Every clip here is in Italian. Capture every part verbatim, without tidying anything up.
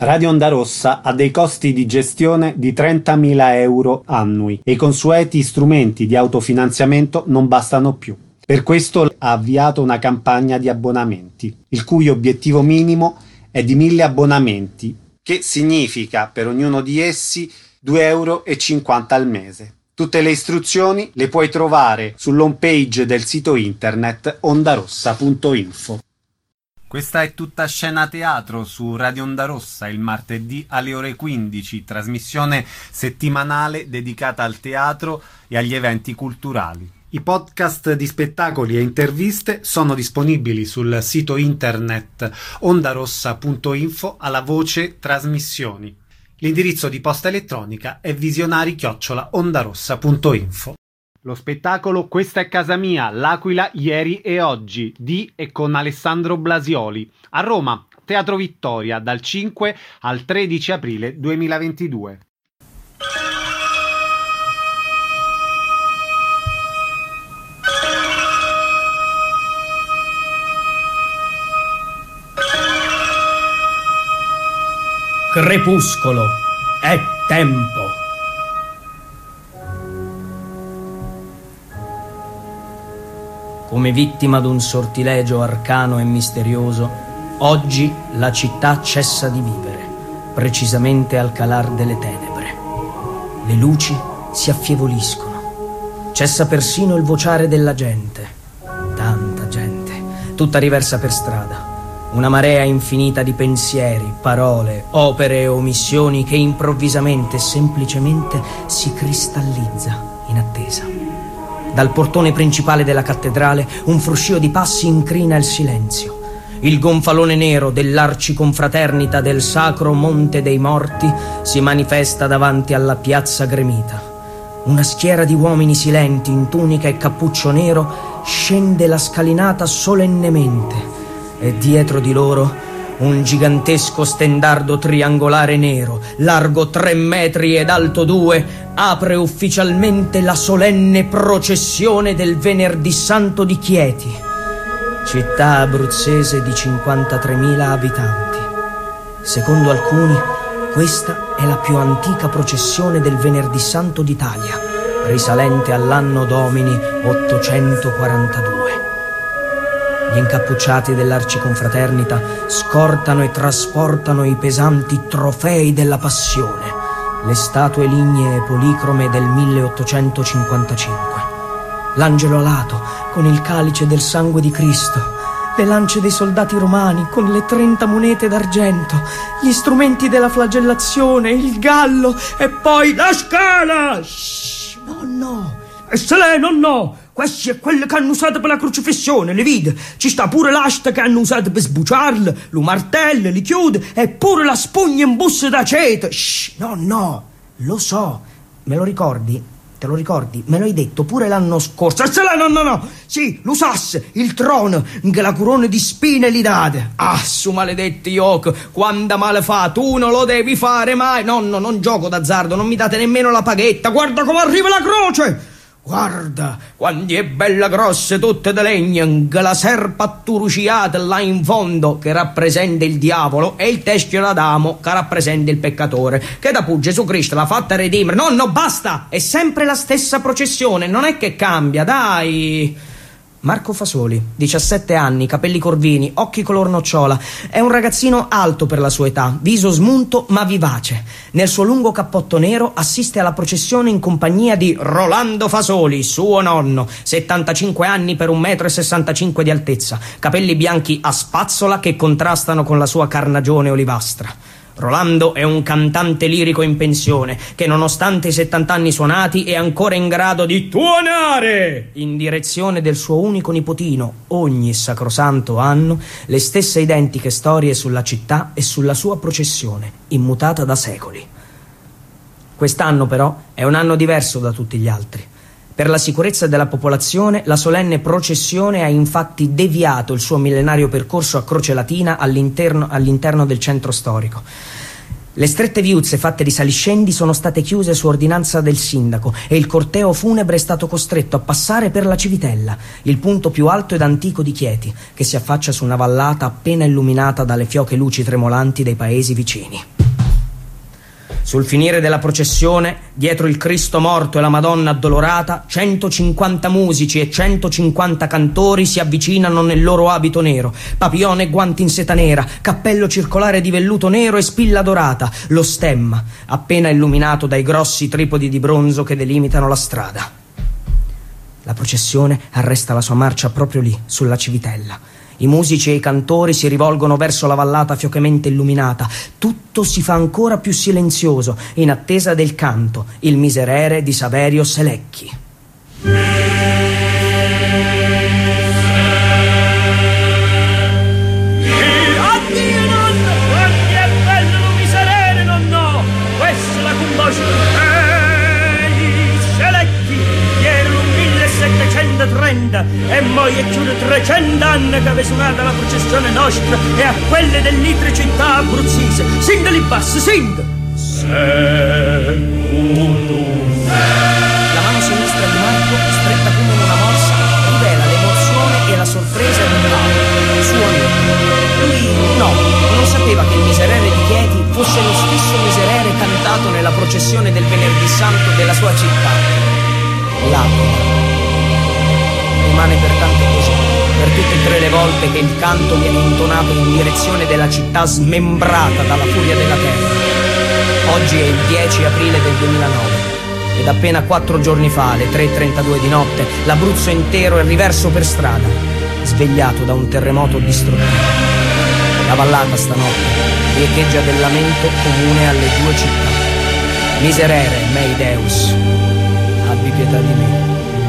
Radio Onda Rossa ha dei costi di gestione di trentamila euro annui e i consueti strumenti di autofinanziamento non bastano più. Per questo ha avviato una campagna di abbonamenti, il cui obiettivo minimo è di mille abbonamenti, che significa per ognuno di essi due euro e cinquanta al mese. Tutte le istruzioni le puoi trovare sull'home page del sito internet ondarossa punto info. Questa è Tutta Scena Teatro su Radio Onda Rossa il martedì alle ore quindici, trasmissione settimanale dedicata al teatro e agli eventi culturali. I podcast di spettacoli e interviste sono disponibili sul sito internet ondarossa punto info alla voce trasmissioni. L'indirizzo di posta elettronica è visionari chiocciola ondarossa punto info. Lo spettacolo Questa è casa mia, L'Aquila ieri e oggi, di e con Alessandro Blasioli, a Roma, Teatro Vittoria, dal cinque al tredici aprile duemilaventidue. Crepuscolo, è tempo. Come vittima d'un sortilegio arcano e misterioso, oggi la città cessa di vivere, precisamente al calar delle tenebre. Le luci si affievoliscono. Cessa persino il vociare della gente. Tanta gente, tutta riversa per strada. Una marea infinita di pensieri, parole, opere e omissioni che improvvisamente e semplicemente si cristallizza in attesa. Dal portone principale della cattedrale un fruscio di passi incrina il silenzio. Il gonfalone nero dell'arciconfraternita del Sacro Monte dei Morti si manifesta davanti alla piazza gremita. Una schiera di uomini silenti in tunica e cappuccio nero scende la scalinata solennemente e dietro di loro un gigantesco stendardo triangolare nero, largo tre metri ed alto due, apre ufficialmente la solenne processione del Venerdì Santo di Chieti, città abruzzese di cinquantatremila abitanti. Secondo alcuni, questa è la più antica processione del Venerdì Santo d'Italia, risalente all'anno domini ottocentoquarantadue. Gli incappucciati dell'arciconfraternita scortano e trasportano i pesanti trofei della passione, le statue lignee policrome del milleottocentocinquantacinque, l'angelo alato con il calice del sangue di Cristo, le lance dei soldati romani con le trenta monete d'argento, gli strumenti della flagellazione, il gallo e poi la scala! Shhh, no, no, e se lei non no! Questi è quelli che hanno usato per la crocifissione, le vide? Ci sta pure l'asta che hanno usato per sbuciarle, lo martello, li chiude e pure la spugna in busta d'aceto. Shh, no, no, lo so, me lo ricordi? Te lo ricordi? Me lo hai detto pure l'anno scorso. Se la no, no, no, sì, lo sasse, il trono, che la corona di spine gli date. Ah, su maledetti yoke, quando male fa, tu non lo devi fare mai. No, no, non gioco d'azzardo, non mi date nemmeno la paghetta, guarda come arriva la croce. Guarda, quando è bella grossa tutta di legno, che la serpa atturuciata là in fondo che rappresenta il diavolo e il teschio d'Adamo che rappresenta il peccatore, che da pugge su Cristo l'ha fatta redimere. No, no, basta, è sempre la stessa processione, non è che cambia, dai. Marco Fasoli, diciassette anni, capelli corvini, occhi color nocciola. È un ragazzino alto per la sua età, viso smunto ma vivace. Nel suo lungo cappotto nero assiste alla processione in compagnia di Rolando Fasoli, suo nonno, settantacinque anni per un metro e sessantacinque di altezza, capelli bianchi a spazzola che contrastano con la sua carnagione olivastra. Rolando è un cantante lirico in pensione che, nonostante i settanta anni suonati, è ancora in grado di tuonare in direzione del suo unico nipotino ogni sacrosanto anno le stesse identiche storie sulla città e sulla sua processione, immutata da secoli. Quest'anno però è un anno diverso da tutti gli altri. Per la sicurezza della popolazione, la solenne processione ha infatti deviato il suo millenario percorso a Croce Latina all'interno, all'interno del centro storico. Le strette viuzze fatte di saliscendi sono state chiuse su ordinanza del sindaco e il corteo funebre è stato costretto a passare per la Civitella, il punto più alto ed antico di Chieti, che si affaccia su una vallata appena illuminata dalle fioche luci tremolanti dei paesi vicini. Sul finire della processione, dietro il Cristo morto e la Madonna addolorata, centocinquanta musici e centocinquanta cantori si avvicinano nel loro abito nero, papillone e guanti in seta nera, cappello circolare di velluto nero e spilla dorata, lo stemma, appena illuminato dai grossi tripodi di bronzo che delimitano la strada. La processione arresta la sua marcia proprio lì, sulla Civitella. I musici e i cantori si rivolgono verso la vallata fiochemente illuminata. Tutto si fa ancora più silenzioso, in attesa del canto, il Miserere di Saverio Selecchi. Addio nonno, quanti è bello un Miserere, nonno! Questa è la composta. millesettecentotrenta e poi è più di trecento anni che aveva suonato la processione nostra e a quelle dell'altre città abruzzese. Sindali basso, sind! Se La mano sinistra di Marco, stretta come in una morsa, rivela l'emozione e la sorpresa di Paolo, suo amico. Lui no, non sapeva che il Miserere di Chieti fosse lo stesso Miserere cantato nella processione del Venerdì Santo della sua città. L'aquila. Rimane pertanto così, per tutte e tre le volte che il canto viene intonato in direzione della città smembrata dalla furia della terra. Oggi è il dieci aprile del duemilanove ed appena quattro giorni fa, alle tre e trentadue di notte, l'Abruzzo intero è riverso per strada, svegliato da un terremoto distruttivo. La vallata stanotte riecheggia del lamento comune alle due città. Miserere mei Deus, abbi pietà di me.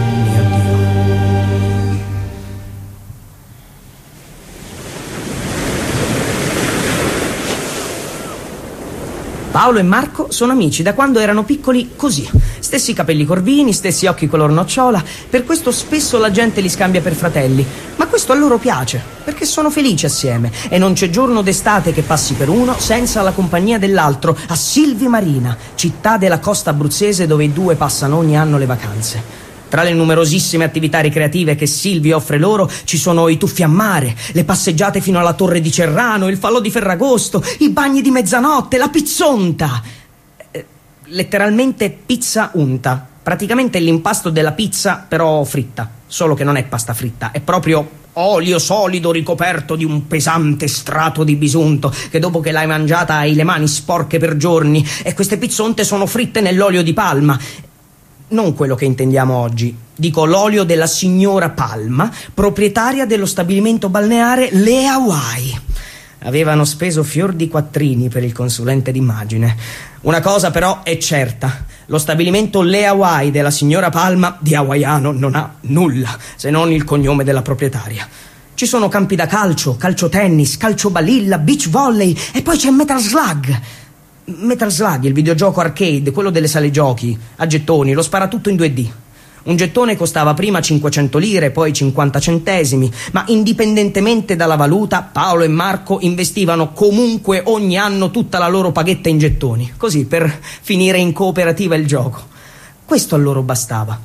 Paolo e Marco sono amici da quando erano piccoli così. Stessi capelli corvini, stessi occhi color nocciola, per questo spesso la gente li scambia per fratelli. Ma questo a loro piace, perché sono felici assieme e non c'è giorno d'estate che passi per uno senza la compagnia dell'altro a Silvi Marina, città della costa abruzzese dove i due passano ogni anno le vacanze. Tra le numerosissime attività ricreative che Silvi offre loro ci sono i tuffi a mare, le passeggiate fino alla Torre di Cerrano, il falò di Ferragosto, i bagni di mezzanotte, la pizzonta. Eh, letteralmente pizza unta. Praticamente è l'impasto della pizza, però fritta. Solo che non è pasta fritta, è proprio olio solido ricoperto di un pesante strato di bisunto che dopo che l'hai mangiata hai le mani sporche per giorni, e queste pizzonte sono fritte nell'olio di palma. Non quello che intendiamo oggi, dico l'olio della signora Palma, proprietaria dello stabilimento balneare Le Hawaii. Avevano speso fior di quattrini per il consulente d'immagine. Una cosa però è certa, lo stabilimento Le Hawaii della signora Palma di hawaiano non ha nulla, se non il cognome della proprietaria. Ci sono campi da calcio, calcio tennis, calcio balilla, beach volley e poi c'è Metal Slug. Metal Slug, il videogioco arcade, quello delle sale giochi, a gettoni, lo spara tutto in due D. Un gettone costava prima cinquecento lire, poi cinquanta centesimi, ma indipendentemente dalla valuta, Paolo e Marco investivano comunque ogni anno tutta la loro paghetta in gettoni, così per finire in cooperativa il gioco. Questo a loro bastava.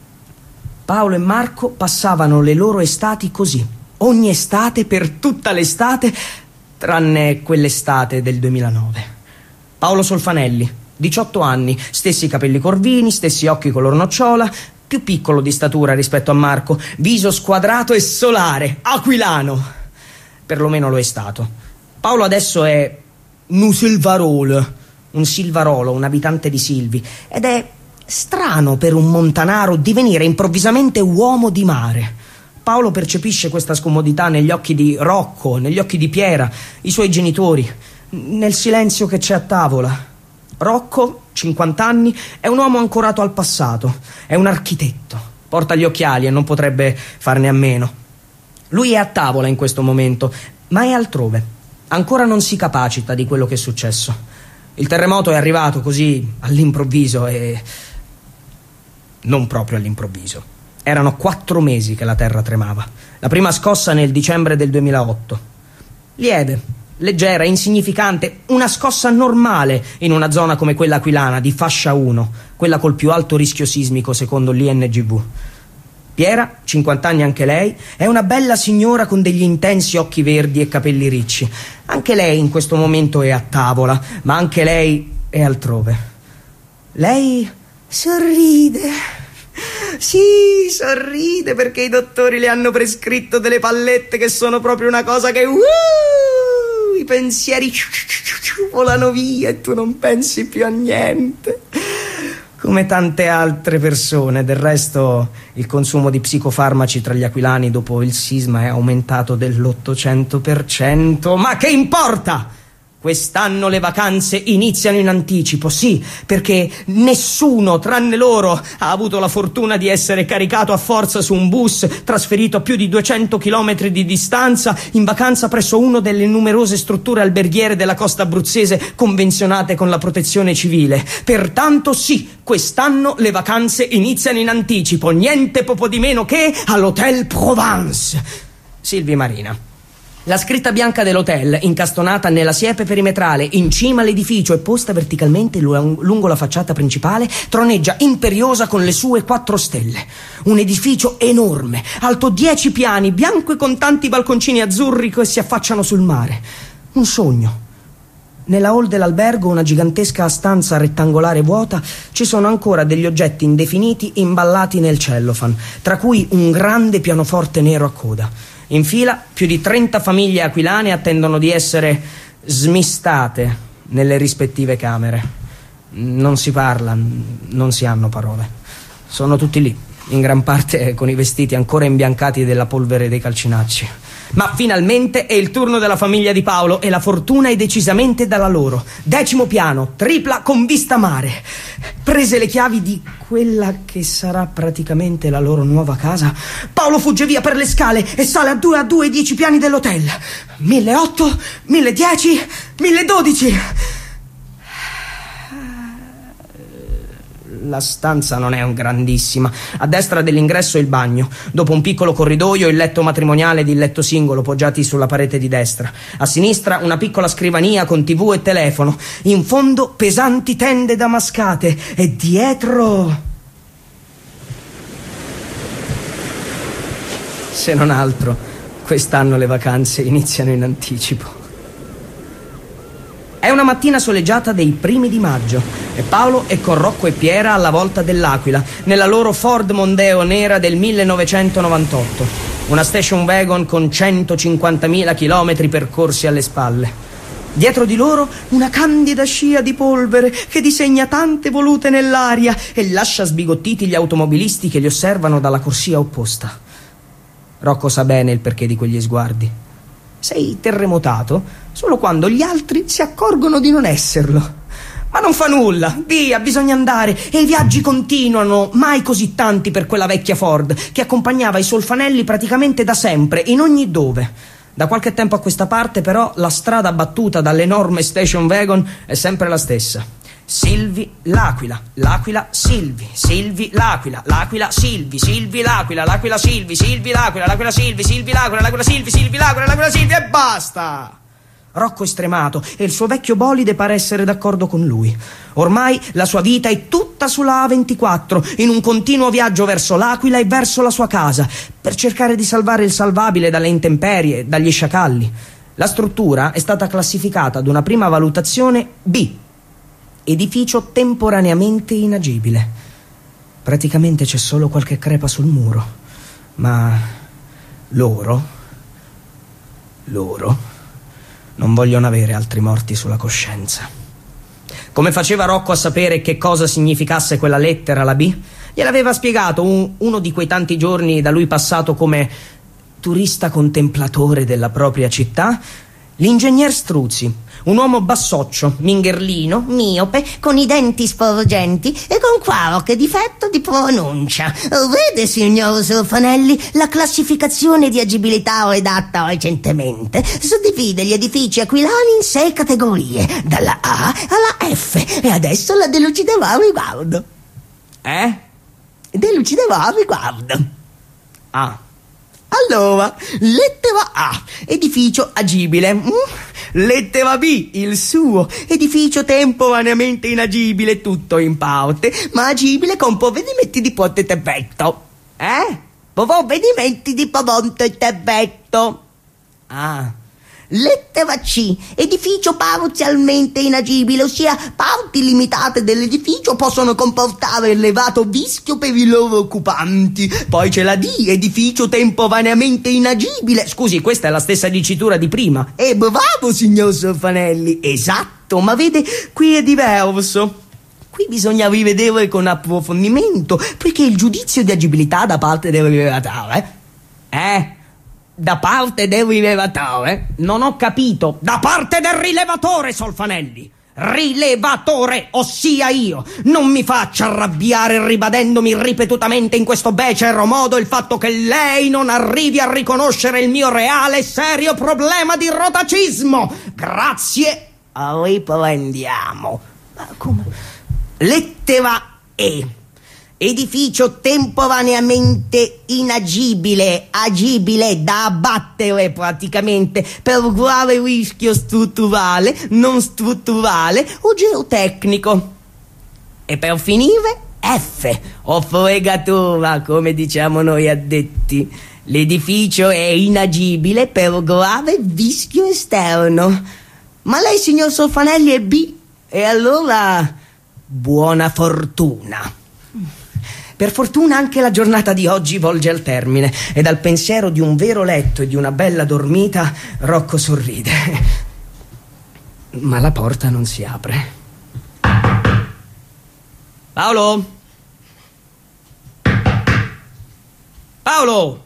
Paolo e Marco passavano le loro estati così, ogni estate per tutta l'estate, tranne quell'estate del duemilanove. Paolo Solfanelli, diciotto anni, stessi capelli corvini, stessi occhi color nocciola, più piccolo di statura rispetto a Marco, viso squadrato e solare, aquilano. Perlomeno lo è stato. Paolo adesso è un silvarolo, un silvarolo, un abitante di Silvi, ed è strano per un montanaro divenire improvvisamente uomo di mare. Paolo percepisce questa scomodità negli occhi di Rocco, negli occhi di Piera, i suoi genitori, nel silenzio che c'è a tavola. Rocco, cinquanta anni, è un uomo ancorato al passato, è un architetto, porta gli occhiali e non potrebbe farne a meno. Lui è a tavola in questo momento, ma è altrove. Ancora non si capacita di quello che è successo. Il terremoto è arrivato così all'improvviso e... non proprio all'improvviso. Erano quattro mesi che la terra tremava. La prima scossa nel dicembre del duemilaotto. Lieve, leggera, insignificante, una scossa normale in una zona come quella aquilana di fascia uno, quella col più alto rischio sismico secondo l'I N G V. Piera, cinquanta anni anche lei, è una bella signora con degli intensi occhi verdi e capelli ricci. Anche lei in questo momento è a tavola, ma anche lei e altrove. Lei sorride. Sì, sorride perché i dottori le hanno prescritto delle pallette che sono proprio una cosa che... Uh, i pensieri volano via e tu non pensi più a niente. Come tante altre persone. Del resto il consumo di psicofarmaci tra gli aquilani dopo il sisma è aumentato dell'ottocento per cento. Ma che importa? Quest'anno le vacanze iniziano in anticipo, sì, perché nessuno tranne loro ha avuto la fortuna di essere caricato a forza su un bus trasferito a più di duecento chilometri di distanza in vacanza presso una delle numerose strutture alberghiere della costa abruzzese convenzionate con la protezione civile. Pertanto sì, quest'anno le vacanze iniziano in anticipo, niente poco di meno che all'Hotel Provence. Silvi Marina. La scritta bianca dell'hotel, incastonata nella siepe perimetrale in cima all'edificio e posta verticalmente lungo la facciata principale, troneggia imperiosa con le sue quattro stelle. Un edificio enorme, alto dieci piani, bianco e con tanti balconcini azzurri che si affacciano sul mare. Un sogno. Nella hall dell'albergo, una gigantesca stanza rettangolare vuota, ci sono ancora degli oggetti indefiniti imballati nel cellophane, tra cui un grande pianoforte nero a coda. In fila più di trenta famiglie aquilane attendono di essere smistate nelle rispettive camere. Non si parla, non si hanno parole. Sono tutti lì, in gran parte con i vestiti ancora imbiancati della polvere dei calcinacci. Ma finalmente è il turno della famiglia di Paolo e la fortuna è decisamente dalla loro. Decimo piano, tripla con vista mare. Prese le chiavi di quella che sarà praticamente la loro nuova casa, Paolo fugge via per le scale e sale a due a due i dieci piani dell'hotel. mille otto, mille dieci, mille dodici. La stanza non è un grandissima. A destra dell'ingresso il bagno, dopo un piccolo corridoio il letto matrimoniale ed il letto singolo poggiati sulla parete di destra. A sinistra una piccola scrivania con tv e telefono. In fondo pesanti tende damascate e dietro, se non altro, quest'anno le vacanze iniziano in anticipo. È una mattina soleggiata dei primi di maggio e Paolo è con Rocco e Piera alla volta dell'Aquila, nella loro Ford Mondeo nera del millenovecentonovantotto, una station wagon con centocinquantamila chilometri percorsi alle spalle. Dietro di loro una candida scia di polvere che disegna tante volute nell'aria e lascia sbigottiti gli automobilisti che li osservano dalla corsia opposta. Rocco sa bene il perché di quegli sguardi. Sei terremotato solo quando gli altri si accorgono di non esserlo. Ma non fa nulla, via, bisogna andare. E i viaggi continuano, mai così tanti per quella vecchia Ford che accompagnava i Solfanelli praticamente da sempre, in ogni dove. Da qualche tempo a questa parte però la strada battuta dall'enorme station wagon è sempre la stessa. Silvi, l'Aquila, l'Aquila, Silvi, Silvi, l'Aquila, l'Aquila, Silvi, Silvi, l'Aquila, l'Aquila, Silvi, Silvi, l'Aquila, l'Aquila, Silvi, Silvi, l'Aquila, l'Aquila, Silvi, Silvi, l'Aquila, l'Aquila, Silvi e basta! Rocco è stremato e il suo vecchio bolide pare essere d'accordo con lui. Ormai la sua vita è tutta sulla A ventiquattro, in un continuo viaggio verso l'Aquila e verso la sua casa, per cercare di salvare il salvabile dalle intemperie, dagli sciacalli. La struttura è stata classificata ad una prima valutazione B, edificio temporaneamente inagibile. Praticamente c'è solo qualche crepa sul muro, ma loro, loro non vogliono avere altri morti sulla coscienza. Come faceva Rocco a sapere che cosa significasse quella lettera, la B? Gliel'aveva spiegato un, uno di quei tanti giorni da lui passato come turista contemplatore della propria città, l'ingegner Struzzi, un uomo bassoccio, mingherlino, miope, con i denti sporgenti e con qualche difetto di pronuncia. Vede, signor Solfanelli, la classificazione di agibilità redatta recentemente suddivide gli edifici aquilani in sei categorie, dalla A alla F, e adesso la deluciderò a riguardo. Eh? Deluciderò a riguardo. Ah. Allora, lettera A, edificio agibile. Mm? Lettera B, il suo, edificio temporaneamente inagibile, tutto in parte, ma agibile con provvedimenti di ponte e tebbetto. Eh? Provvedimenti di ponte e tebbetto. Ah, Lettera C. Edificio parzialmente inagibile, ossia parti limitate dell'edificio possono comportare elevato rischio per i loro occupanti. Poi c'è la D. Edificio temporaneamente inagibile. Scusi, questa è la stessa dicitura di prima. E bravo, signor Solfanelli. Esatto, ma vede, qui è diverso. Qui bisogna rivedere con approfondimento, perché il giudizio di agibilità da parte del rilevatore eh? Da parte del rilevatore? Non ho capito. Da parte del rilevatore, Solfanelli. Rilevatore, ossia io. Non mi faccia arrabbiare ribadendomi ripetutamente in questo becero modo il fatto che lei non arrivi a riconoscere il mio reale e serio problema di rotacismo. Grazie. Riprendiamo. Ma come? Lettera E. Edificio temporaneamente inagibile, agibile, da abbattere praticamente per grave rischio strutturale, non strutturale o geotecnico. E per finire F, o fregatura, come diciamo noi addetti. L'edificio è inagibile per grave rischio esterno. Ma lei, signor Solfanelli, è B, e allora buona fortuna. Per fortuna anche la giornata di oggi volge al termine e dal pensiero di un vero letto e di una bella dormita Rocco sorride. Ma la porta non si apre. Paolo? Paolo?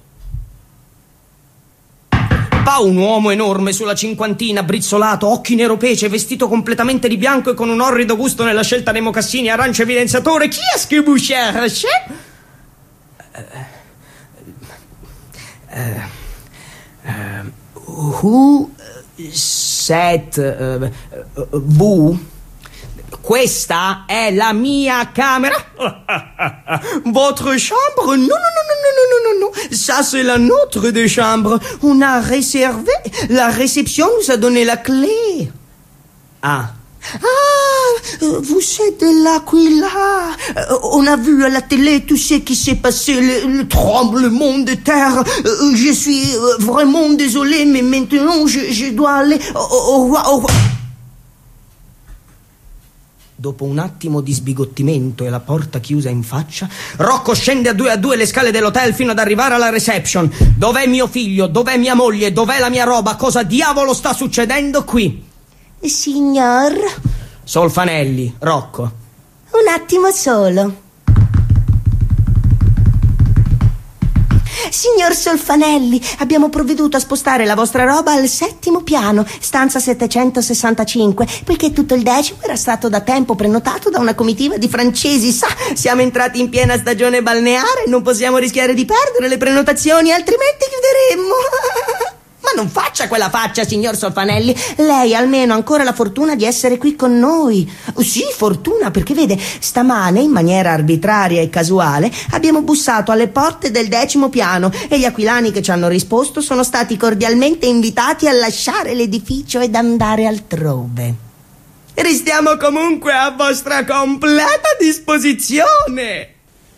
Pa, un uomo enorme sulla cinquantina, brizzolato, occhi nero pece, vestito completamente di bianco e con un orrido gusto nella scelta dei mocassini arancio evidenziatore. Chi è che vous cherche? Who set uh, vous? Questa è la mia camera. Votre chambre? No, no, no, no, no, no, no, no. Ça, c'est la nôtre de chambre. On a réservé. La réception nous a donné la clé. Ah. Ah, vous êtes de l'Aquila. On a vu à la télé tout ce qui s'est passé, le, le tremblement de terre. Je suis vraiment désolé, mais maintenant je, je dois aller au roi. Au, au... Dopo un attimo di sbigottimento e la porta chiusa in faccia, Rocco scende a due a due le scale dell'hotel fino ad arrivare alla reception. Dov'è mio figlio? Dov'è mia moglie? Dov'è la mia roba? Cosa diavolo sta succedendo qui? Signor? Solfanelli, Rocco. Un attimo solo. Signor Solfanelli, abbiamo provveduto a spostare la vostra roba al settimo piano, stanza settecentosessantacinque, poiché tutto il decimo era stato da tempo prenotato da una comitiva di francesi. Sa, siamo entrati in piena stagione balneare e non possiamo rischiare di perdere le prenotazioni, altrimenti chiuderemmo. Ma non faccia quella faccia, signor Solfanelli. Lei ha almeno ancora la fortuna di essere qui con noi. Sì, fortuna, perché vede, stamane, in maniera arbitraria e casuale, abbiamo bussato alle porte del decimo piano e gli aquilani che ci hanno risposto sono stati cordialmente invitati a lasciare l'edificio ed andare altrove. Restiamo comunque a vostra completa disposizione.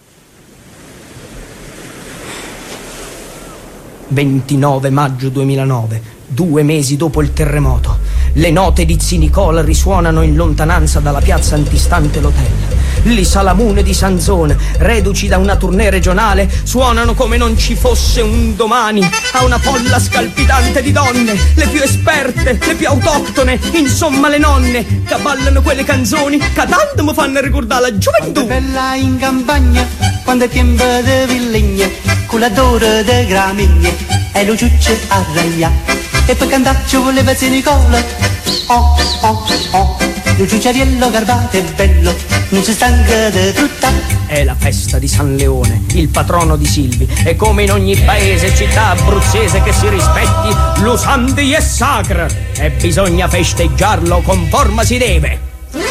ventinove maggio duemilanove, due mesi dopo il terremoto. Le note di Zinicola risuonano in lontananza dalla piazza antistante l'hotel. Li Salamune di Sanzone, reduci da una tournée regionale, suonano come non ci fosse un domani a una folla scalpitante di donne, le più esperte, le più autoctone, insomma le nonne, che ballano quelle canzoni che tanto mi fanno ricordare la gioventù. Bella in campagna, quando è tempo di villegna, con la dore de gramigne e lo ciucce a raglia. E poi cantarci voleva Zinicola, oh oh oh, lo ciucciariello garbato e bello, non si stanca di tutta. È la festa di San Leone, il patrono di Silvi, e come in ogni paese e città abruzzese che si rispetti, lo santi è sacro e bisogna festeggiarlo con forma si deve.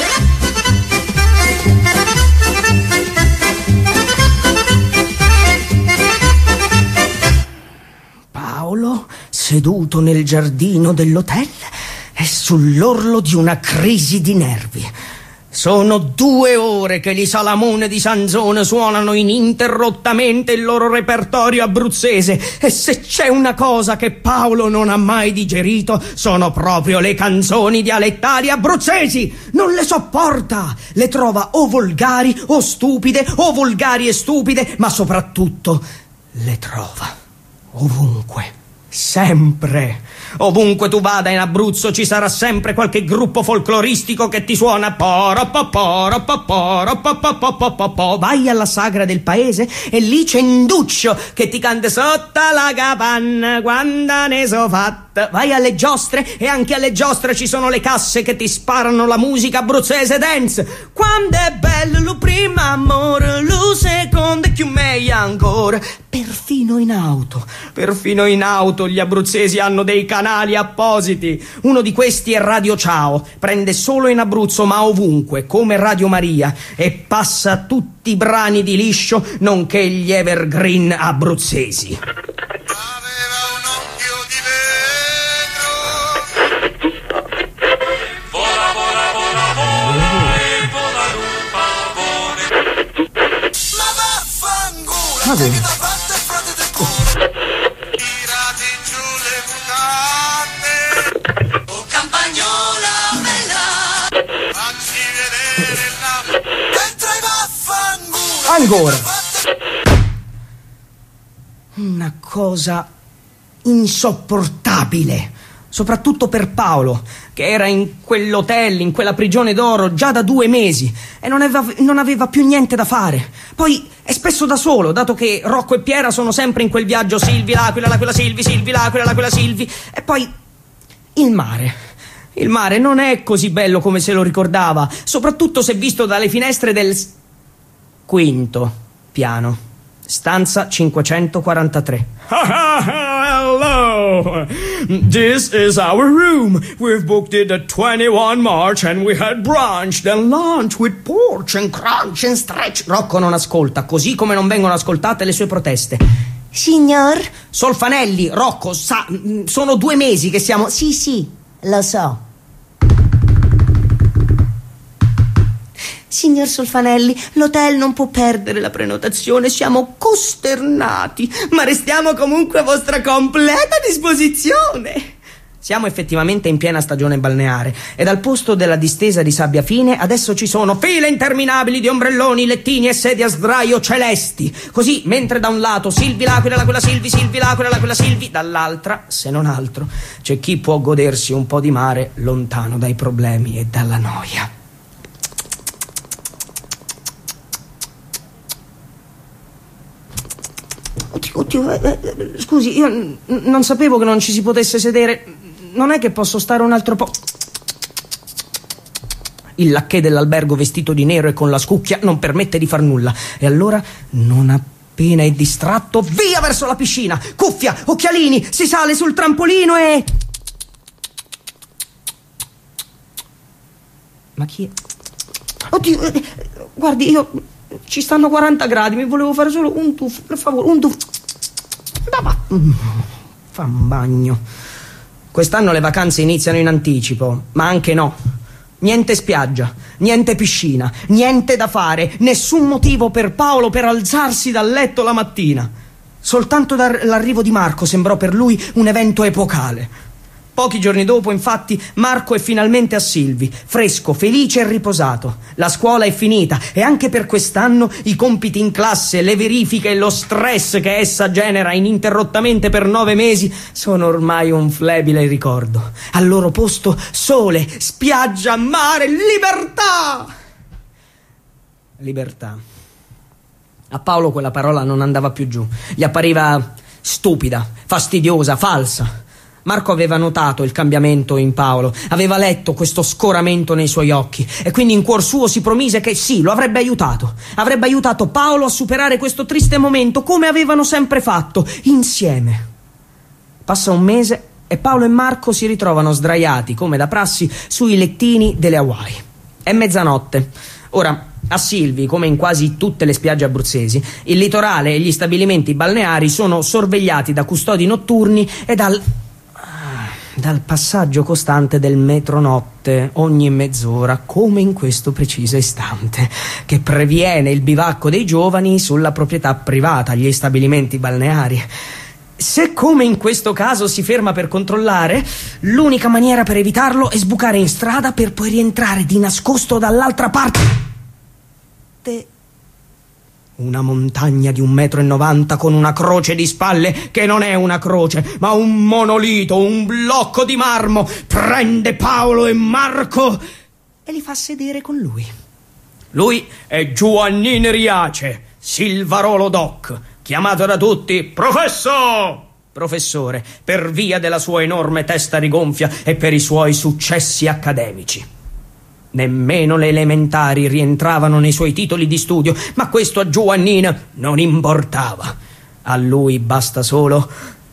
Paolo, seduto nel giardino dell'hotel, è sull'orlo di una crisi di nervi. Sono due ore che gli Salamone di Sanzone suonano ininterrottamente il loro repertorio abruzzese, e se c'è una cosa che Paolo non ha mai digerito sono proprio le canzoni dialettali abruzzesi. Non le sopporta, le trova o volgari o stupide, o volgari e stupide, ma soprattutto le trova ovunque, sempre. Ovunque tu vada in Abruzzo ci sarà sempre qualche gruppo folcloristico che ti suona poro poporo poporo poporo. Vai alla sagra del paese e lì c'è Induccio che ti canta sotto la capanna quando ne so fatta. Vai alle giostre e anche alle giostre ci sono le casse che ti sparano la musica abruzzese dance. Quando è bello lo primo amore, lo secondo è più meglio ancora. Perfino in auto, perfino in auto gli abruzzesi hanno dei canali appositi. Uno di questi è Radio Ciao, prende solo in Abruzzo ma ovunque, come Radio Maria, e passa tutti i brani di liscio nonché gli evergreen abruzzesi. Aveva un occhio di vetro. Vola, vola, vola, vola, e vola rupa, vola. Ma vaffanculo, Ah, che sì. ti t'ha fatto il frate del cuore. Tirati giù le mutande. Oh campagnola bella, facci vedere la... Dentro i vaffanculo. Ancora. Una cosa insopportabile, soprattutto per Paolo, che era in quell'hotel, in quella prigione d'oro già da due mesi e non aveva, non aveva più niente da fare. Poi è spesso da solo, dato che Rocco e Piera sono sempre in quel viaggio Silvi, l'Aquila, l'Aquila, Silvi, Silvi, l'Aquila, l'Aquila, Silvi. E poi il mare. Il mare non è così bello come se lo ricordava, soprattutto se visto dalle finestre del s- quinto piano. Stanza cinquecentoquarantatré. Hello! This is our room. We've booked it at twenty-one March and we had brunch, then lunch with porch and crunch and stretch. Rocco non ascolta, così come non vengono ascoltate le sue proteste. Signor? Solfanelli, Rocco, sa, mm, sono due mesi che siamo... Sì, sì, lo so. Signor Solfanelli, l'hotel non può perdere la prenotazione, siamo costernati, ma restiamo comunque a vostra completa disposizione. Siamo effettivamente in piena stagione balneare e dal posto della distesa di sabbia fine adesso ci sono file interminabili di ombrelloni, lettini e sedie a sdraio celesti. Così, mentre da un lato Silvi l'Aquila, l'Aquila Silvi, Silvi l'Aquila, l'Aquila Silvi, dall'altra, se non altro, c'è chi può godersi un po' di mare lontano dai problemi e dalla noia. Oddio, oddio, eh, eh, scusi, io n- non sapevo che non ci si potesse sedere. Non è che posso stare un altro po'. Il lacchè dell'albergo vestito di nero e con la scucchia non permette di far nulla. E allora, non appena è distratto, via verso la piscina. Cuffia, occhialini, si sale sul trampolino e... Ma chi è? Oddio, eh, guardi, io... Ci stanno quaranta gradi, mi volevo fare solo un tuffo, per favore, un tuffo. Fa un bagno. Quest'anno le vacanze iniziano in anticipo, ma anche no. Niente spiaggia, niente piscina, niente da fare, nessun motivo per Paolo per alzarsi dal letto la mattina. Soltanto l'arrivo di Marco sembrò per lui un evento epocale. Pochi giorni dopo, infatti, Marco è finalmente a Silvi, fresco, felice e riposato. La scuola è finita e anche per quest'anno i compiti in classe, le verifiche e lo stress che essa genera ininterrottamente per nove mesi sono ormai un flebile ricordo. Al loro posto sole, spiaggia, mare, libertà! Libertà. A Paolo quella parola non andava più giù. Gli appariva stupida, fastidiosa, falsa. Marco aveva notato il cambiamento in Paolo, aveva letto questo scoramento nei suoi occhi e quindi in cuor suo si promise che sì, lo avrebbe aiutato. Avrebbe aiutato Paolo a superare questo triste momento come avevano sempre fatto, insieme. Passa un mese e Paolo e Marco si ritrovano sdraiati, come da prassi, sui lettini delle Hawaii. È mezzanotte. Ora, a Silvi, come in quasi tutte le spiagge abruzzesi, il litorale e gli stabilimenti balneari sono sorvegliati da custodi notturni e dal... dal passaggio costante del metronotte ogni mezz'ora, come in questo preciso istante, che previene il bivacco dei giovani sulla proprietà privata, gli stabilimenti balneari. Se come in questo caso si ferma per controllare, l'unica maniera per evitarlo è sbucare in strada per poi rientrare di nascosto dall'altra parte. Una montagna di un metro e novanta con una croce di spalle che non è una croce, ma un monolito, un blocco di marmo, prende Paolo e Marco e li fa sedere con lui. Lui è Giovannino Riace, Silvarolo Doc, chiamato da tutti Professo! Professore, per via della sua enorme testa rigonfia e per i suoi successi accademici. Nemmeno le elementari rientravano nei suoi titoli di studio, ma questo a Giovannino non importava. A lui basta solo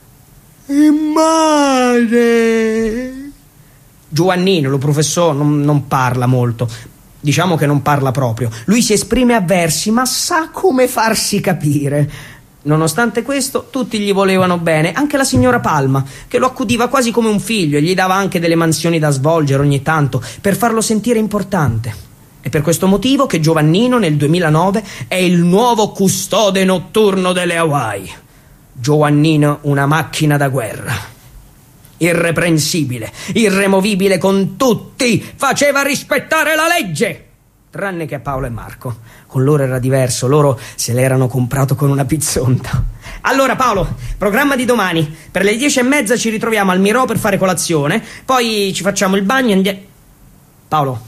immane. Giovannino, lo professor, non, non parla molto. Diciamo che non parla proprio. Lui si esprime a versi, ma sa come farsi capire. Nonostante questo, tutti gli volevano bene, anche la signora Palma, che lo accudiva quasi come un figlio e gli dava anche delle mansioni da svolgere ogni tanto per farlo sentire importante. È per questo motivo che Giovannino nel duemilanove è il nuovo custode notturno delle Hawaii. Giovannino, una macchina da guerra. Irreprensibile, irremovibile con tutti, faceva rispettare la legge. Tranne che a Paolo e Marco. Con loro era diverso, loro se l'erano comprato con una pizzonta. Allora Paolo, programma di domani. Per le dieci e mezza ci ritroviamo al Mirò per fare colazione. Poi ci facciamo il bagno e andiamo... Paolo.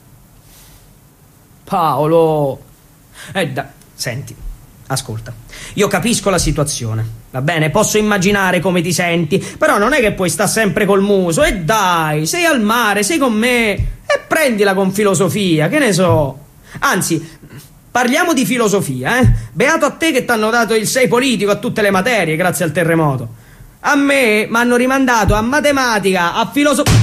Paolo. Eh da... Senti, ascolta. Io capisco la situazione, va bene? Posso immaginare come ti senti, però non è che puoi stare sempre col muso. E dai, sei al mare, sei con me e prendila con filosofia, che ne so. Anzi, parliamo di filosofia, eh? Beato a te che t'hanno dato il sei politico a tutte le materie grazie al terremoto. A me m'hanno rimandato a matematica, a filosofia.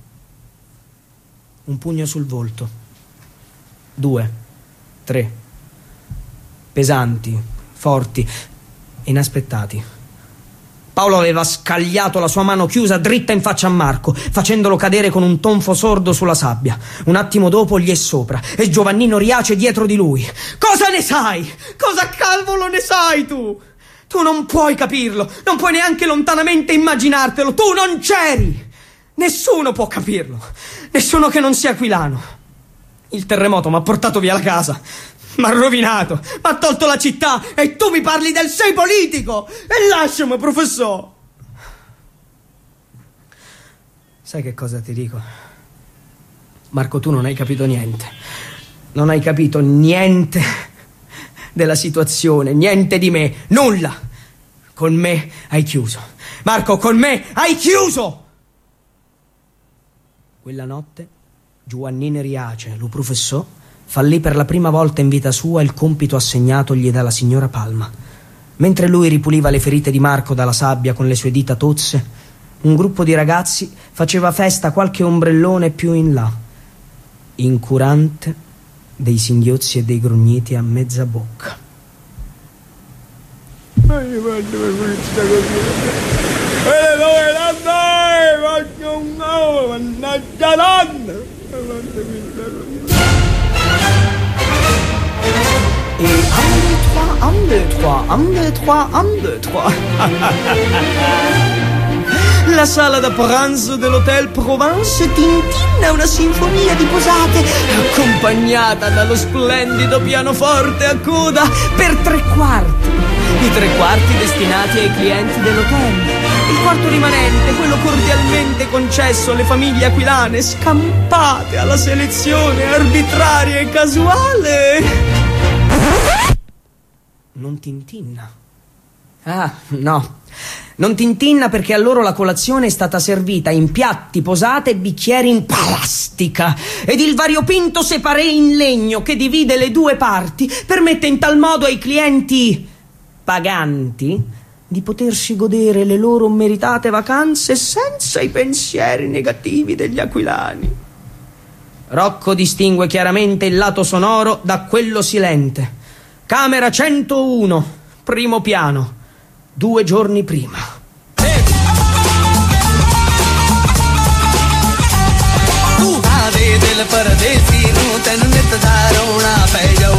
Un pugno sul volto. Due. Tre. Pesanti, forti, inaspettati. Paolo aveva scagliato la sua mano chiusa dritta in faccia a Marco, facendolo cadere con un tonfo sordo sulla sabbia. Un attimo dopo gli è sopra e Giovannino Riace dietro di lui. Cosa ne sai? Cosa cavolo ne sai tu? Tu non puoi capirlo, non puoi neanche lontanamente immaginartelo. Tu non c'eri. Nessuno può capirlo, nessuno che non sia aquilano. Il terremoto mi ha portato via la casa, mi ha rovinato, mi ha tolto la città e tu mi parli del sei politico! E lasciami, professore! Sai che cosa ti dico? Marco, tu non hai capito niente. Non hai capito niente della situazione, niente di me, nulla! Con me hai chiuso. Marco, con me hai chiuso! Quella notte Giovannino Riace, lo professor, fallì per la prima volta in vita sua il compito assegnatogli dalla signora Palma. Mentre lui ripuliva le ferite di Marco dalla sabbia con le sue dita tozze, un gruppo di ragazzi faceva festa a qualche ombrellone più in là, incurante dei singhiozzi e dei grugniti a mezza bocca. Ma io quando mi questa così? E dove la dai? Faccio un no, mannaggia donna! Et un, deux, trois, un, deux, trois, un, deux, trois, un, deux, trois. La sala da pranzo dell'Hotel Provence tintinna una sinfonia di posate, accompagnata dallo splendido pianoforte a coda per tre quarti. I tre quarti destinati ai clienti dell'hotel. Il quarto rimanente, quello cordialmente concesso alle famiglie aquilane scampate alla selezione arbitraria e casuale. Non tintinna. Ah, no. Non tintinna perché a loro la colazione è stata servita in piatti, posate e bicchieri in plastica ed il variopinto separé in legno che divide le due parti permette in tal modo ai clienti paganti di potersi godere le loro meritate vacanze senza i pensieri negativi degli aquilani. Rocco distingue chiaramente il lato sonoro da quello silente. Camera centouno, primo piano, due giorni prima. दिल परदेसी नू तेनू नित दा रोना पै जाऊ।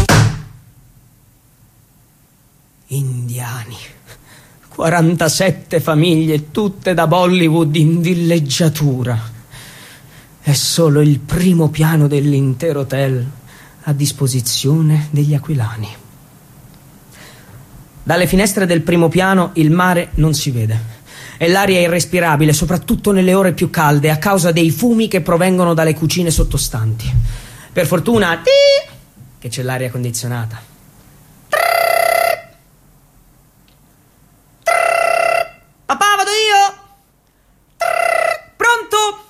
Indiani. quarantasette famiglie, tutte da Bollywood in villeggiatura. È solo il primo piano dell'intero hotel a disposizione degli aquilani. Dalle finestre del primo piano il mare non si vede e l'aria è irrespirabile, soprattutto nelle ore più calde, a causa dei fumi che provengono dalle cucine sottostanti. Per fortuna che c'è l'aria condizionata. Papà, vado io! Pronto?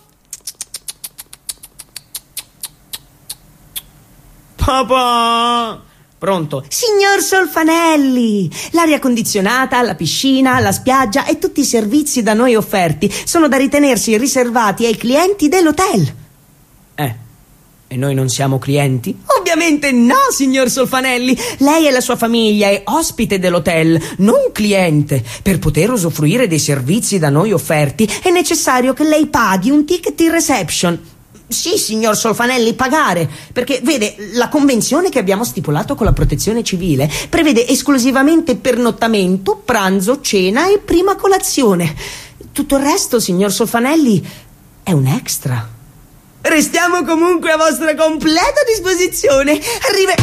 Papà! Pronto? Signor Solfanelli! L'aria condizionata, la piscina, la spiaggia e tutti i servizi da noi offerti sono da ritenersi riservati ai clienti dell'hotel. Eh, e noi non siamo clienti? Ovviamente no, signor Solfanelli! Lei e la sua famiglia è ospite dell'hotel, non cliente. Per poter usufruire dei servizi da noi offerti è necessario che lei paghi un ticket in reception. Sì, signor Solfanelli, pagare, perché vede, la convenzione che abbiamo stipulato con la protezione civile prevede esclusivamente pernottamento, pranzo, cena e prima colazione. Tutto il resto, signor Solfanelli, è un extra. Restiamo comunque a vostra completa disposizione. Arrive...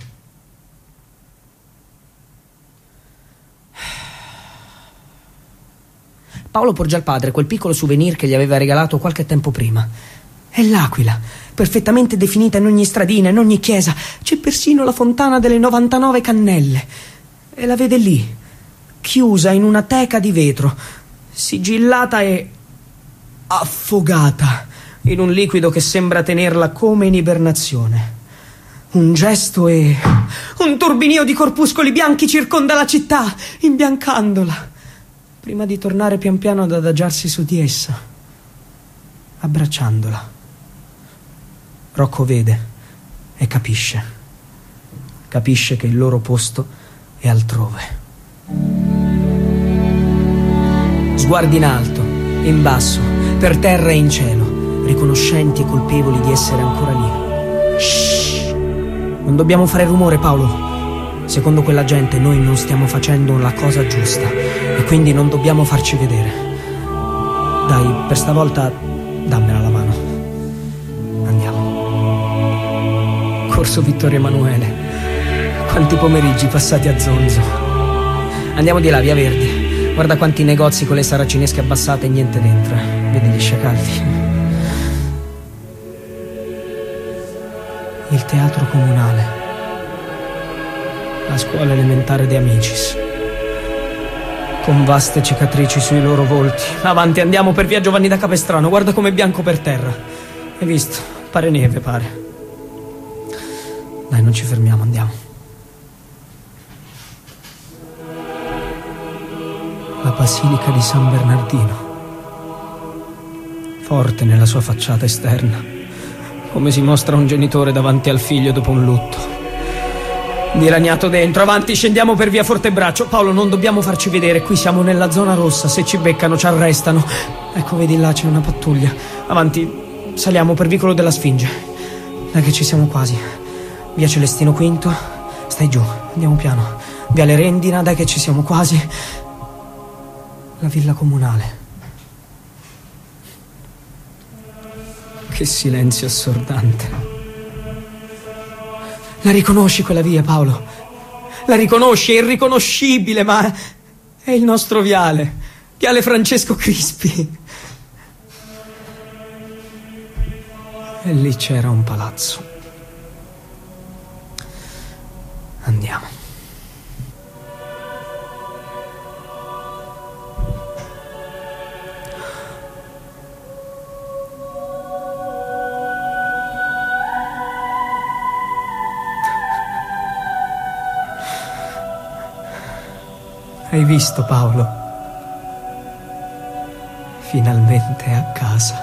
Paolo porge al padre quel piccolo souvenir che gli aveva regalato qualche tempo prima. È l'aquila, perfettamente definita in ogni stradina, in ogni chiesa. C'è persino la fontana delle novantanove cannelle. E la vede lì, chiusa in una teca di vetro, sigillata e affogata in un liquido che sembra tenerla come in ibernazione. Un gesto e un turbinio di corpuscoli bianchi circonda la città, imbiancandola, prima di tornare pian piano ad adagiarsi su di essa, abbracciandola. Rocco vede e capisce. Capisce che il loro posto è altrove. Sguardi in alto, in basso, per terra e in cielo, riconoscenti e colpevoli di essere ancora lì. Shh! Non dobbiamo fare rumore, Paolo. Secondo quella gente noi non stiamo facendo la cosa giusta e quindi non dobbiamo farci vedere. Dai, per stavolta dammela la mano. Andiamo. Corso Vittorio Emanuele. Quanti pomeriggi passati a zonzo. Andiamo di là, via Verdi. Guarda quanti negozi con le saracinesche abbassate e niente dentro. Vedi gli sciacalli. Il teatro comunale. La scuola elementare di Amicis. Con vaste cicatrici sui loro volti. Avanti, andiamo per via Giovanni da Capestrano. Guarda com'è bianco per terra. Hai visto? Pare neve, pare. Dai, non ci fermiamo, andiamo. La basilica di San Bernardino. Forte nella sua facciata esterna, come si mostra un genitore davanti al figlio dopo un lutto. Dilaniato dentro, avanti, scendiamo per via Fortebraccio. Paolo, non dobbiamo farci vedere, qui siamo nella zona rossa, se ci beccano ci arrestano. Ecco, vedi là c'è una pattuglia. Avanti, saliamo per vicolo della Sfinge. Dai che ci siamo quasi. Via Celestino Quinto, stai giù, andiamo piano. Via Lerendina, dai che ci siamo quasi. La villa comunale. Che silenzio assordante. La riconosci quella via, Paolo? La riconosci, è irriconoscibile, ma è il nostro viale. Viale Francesco Crispi. E lì c'era un palazzo. Andiamo. Hai visto, Paolo? Finalmente a casa.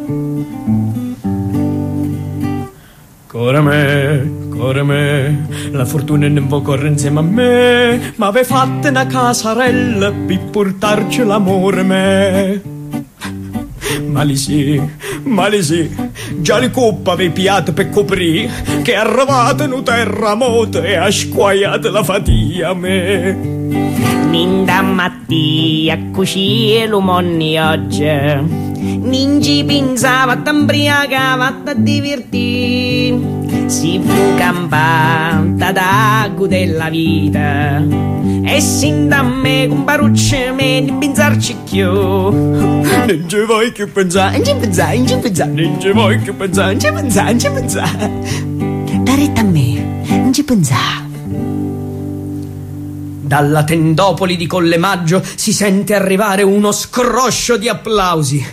Core me, core me, la fortuna non vuole correre insieme a me, ma ave fatta una casarella per portarci l'amore me. Ma lì sì, ma lì sì, già le coppe ave piate per coprire, che è arrivata in terremoto e ha squagliato la fatia a me. Ninda mattia così lo monni oggi, ninci pensava t'ambriagava a divertire, si fu campata d'acqua della vita e sin da me con barucce me di pensarci più. Non ci vuoi più pensare, non ci pensare, non ci pensare, non ci vuoi più pensare, non ci pensare, non ci pensare. Da retta a me, non ci pensare. Dalla tendopoli di Colle Maggio si sente arrivare uno scroscio di applausi.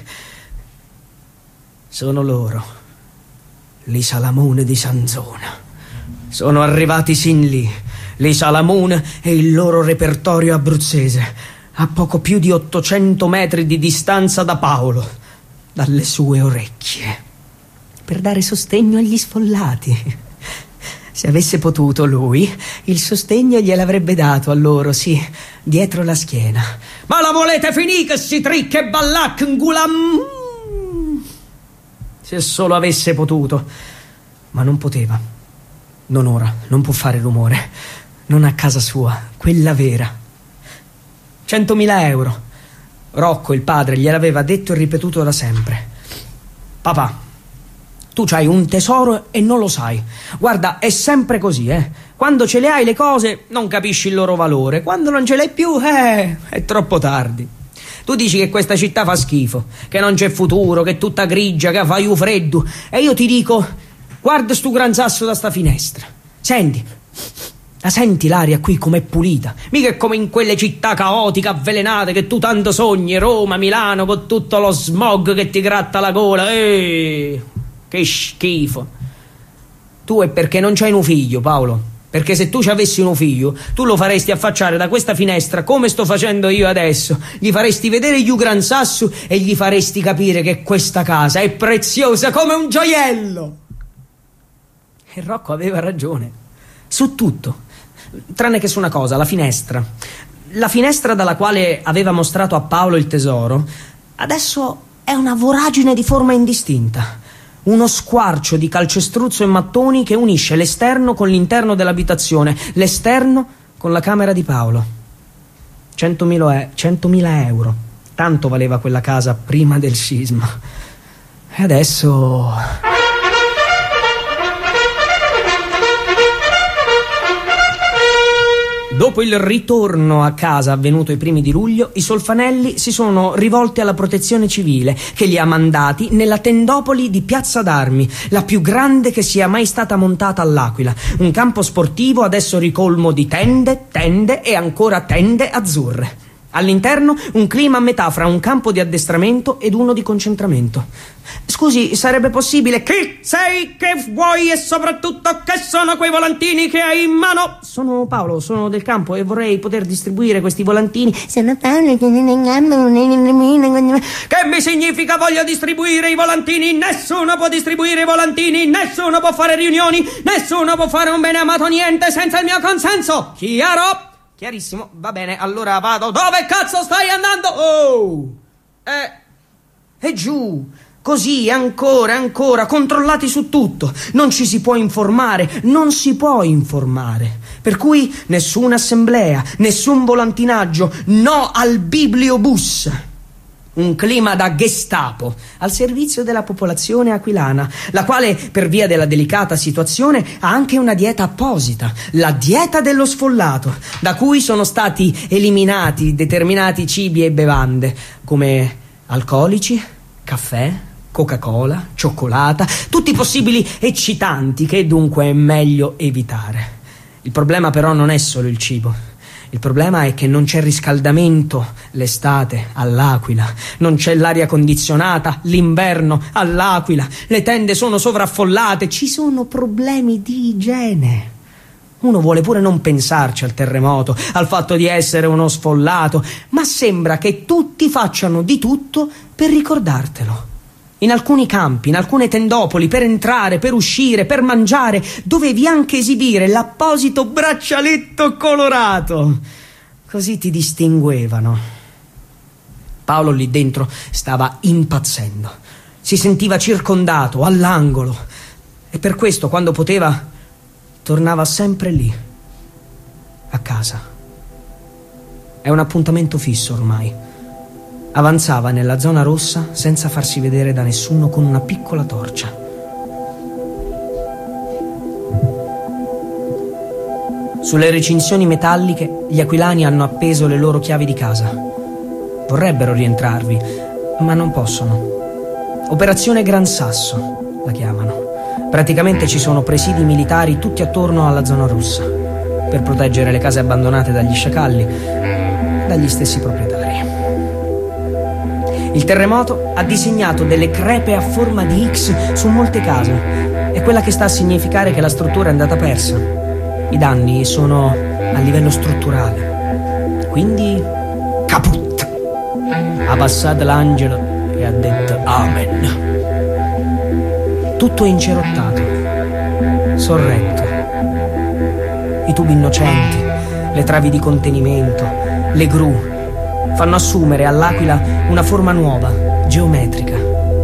Sono loro, li Salamone di Sanzona. Sono arrivati sin lì, li Salamone e il loro repertorio abruzzese, a poco più di ottocento metri di distanza da Paolo, dalle sue orecchie, per dare sostegno agli sfollati. Se avesse potuto lui, il sostegno gliel'avrebbe dato a loro, sì, dietro la schiena. Ma la volete finì che si tricca e ballac ngulam? Se solo avesse potuto. Ma non poteva. Non ora, non può fare rumore. Non a casa sua, quella vera. Centomila euro. Rocco, il padre, gliel'aveva detto e ripetuto da sempre. Papà, tu c'hai un tesoro e non lo sai. Guarda, è sempre così, eh. Quando ce le hai le cose, non capisci il loro valore. Quando non ce l'hai più, eh, è troppo tardi. Tu dici che questa città fa schifo, che non c'è futuro, che è tutta grigia, che fa iu freddo. E io ti dico, guarda stu gran sasso da sta finestra. Senti, la senti l'aria qui com'è pulita? Mica è come in quelle città caotiche, avvelenate che tu tanto sogni, Roma, Milano, con tutto lo smog che ti gratta la gola. Eeeh... Che schifo. Tu è perché non c'hai un figlio, Paolo. Perché se tu ci avessi un figlio, tu lo faresti affacciare da questa finestra come sto facendo io adesso. Gli faresti vedere gli Gran Sasso e gli faresti capire che questa casa è preziosa come un gioiello. E Rocco aveva ragione. Su tutto. Tranne che su una cosa, la finestra. La finestra dalla quale aveva mostrato a Paolo il tesoro, adesso è una voragine di forma indistinta. Uno squarcio di calcestruzzo e mattoni che unisce l'esterno con l'interno dell'abitazione, l'esterno con la camera di Paolo. Centomila euro. Tanto valeva quella casa prima del sisma. E adesso... Dopo il ritorno a casa avvenuto i primi di luglio, i Solfanelli si sono rivolti alla protezione civile, che li ha mandati nella tendopoli di Piazza d'Armi, la più grande che sia mai stata montata all'Aquila. Un campo sportivo adesso ricolmo di tende, tende e ancora tende azzurre. All'interno un clima a metà fra un campo di addestramento ed uno di concentramento. Scusi, sarebbe possibile... Chi sei, che vuoi e soprattutto che sono quei volantini che hai in mano? Sono Paolo, sono del campo e vorrei poter distribuire questi volantini. Sono Paolo. Che mi significa voglio distribuire i volantini? Nessuno può distribuire i volantini, nessuno può fare riunioni, nessuno può fare un bene amato niente senza il mio consenso. Chiaro? Chiarissimo, va bene, allora vado. Dove cazzo stai andando? Oh! Eh... E giù... Così, ancora, ancora, controllati su tutto. Non ci si può informare, non si può informare. Per cui nessuna assemblea, nessun volantinaggio, no al bibliobus. Un clima da Gestapo, al servizio della popolazione aquilana, la quale, per via della delicata situazione, ha anche una dieta apposita, la dieta dello sfollato, da cui sono stati eliminati determinati cibi e bevande, come alcolici, caffè, Coca-Cola, cioccolata, tutti i possibili eccitanti che dunque è meglio evitare. Il problema però non è solo il cibo. Il problema è che non c'è riscaldamento l'estate all'Aquila, non c'è l'aria condizionata l'inverno all'Aquila, le tende sono sovraffollate, ci sono problemi di igiene. Uno vuole pure non pensarci al terremoto, al fatto di essere uno sfollato, ma sembra che tutti facciano di tutto per ricordartelo. In alcuni campi, in alcune tendopoli, per entrare, per uscire, per mangiare, dovevi anche esibire l'apposito braccialetto colorato. Così ti distinguevano. Paolo lì dentro stava impazzendo. Si sentiva circondato, all'angolo. E per questo, quando poteva, tornava sempre lì, a casa. È un appuntamento fisso ormai. Avanzava nella zona rossa senza farsi vedere da nessuno con una piccola torcia. Sulle recinzioni metalliche gli aquilani hanno appeso le loro chiavi di casa. Vorrebbero rientrarvi, ma non possono. Operazione Gran Sasso, la chiamano. Praticamente ci sono presidi militari tutti attorno alla zona rossa, per proteggere le case abbandonate dagli sciacalli e dagli stessi proprietari. Il terremoto ha disegnato delle crepe a forma di X su molte case. È quella che sta a significare che la struttura è andata persa. I danni sono a livello strutturale. Quindi, caput! Ha passato l'angelo e ha detto amen. Tutto è incerottato, sorretto. I tubi innocenti, le travi di contenimento, le gru fanno assumere all'Aquila una forma nuova, geometrica.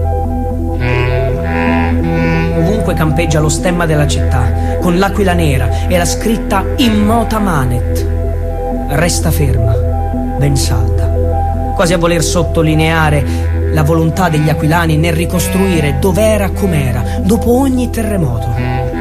Ovunque campeggia lo stemma della città, con l'aquila nera e la scritta Immota Manet. Resta ferma, ben salda, quasi a voler sottolineare la volontà degli aquilani nel ricostruire dov'era com'era, dopo ogni terremoto.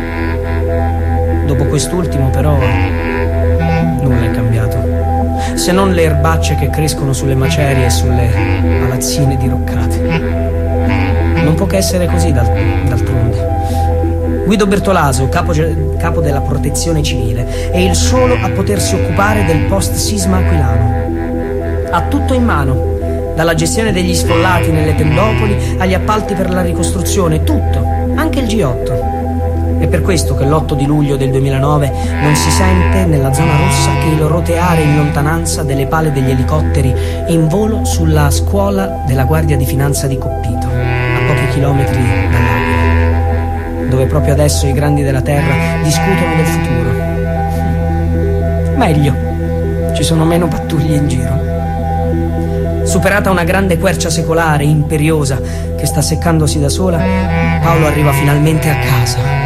Dopo quest'ultimo, però, nulla è cambiato, se non le erbacce che crescono sulle macerie e sulle palazzine diroccate. Non può che essere così dal, d'altronde. Guido Bertolaso, capo, capo della protezione civile, è il solo a potersi occupare del post-sisma aquilano. Ha tutto in mano, dalla gestione degli sfollati nelle tendopoli agli appalti per la ricostruzione, tutto, anche il G otto. È per questo che l'otto di luglio del duemilanove non si sente nella zona rossa che il roteare in lontananza delle pale degli elicotteri in volo sulla scuola della Guardia di Finanza di Coppito, a pochi chilometri dall'Aquila, dove proprio adesso i grandi della terra discutono del futuro. Meglio, ci sono meno pattuglie in giro. Superata una grande quercia secolare, imperiosa, che sta seccandosi da sola, Paolo arriva finalmente a casa.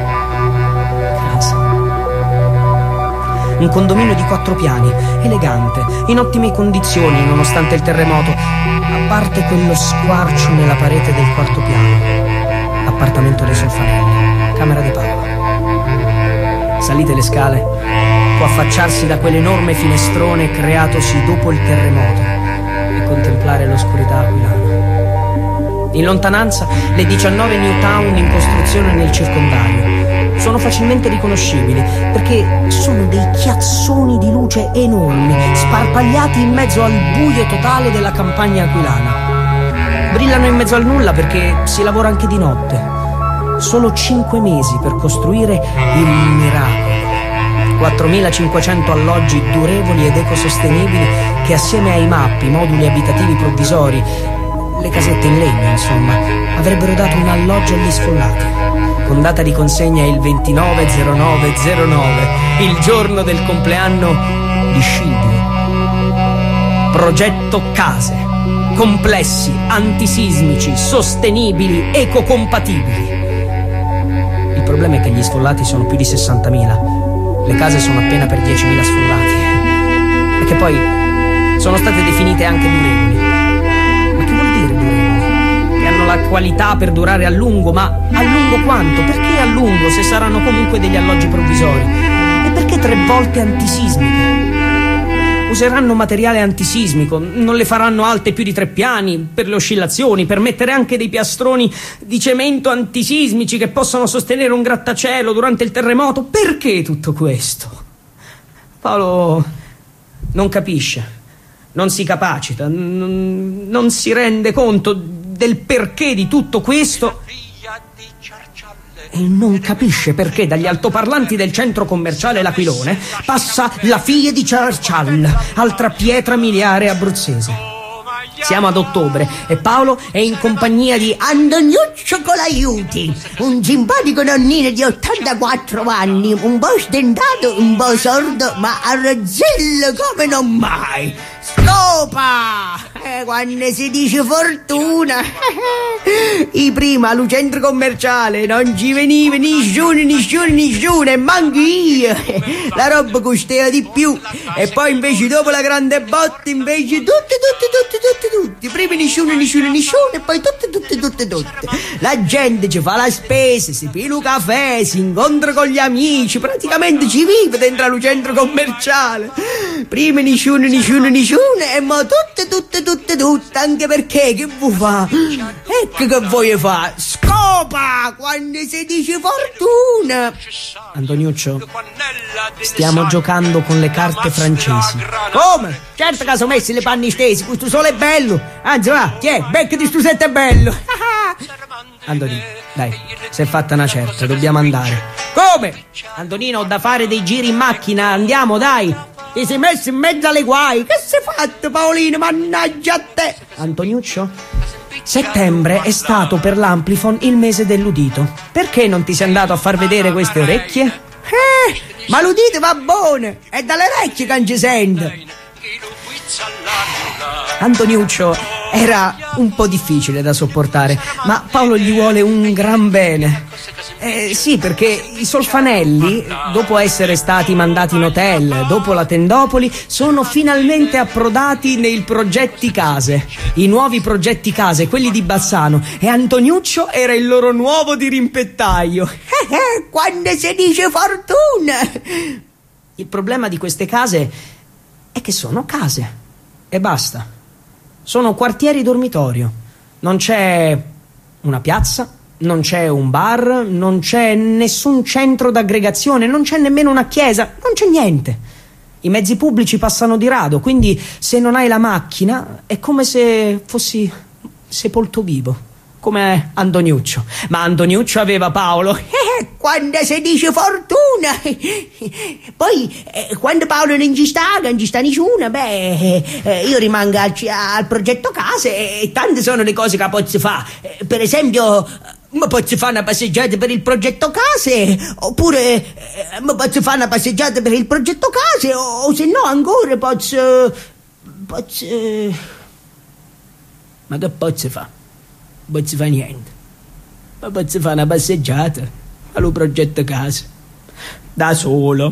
Un condominio di quattro piani, elegante, in ottime condizioni nonostante il terremoto, a parte quello squarcio nella parete del quarto piano. Appartamento dei Solfanelli, camera di Paolo. Salite le scale, può affacciarsi da quell'enorme finestrone creatosi dopo il terremoto e contemplare l'oscurità aquilana. In lontananza le diciannove new town in costruzione nel circondario. Sono facilmente riconoscibili perché sono dei chiazzoni di luce enormi, sparpagliati in mezzo al buio totale della campagna aquilana. Brillano in mezzo al nulla perché si lavora anche di notte. Solo cinque mesi per costruire il miracolo. quattromilacinquecento alloggi durevoli ed ecosostenibili che assieme ai mappi, moduli abitativi provvisori, le casette in legno, insomma, avrebbero dato un alloggio agli sfollati, con data di consegna il ventinove zero nove zero nove, il giorno del compleanno di Scibli. Progetto case, complessi, antisismici, sostenibili, ecocompatibili. Il problema è che gli sfollati sono più di sessantamila, le case sono appena per diecimila sfollati, e che poi sono state definite anche durevoli. Ma che vuol dire durevoli? Che hanno la qualità per durare a lungo, ma a lungo quanto? Perché a lungo se saranno comunque degli alloggi provvisori? E perché tre volte antisismiche? Useranno materiale antisismico, non le faranno alte più di tre piani per le oscillazioni, per mettere anche dei piastroni di cemento antisismici che possano sostenere un grattacielo durante il terremoto. Perché tutto questo? Paolo non capisce, non si capacita, non, non si rende conto del perché di tutto questo e non capisce perché dagli altoparlanti del centro commerciale L'Aquilone passa la figlia di Ciarcial, altra pietra miliare abruzzese. Siamo ad ottobre e Paolo è in compagnia di Antoniuccio Colaiuti, un simpatico nonnino di ottantaquattro anni, un po' stentato, un po' sordo, ma a razzello come non mai. Scopa! Eh, quando si dice fortuna. I prima al centro commerciale non ci veniva nessuno, nessuno, nessuno, e manco io. La roba costava di più. E poi invece dopo la grande botta invece tutti, tutti, tutti, tutti, tutti. Prima nessuno, nessuno, nessuno, e poi tutti, tutti, tutti, tutti. La gente ci fa la spesa, si pila un caffè, si incontra con gli amici, praticamente ci vive dentro al centro commerciale. Prima nessuno, nessuno, nessuno, e mo tutte, tutte, tutte, tutte, anche perché che vuoi fa? Ecco che vuoi fa? Scopa quando si dice fortuna. Antoniuccio, stiamo giocando con le carte francesi. Come? Certo che sono messi le panni stesi, questo sole è bello. Anzi va, chi è? Beccati stu sette bello. Antonino, dai, si è fatta una certa, dobbiamo andare. Come? Antonino, ho da fare dei giri in macchina, andiamo, dai. Ti sei messo in mezzo alle guai. Che sei fatto, Paolino? Mannaggia a te. Antoniuccio, settembre è stato per l'Amplifon il mese dell'udito. Perché non ti sei andato a far vedere queste orecchie? Eh, ma l'udito va buono. È dalle orecchie che non ci sente. Antoniuccio, era un po' difficile da sopportare, ma Paolo gli vuole un gran bene. Eh, sì, perché i Solfanelli, dopo essere stati mandati in hotel, dopo la tendopoli, sono finalmente approdati nei progetti case. I nuovi progetti case, quelli di Bassano. E Antoniuccio era il loro nuovo dirimpettaio. Eh, eh, quando si dice fortuna. Il problema di queste case è che sono case. E basta. Sono quartieri dormitorio. Non c'è una piazza, non c'è un bar, non c'è nessun centro d'aggregazione, non c'è nemmeno una chiesa, non c'è niente. I mezzi pubblici passano di rado, quindi se non hai la macchina è come se fossi sepolto vivo, come Antoniuccio. Ma Antoniuccio aveva Paolo. Eh, quando si dice fortuna. Poi eh, quando Paolo non ci sta, non ci sta nessuno, beh, eh, io rimango al, al progetto case e tante sono le cose che posso fare. Eh, per esempio, ma posso fare una passeggiata per il progetto case, oppure eh, ma posso fare una passeggiata per il progetto case, o, o se no ancora posso posso ma che posso fare? Non posso fare niente, ma posso fare una passeggiata allo progetto casa da solo.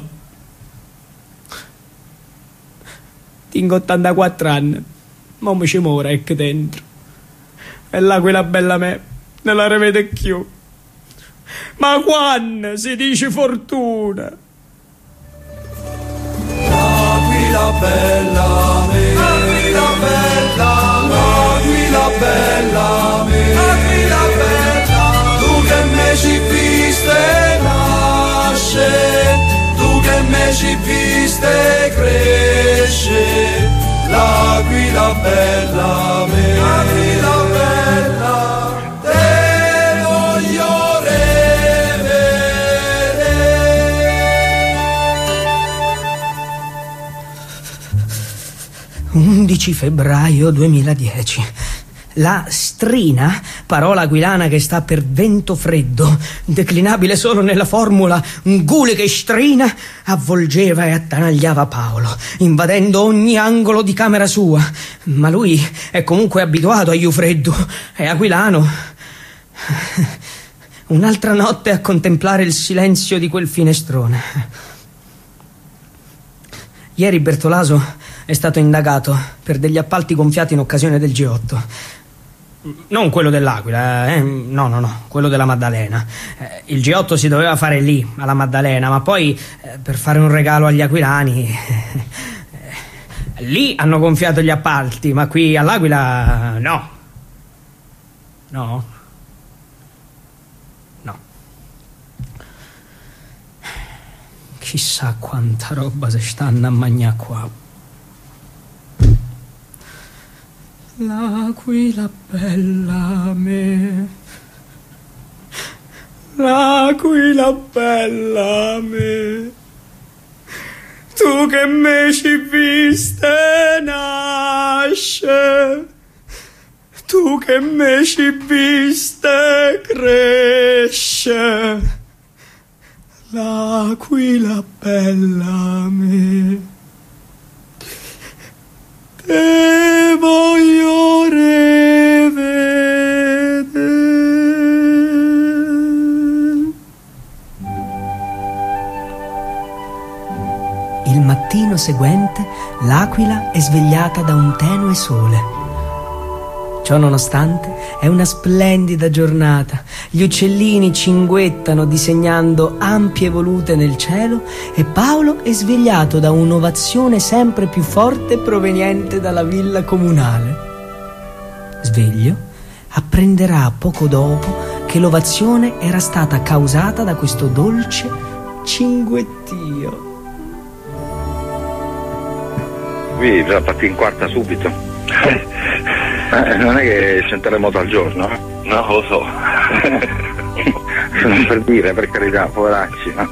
Tengo ottantaquattro anni, ma mi ci muore ecco dentro, e là quella bella me non la rivede più. Ma quando si dice fortuna, l'aquila bella me, l'aquila bella me, l'aquila bella me, l'aquila bella, tu che me ci viste nasce, tu che me ci viste cresce, l'aquila bella me, l'aquila bella. undici febbraio duemiladieci. La strina, parola aquilana che sta per vento freddo, declinabile solo nella formula un gule che strina, avvolgeva e attanagliava Paolo, invadendo ogni angolo di camera sua. Ma lui è comunque abituato agli freddo, è aquilano. Un'altra notte a contemplare il silenzio di quel finestrone. Ieri Bertolaso è stato indagato per degli appalti gonfiati in occasione del G otto. Non quello dell'Aquila, eh? no, no, no, quello della Maddalena. Eh, il G otto si doveva fare lì, alla Maddalena, ma poi eh, per fare un regalo agli aquilani, eh, lì hanno gonfiato gli appalti, ma qui all'Aquila no. No? No. Chissà quanta roba si stanno a mangiare qua. L'aquila bella me, l'aquila bella me, tu che me ci viste nasce, tu che me ci viste cresce, l'aquila bella me, te voglio rivedere. Il mattino seguente l'aquila è svegliata da un tenue sole. Ciò nonostante è una splendida giornata. Gli uccellini cinguettano disegnando ampie volute nel cielo e Paolo è svegliato da un'ovazione sempre più forte proveniente dalla villa comunale. Sveglio, apprenderà poco dopo che l'ovazione era stata causata da questo dolce cinguettio. Qui bisogna partire in quarta subito. Eh, non è che c'è un terremoto al giorno, eh? No, lo so. Non per dire, per carità, poveracci. No?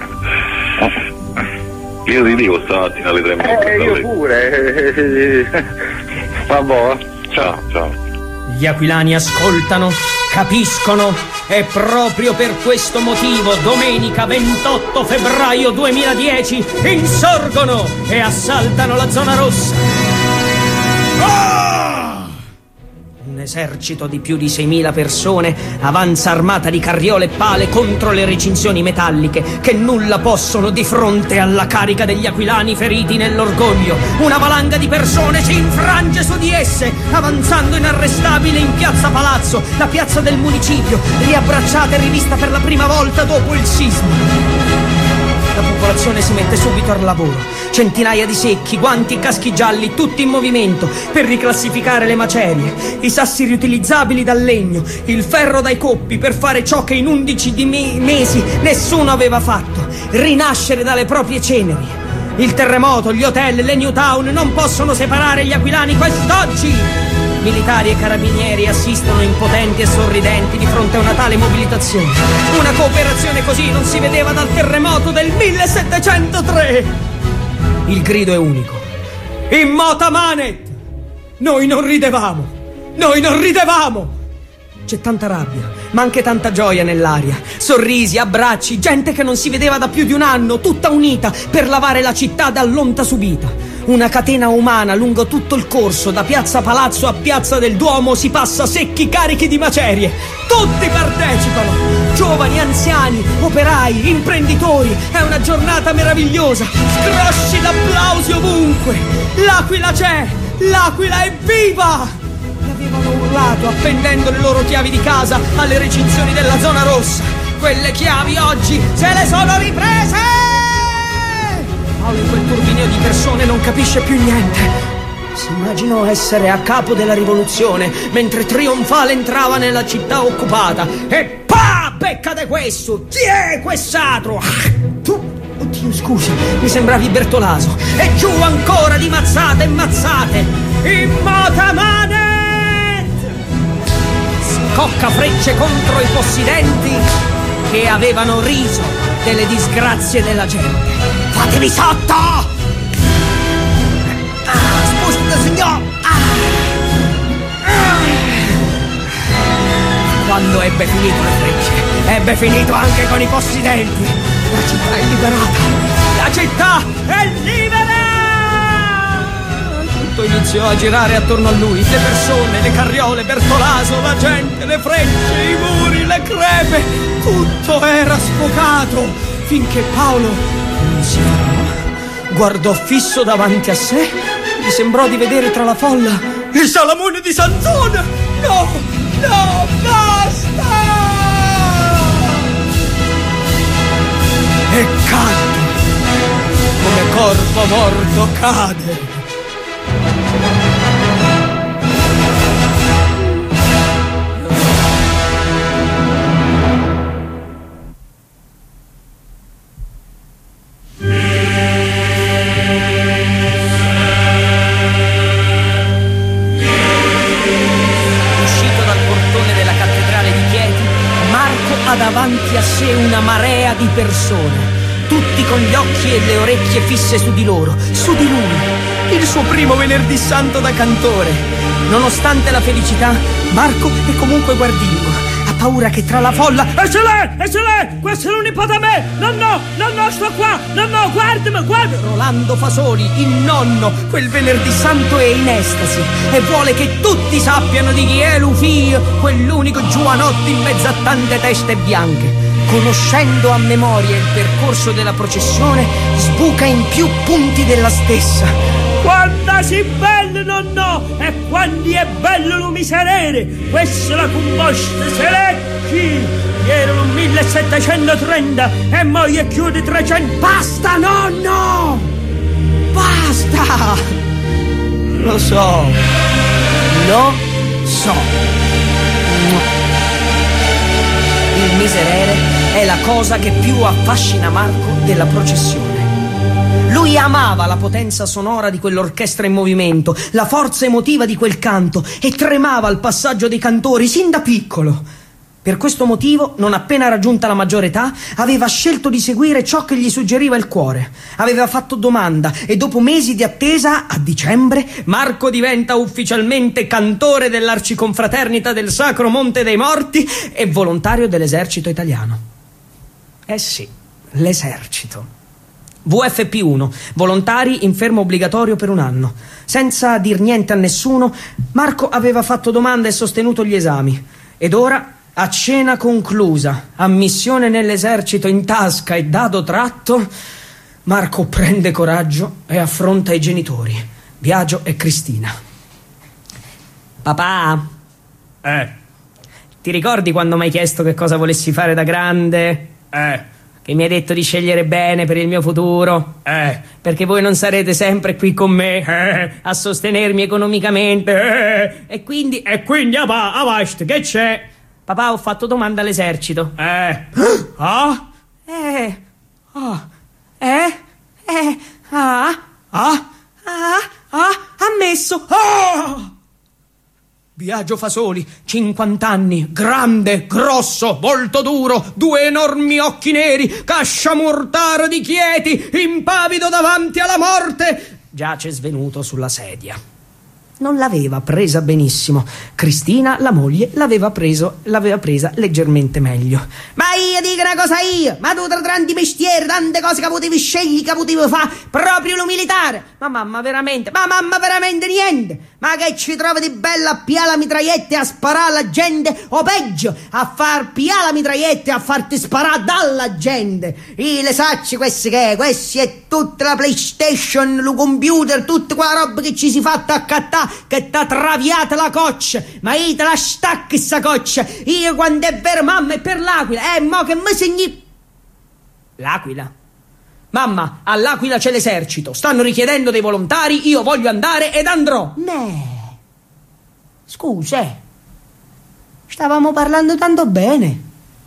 Io ti dico stamattina alle tre e mezza. Eh, io pure. Vabbè. Ciao, ciao. Gli aquilani ascoltano, capiscono e proprio per questo motivo domenica ventotto febbraio duemiladieci insorgono e assaltano la zona rossa. Un esercito di più di seimila persone avanza armata di carriole e pale contro le recinzioni metalliche che nulla possono di fronte alla carica degli aquilani feriti nell'orgoglio. Una valanga di persone si infrange su di esse, avanzando inarrestabile in piazza Palazzo, la piazza del municipio, riabbracciata e rivista per la prima volta dopo il sisma. La popolazione si mette subito al lavoro. Centinaia di secchi, guanti e caschi gialli, tutti in movimento per riclassificare le macerie, i sassi riutilizzabili dal legno, il ferro dai coppi per fare ciò che in undici di me- mesi nessuno aveva fatto: rinascere dalle proprie ceneri. Il terremoto, gli hotel, le new town non possono separare gli aquilani quest'oggi. Militari e carabinieri assistono impotenti e sorridenti di fronte a una tale mobilitazione. Una cooperazione così non si vedeva dal terremoto del millesettecentotre. Il grido è unico: in mota manet! Noi non ridevamo! Noi non ridevamo! C'è tanta rabbia, ma anche tanta gioia nell'aria. Sorrisi, abbracci, gente che non si vedeva da più di un anno, tutta unita per lavare la città dall'onta subita. Una catena umana lungo tutto il corso, da piazza Palazzo a piazza del Duomo si passa secchi carichi di macerie. Tutti partecipano, giovani, anziani, operai, imprenditori. È una giornata meravigliosa, scrosci d'applausi ovunque. L'Aquila c'è, l'Aquila è viva! Avevano urlato appendendo le loro chiavi di casa alle recinzioni della zona rossa. Quelle chiavi oggi se le sono riprese! Paolo in quel turbinio di persone non capisce più niente. Si immaginò essere a capo della rivoluzione mentre trionfale entrava nella città occupata. E pa! Beccate questo! Chi è quest'altro? Ah, tu! Oddio, scusa, mi sembravi Bertolaso. E giù ancora di mazzate e mazzate. In motamane! Scocca frecce contro i possidenti che avevano riso delle disgrazie della gente. Fatevi sotto! Ah, spusta, signor! Ah. Ah. Quando ebbe finito le frecce, ebbe finito anche con i possidenti. La città è liberata! La città è libera! Tutto iniziò a girare attorno a lui. Le persone, le carriole, Bertolaso, la gente, le frecce, i muri, le crepe. Tutto era sfocato finché Paolo non si fermò, guardò fisso davanti a sé, gli sembrò di vedere tra la folla il Salamone di Sansone. No, no, basta! E cade, come corpo morto cade. Davanti a sé una marea di persone, tutti con gli occhi e le orecchie fisse su di loro, su di lui, il suo primo venerdì santo da cantore. Nonostante la felicità, Marco è comunque guardingo. Ha paura che tra la folla... E se l'è, e se l'è, questo è un nipote a me! No, no, no, no, sto qua! No, no, guardami, guardami! Rolando Fasoli, il nonno, quel venerdì santo è in estasi e vuole che tutti sappiano di chi è Lufio, quell'unico giovanotto in mezzo a tante teste bianche. Conoscendo a memoria il percorso della processione, sbuca in più punti della stessa. Quanta si bello, nonno! E quanti è bello lo miserere! Questa è la composta Selecchi! Erano millesettecentotrenta e mo' è più di trecento... Basta, nonno! Basta! Lo so. Lo so. Il miserere è la cosa che più affascina Marco della processione. Lui amava la potenza sonora di quell'orchestra in movimento, la forza emotiva di quel canto e tremava al passaggio dei cantori sin da piccolo. Per questo motivo, non appena raggiunta la maggiore età, aveva scelto di seguire ciò che gli suggeriva il cuore. Aveva fatto domanda e dopo mesi di attesa, a dicembre, Marco diventa ufficialmente cantore dell'Arciconfraternita del Sacro Monte dei Morti e volontario dell'esercito italiano. Eh sì, l'esercito. V F P uno, volontari in fermo obbligatorio per un anno. Senza dir niente a nessuno, Marco aveva fatto domanda e sostenuto gli esami. Ed ora, a cena conclusa, ammissione nell'esercito in tasca e dado tratto, Marco prende coraggio e affronta i genitori, Biagio e Cristina. Papà? Eh? Ti ricordi quando mi hai chiesto che cosa volessi fare da grande? Eh? Che mi hai detto di scegliere bene per il mio futuro? Eh? Perché voi non sarete sempre qui con me eh, a sostenermi economicamente. Eh? E quindi... E quindi, papà, avast, che c'è? Papà, ho fatto domanda all'esercito. Eh? Ah? Eh? Oh. Eh? Eh? Ah? Ah? Ah? Ah? Ammesso. Ah! Biagio Fasoli, cinquanta anni, grande, grosso, volto duro, due enormi occhi neri, cascia mortara di Chieti, impavido davanti alla morte, giace svenuto sulla sedia. Non l'aveva presa benissimo. Cristina, la moglie, l'aveva preso, l'aveva presa leggermente meglio. Ma io dico una cosa io, ma tu tra tanti mestieri, tante cose che potevi scegliere, che potevi fare, proprio lo militare. Ma mamma, veramente? Ma mamma, veramente niente. Ma che ci trovi di bello a piare la mitraglietta e a sparare alla gente, o peggio, a far piare la mitraglietta e a farti sparare dalla gente. Io le sacci questi che è, questi è tutta la PlayStation, lo computer, tutta quella roba che ci si fatta accattare, che t'ha traviata la coccia, ma io te la stacchi sta coccia. Io quando è vero mamma è per l'Aquila, eh mo che mi segni... L'Aquila? Mamma, all'Aquila c'è l'esercito, stanno richiedendo dei volontari, io voglio andare ed andrò. Ne. Scusa, eh. Stavamo parlando tanto bene.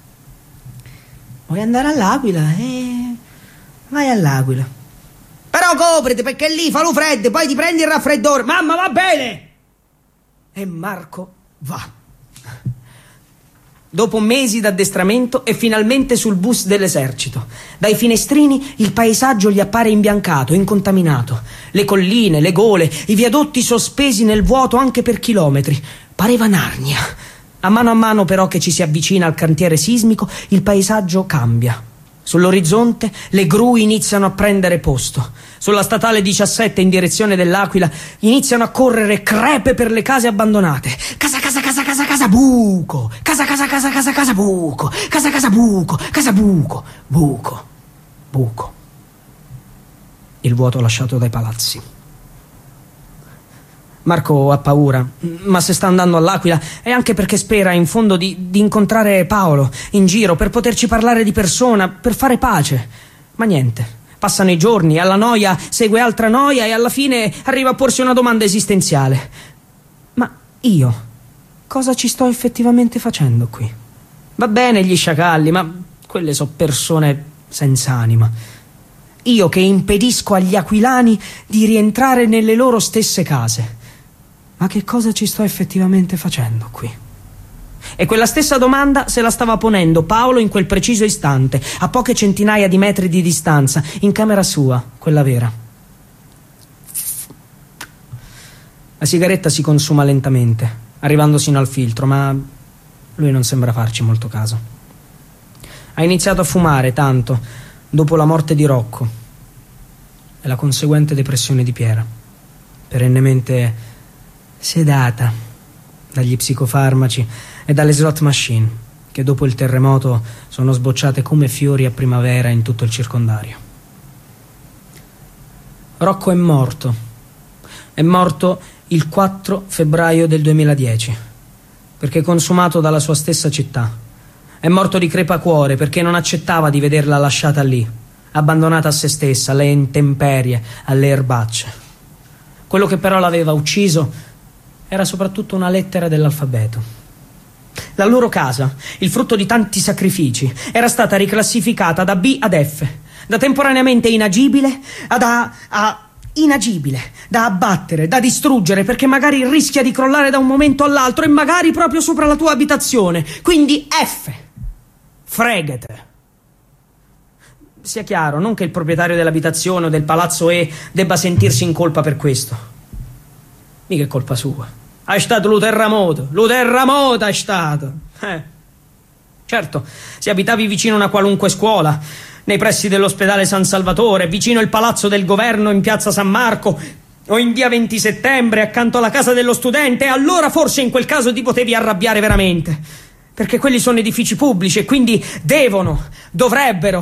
Vuoi andare all'Aquila? Eh, vai all'Aquila. Però copriti, perché lì fa lo freddo, poi ti prendi il raffreddore. Mamma, va bene! E Marco va. Dopo mesi d'addestramento è finalmente sul bus dell'esercito. Dai finestrini il paesaggio gli appare imbiancato, incontaminato. Le colline, le gole, i viadotti sospesi nel vuoto anche per chilometri. Pareva Narnia. A mano a mano però che ci si avvicina al cantiere sismico, il paesaggio cambia. Sull'orizzonte le gru iniziano a prendere posto. Sulla statale diciassette in direzione dell'Aquila iniziano a correre crepe per le case abbandonate. Casa, casa, casa, casa, casa, buco. Casa, casa, casa, casa, casa, buco. Casa, casa, buco. Casa, buco. Buco. Buco. Il vuoto lasciato dai palazzi. Marco ha paura, ma se sta andando all'Aquila è anche perché spera in fondo di, di incontrare Paolo in giro per poterci parlare di persona, per fare pace. Ma niente, passano i giorni, alla noia segue altra noia e alla fine arriva a porsi una domanda esistenziale. Ma io cosa ci sto effettivamente facendo qui? Va bene gli sciacalli, ma quelle sono persone senza anima. Io che impedisco agli aquilani di rientrare nelle loro stesse case. Ma che cosa ci sto effettivamente facendo qui? E quella stessa domanda se la stava ponendo Paolo in quel preciso istante, a poche centinaia di metri di distanza, in camera sua, quella vera. La sigaretta si consuma lentamente, arrivando sino al filtro, ma lui non sembra farci molto caso. Ha iniziato a fumare tanto dopo la morte di Rocco e la conseguente depressione di Piera, perennemente sedata dagli psicofarmaci e dalle slot machine che dopo il terremoto sono sbocciate come fiori a primavera in tutto il circondario. Rocco è morto. È morto il quattro febbraio del duemiladieci, perché consumato dalla sua stessa città. È morto di crepacuore perché non accettava di vederla lasciata lì, abbandonata a se stessa, alle intemperie, alle erbacce. Quello che però l'aveva ucciso era soprattutto una lettera dell'alfabeto. La loro casa, il frutto di tanti sacrifici, era stata riclassificata da B ad F, da temporaneamente inagibile ad A, a inagibile, da abbattere, da distruggere, perché magari rischia di crollare da un momento all'altro e magari proprio sopra la tua abitazione. Quindi F. Fregate. Sia chiaro, non che il proprietario dell'abitazione o del palazzo E debba sentirsi in colpa per questo. Mica è colpa sua. È stato lo terremoto. Lo terremoto è stato. Eh. Certo, se abitavi vicino a una qualunque scuola, nei pressi dell'ospedale San Salvatore, vicino il palazzo del governo in piazza San Marco o in via venti settembre accanto alla casa dello studente, allora forse in quel caso ti potevi arrabbiare veramente, perché quelli sono edifici pubblici e quindi devono, dovrebbero,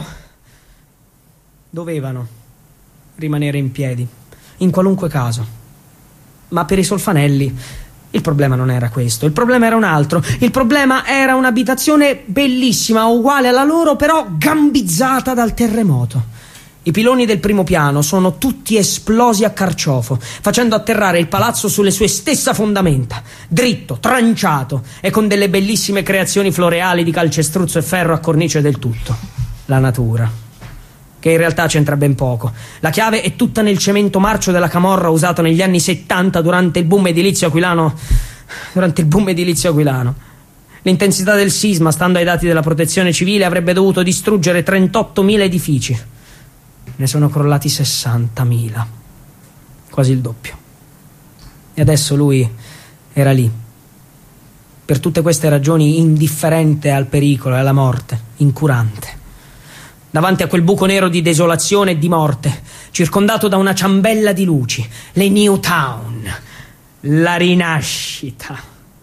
dovevano rimanere in piedi in qualunque caso. Ma per i Solfanelli il problema non era questo, il problema era un altro. Il problema era un'abitazione bellissima, uguale alla loro, però gambizzata dal terremoto. I piloni del primo piano sono tutti esplosi a carciofo, facendo atterrare il palazzo sulle sue stesse fondamenta, dritto, tranciato e con delle bellissime creazioni floreali di calcestruzzo e ferro a cornice del tutto. La natura, che in realtà c'entra ben poco. La chiave è tutta nel cemento marcio della camorra usato negli anni settanta durante il boom edilizio aquilano. Durante il boom edilizio aquilano. L'intensità del sisma, stando ai dati della protezione civile, avrebbe dovuto distruggere trentottomila edifici. Ne sono crollati sessantamila. Quasi il doppio. E adesso lui era lì. Per tutte queste ragioni indifferente al pericolo e alla morte, incurante. Davanti a quel buco nero di desolazione e di morte, circondato da una ciambella di luci, le New Town, la rinascita.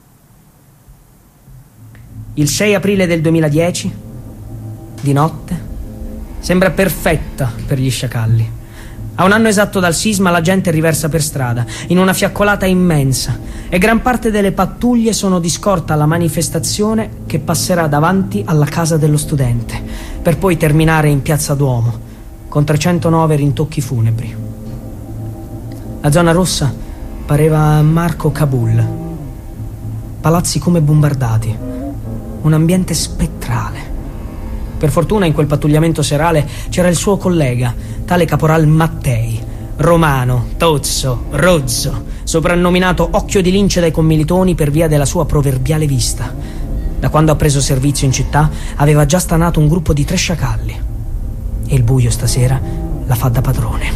Il sei aprile del duemiladieci, di notte, sembra perfetta per gli sciacalli. A un anno esatto dal sisma la gente riversa per strada, in una fiaccolata immensa, e gran parte delle pattuglie sono di scorta alla manifestazione che passerà davanti alla casa dello studente, per poi terminare in Piazza Duomo, con trecentonove rintocchi funebri. La zona rossa pareva Marco Kabul. Palazzi come bombardati, un ambiente spettrale. Per fortuna in quel pattugliamento serale c'era il suo collega, tale caporal Mattei, romano, tozzo, rozzo, soprannominato Occhio di Lince dai commilitoni per via della sua proverbiale vista. Da quando ha preso servizio in città aveva già stanato un gruppo di tre sciacalli. E il buio stasera la fa da padrone.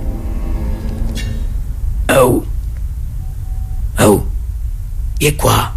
Oh, oh, e qua?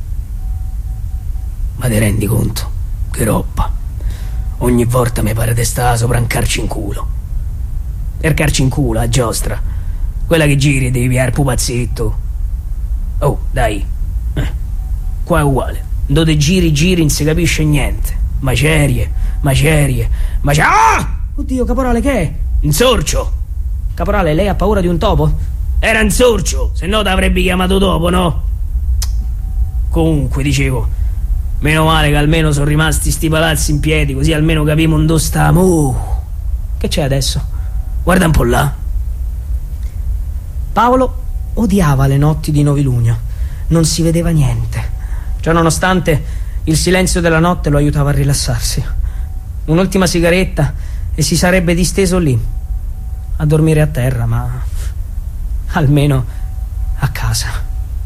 Ma te rendi conto? Che roba! Ogni volta mi pare di stare sopra un carci in culo. Per carci in culo, a giostra. Quella che giri devi pigliare pupazzetto. Oh, dai. Eh. Qua è uguale. Dove giri, giri, non si capisce niente. Macerie, macerie, macerie. Ah! Oddio, caporale, che è? Un sorcio. Caporale, lei ha paura di un topo? Era un sorcio, se no t'avrebbe chiamato dopo, no? Comunque, dicevo, meno male che almeno sono rimasti sti palazzi in piedi, così almeno capiamo dove stiamo. Che c'è adesso? Guarda un po' là. Paolo odiava le notti di novilunio. Non si vedeva niente. Ciò nonostante, il silenzio della notte lo aiutava a rilassarsi. Un'ultima sigaretta e si sarebbe disteso lì, a dormire a terra, ma almeno a casa.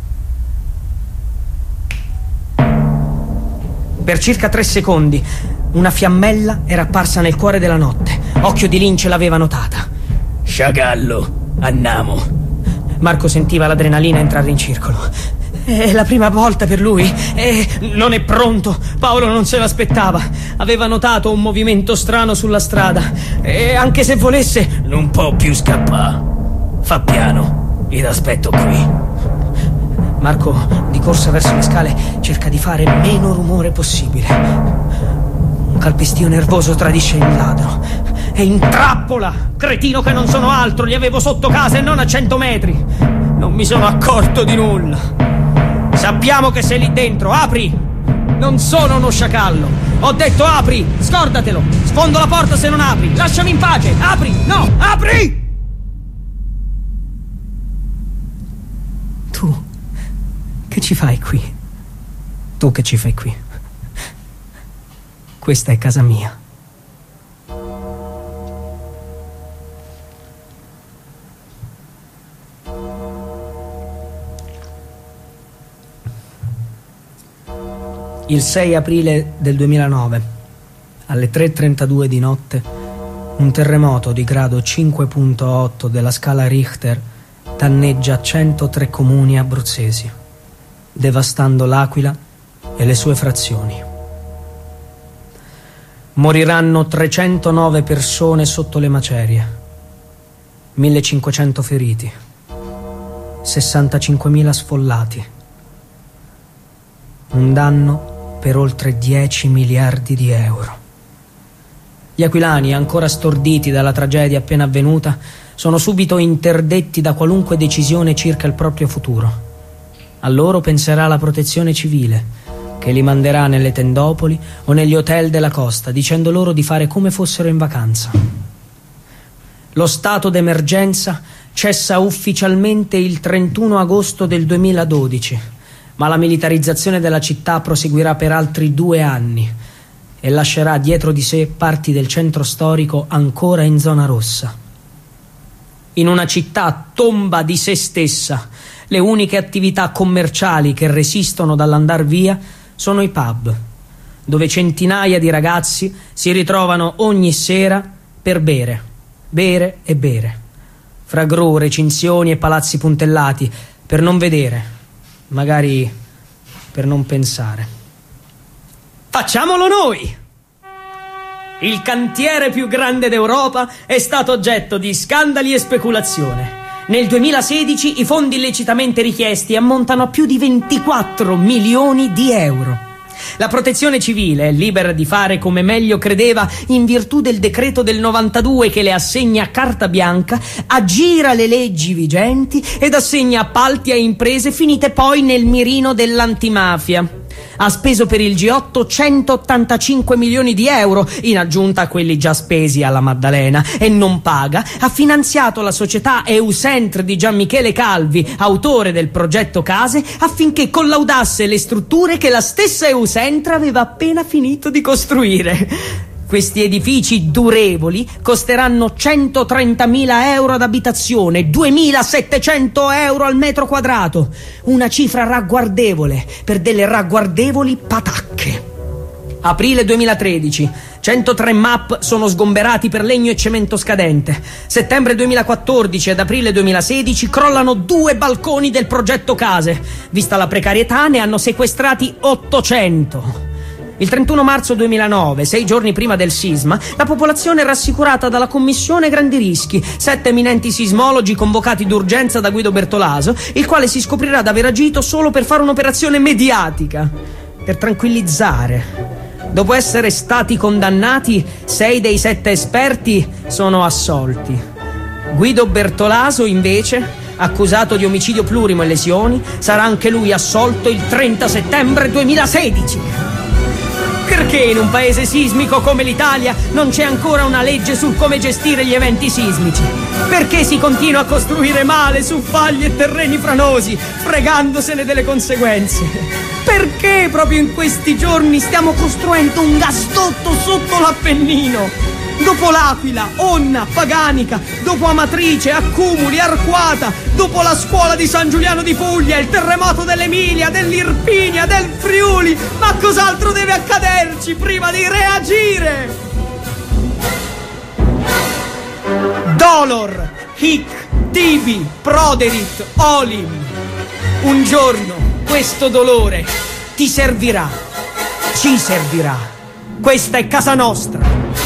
Per circa tre secondi una fiammella era apparsa nel cuore della notte. Occhio di Lince l'aveva notata. Sciacallo, andiamo. Marco sentiva l'adrenalina entrare in circolo. È la prima volta per lui e non è pronto. Paolo non se l'aspettava. Aveva notato un movimento strano sulla strada e anche se volesse non può più scappare. Fa piano, io aspetto qui. Marco, di corsa verso le scale, cerca di fare meno rumore possibile. Un calpestio nervoso tradisce il ladro. È in trappola! Cretino che non sono altro, li avevo sotto casa e non a cento metri. Non mi sono accorto di nulla. Sappiamo che sei lì dentro, apri! Non sono uno sciacallo. Ho detto apri, scordatelo. Sfondo la porta se non apri. Lasciami in pace, apri! No, apri! Tu, che ci fai qui? Tu che ci fai qui? Questa è casa mia. Il sei aprile del duemilanove, alle tre e trentadue di notte, un terremoto di grado cinque virgola otto della scala Richter danneggia centotré comuni abruzzesi, devastando l'Aquila e le sue frazioni. Moriranno trecentonove persone sotto le macerie, millecinquecento feriti, sessantacinquemila sfollati. Un danno per oltre dieci miliardi di euro. Gli aquilani, ancora storditi dalla tragedia appena avvenuta, sono subito interdetti da qualunque decisione circa il proprio futuro. A loro penserà la protezione civile, che li manderà nelle tendopoli o negli hotel della costa, dicendo loro di fare come fossero in vacanza. Lo stato d'emergenza cessa ufficialmente il trentuno agosto del duemiladodici, ma la militarizzazione della città proseguirà per altri due anni e lascerà dietro di sé parti del centro storico ancora in zona rossa. In una città tomba di se stessa, le uniche attività commerciali che resistono dall'andar via sono i pub, dove centinaia di ragazzi si ritrovano ogni sera per bere, bere e bere, fra gru, recinzioni e palazzi puntellati, per non vedere, magari per non pensare. Facciamolo noi! Il cantiere più grande d'Europa è stato oggetto di scandali e speculazione. Nel duemilasedici i fondi illecitamente richiesti ammontano a più di ventiquattro milioni di euro. La protezione civile, libera di fare come meglio credeva in virtù del decreto del novantadue che le assegna carta bianca, aggira le leggi vigenti ed assegna appalti a imprese finite poi nel mirino dell'antimafia. Ha speso per il G otto centottantacinque milioni di euro, in aggiunta a quelli già spesi alla Maddalena, e non paga. Ha finanziato la società Eucentr di Gianmichele Calvi, autore del progetto Case, affinché collaudasse le strutture che la stessa Eucentr aveva appena finito di costruire. Questi edifici durevoli costeranno centotrentamila euro ad abitazione, duemilasettecento euro al metro quadrato. Una cifra ragguardevole per delle ragguardevoli patacche. Aprile duemilatredici, centotré M A P sono sgomberati per legno e cemento scadente. Settembre duemilaquattordici ed aprile duemilasedici crollano due balconi del progetto Case. Vista la precarietà, ne hanno sequestrati ottocento. Il trentuno marzo duemilanove, sei giorni prima del sisma, la popolazione è rassicurata dalla commissione grandi rischi, sette eminenti sismologi convocati d'urgenza da Guido Bertolaso, il quale si scoprirà d'aver agito solo per fare un'operazione mediatica, per tranquillizzare. Dopo essere stati condannati, sei dei sette esperti sono assolti. Guido Bertolaso, invece, accusato di omicidio plurimo e lesioni, sarà anche lui assolto il trenta settembre duemilasedici. Perché in un paese sismico come l'Italia non c'è ancora una legge sul come gestire gli eventi sismici? Perché si continua a costruire male su fagli e terreni franosi, fregandosene delle conseguenze? Perché proprio in questi giorni stiamo costruendo un gasdotto sotto l'Appennino? Dopo l'Aquila, Onna, Paganica, dopo Amatrice, Accumuli, Arquata, dopo la scuola di San Giuliano di Puglia, il terremoto dell'Emilia, dell'Irpinia, del Friuli, ma cos'altro deve accaderci prima di reagire? Dolor, hic, Tibi, Proderit, Olim. Un giorno questo dolore ti servirà, ci servirà. Questa è casa nostra.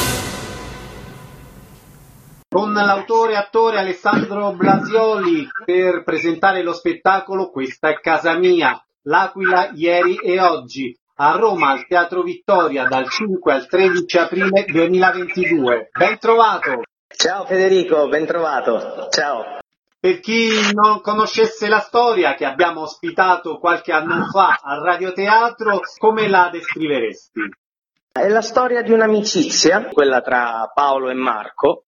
Con l'autore e attore Alessandro Blasioli per presentare lo spettacolo Questa è casa mia, L'Aquila ieri e oggi, a Roma al Teatro Vittoria dal cinque al tredici aprile duemilaventidue. Ben trovato! Ciao Federico, ben trovato. Ciao. Per chi non conoscesse la storia che abbiamo ospitato qualche anno fa al radioteatro, come la descriveresti? È la storia di un'amicizia, quella tra Paolo e Marco,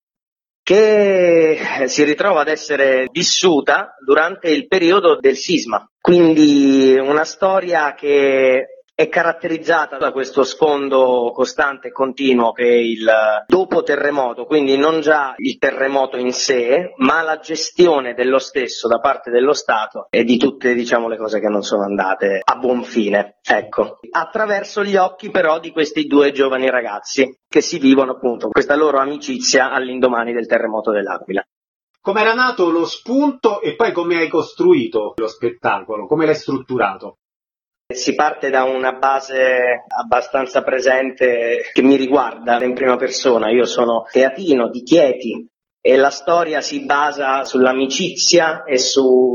che si ritrova ad essere vissuta durante il periodo del sisma. Quindi una storia che è caratterizzata da questo sfondo costante e continuo che è il dopo terremoto, quindi non già il terremoto in sé, ma la gestione dello stesso da parte dello Stato e di tutte, diciamo, le cose che non sono andate a buon fine, ecco, attraverso gli occhi però di questi due giovani ragazzi che si vivono appunto questa loro amicizia all'indomani del terremoto dell'Aquila. Come era nato lo spunto e poi come hai costruito lo spettacolo, come l'hai strutturato? Si parte da una base abbastanza presente che mi riguarda in prima persona. Io sono teatino di Chieti e la storia si basa sull'amicizia e su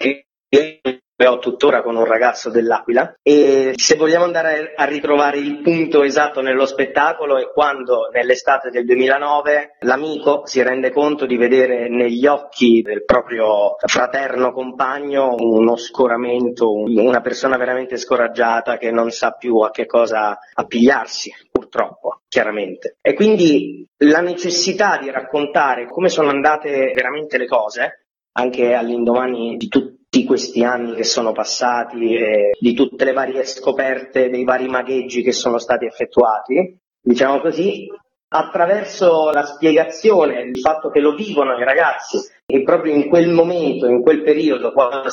che ho tuttora con un ragazzo dell'Aquila, e se vogliamo andare a ritrovare il punto esatto nello spettacolo è quando nell'estate del duemilanove l'amico si rende conto di vedere negli occhi del proprio fraterno compagno uno scoramento, una persona veramente scoraggiata che non sa più a che cosa appigliarsi, purtroppo, chiaramente. E quindi la necessità di raccontare come sono andate veramente le cose, anche all'indomani di tutti questi anni che sono passati e di tutte le varie scoperte, dei vari magheggi che sono stati effettuati, diciamo così, attraverso la spiegazione del fatto che lo vivono i ragazzi e proprio in quel momento, in quel periodo, quando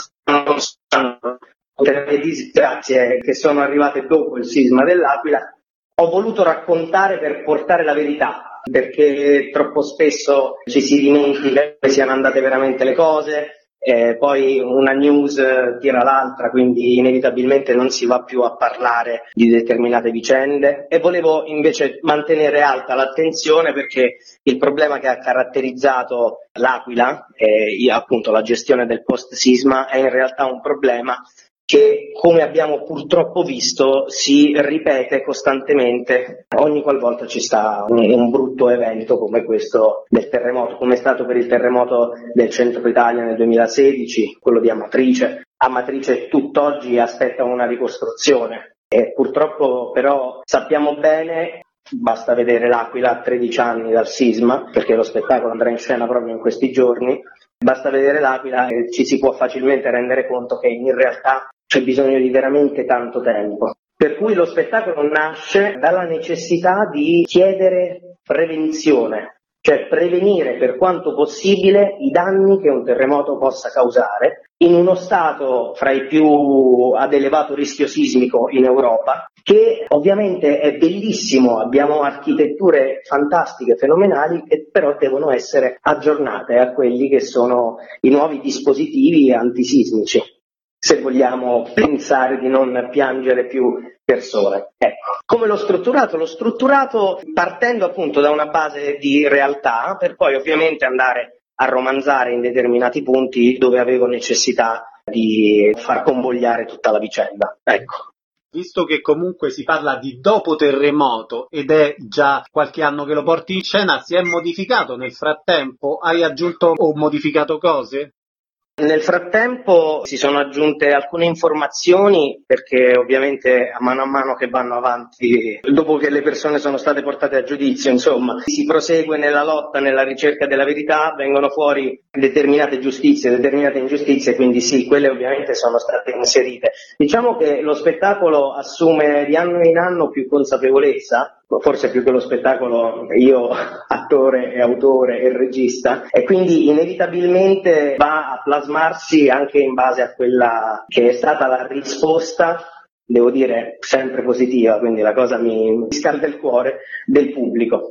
stanno le disgrazie che sono arrivate dopo il sisma dell'Aquila, ho voluto raccontare per portare la verità, perché troppo spesso ci si dimentica che siano andate veramente le cose. Eh, poi una news tira l'altra, quindi inevitabilmente non si va più a parlare di determinate vicende, e volevo invece mantenere alta l'attenzione perché il problema che ha caratterizzato l'Aquila, eh, appunto la gestione del post-sisma, è in realtà un problema che, come abbiamo purtroppo visto, si ripete costantemente ogni qualvolta ci sta un, un brutto evento come questo del terremoto, come è stato per il terremoto del centro Italia nel duemilasedici, quello di Amatrice. Amatrice tutt'oggi aspetta una ricostruzione e purtroppo però sappiamo bene, basta vedere l'Aquila a tredici anni dal sisma, perché lo spettacolo andrà in scena proprio in questi giorni, basta vedere l'Aquila e ci si può facilmente rendere conto che in realtà c'è bisogno di veramente tanto tempo. Per cui lo spettacolo nasce dalla necessità di chiedere prevenzione, cioè prevenire per quanto possibile i danni che un terremoto possa causare in uno stato fra i più ad elevato rischio sismico in Europa, che ovviamente è bellissimo, abbiamo architetture fantastiche, fenomenali, che però devono essere aggiornate a quelli che sono i nuovi dispositivi antisismici, se vogliamo pensare di non piangere più persone. Ecco. Come l'ho strutturato? L'ho strutturato partendo appunto da una base di realtà, per poi ovviamente andare a romanzare in determinati punti dove avevo necessità di far convogliare tutta la vicenda. Ecco. Visto che comunque si parla di dopo terremoto ed è già qualche anno che lo porti in scena, si è modificato nel frattempo? Hai aggiunto o modificato cose? Nel frattempo si sono aggiunte alcune informazioni perché ovviamente a mano a mano che vanno avanti, dopo che le persone sono state portate a giudizio, insomma, si prosegue nella lotta, nella ricerca della verità, vengono fuori determinate giustizie, determinate ingiustizie, quindi sì, quelle ovviamente sono state inserite. Diciamo che lo spettacolo assume di anno in anno più consapevolezza, forse più che lo spettacolo io attore e autore e regista, e quindi inevitabilmente va a plasmarsi anche in base a quella che è stata la risposta, devo dire sempre positiva, quindi la cosa mi, mi scalda il cuore, del pubblico.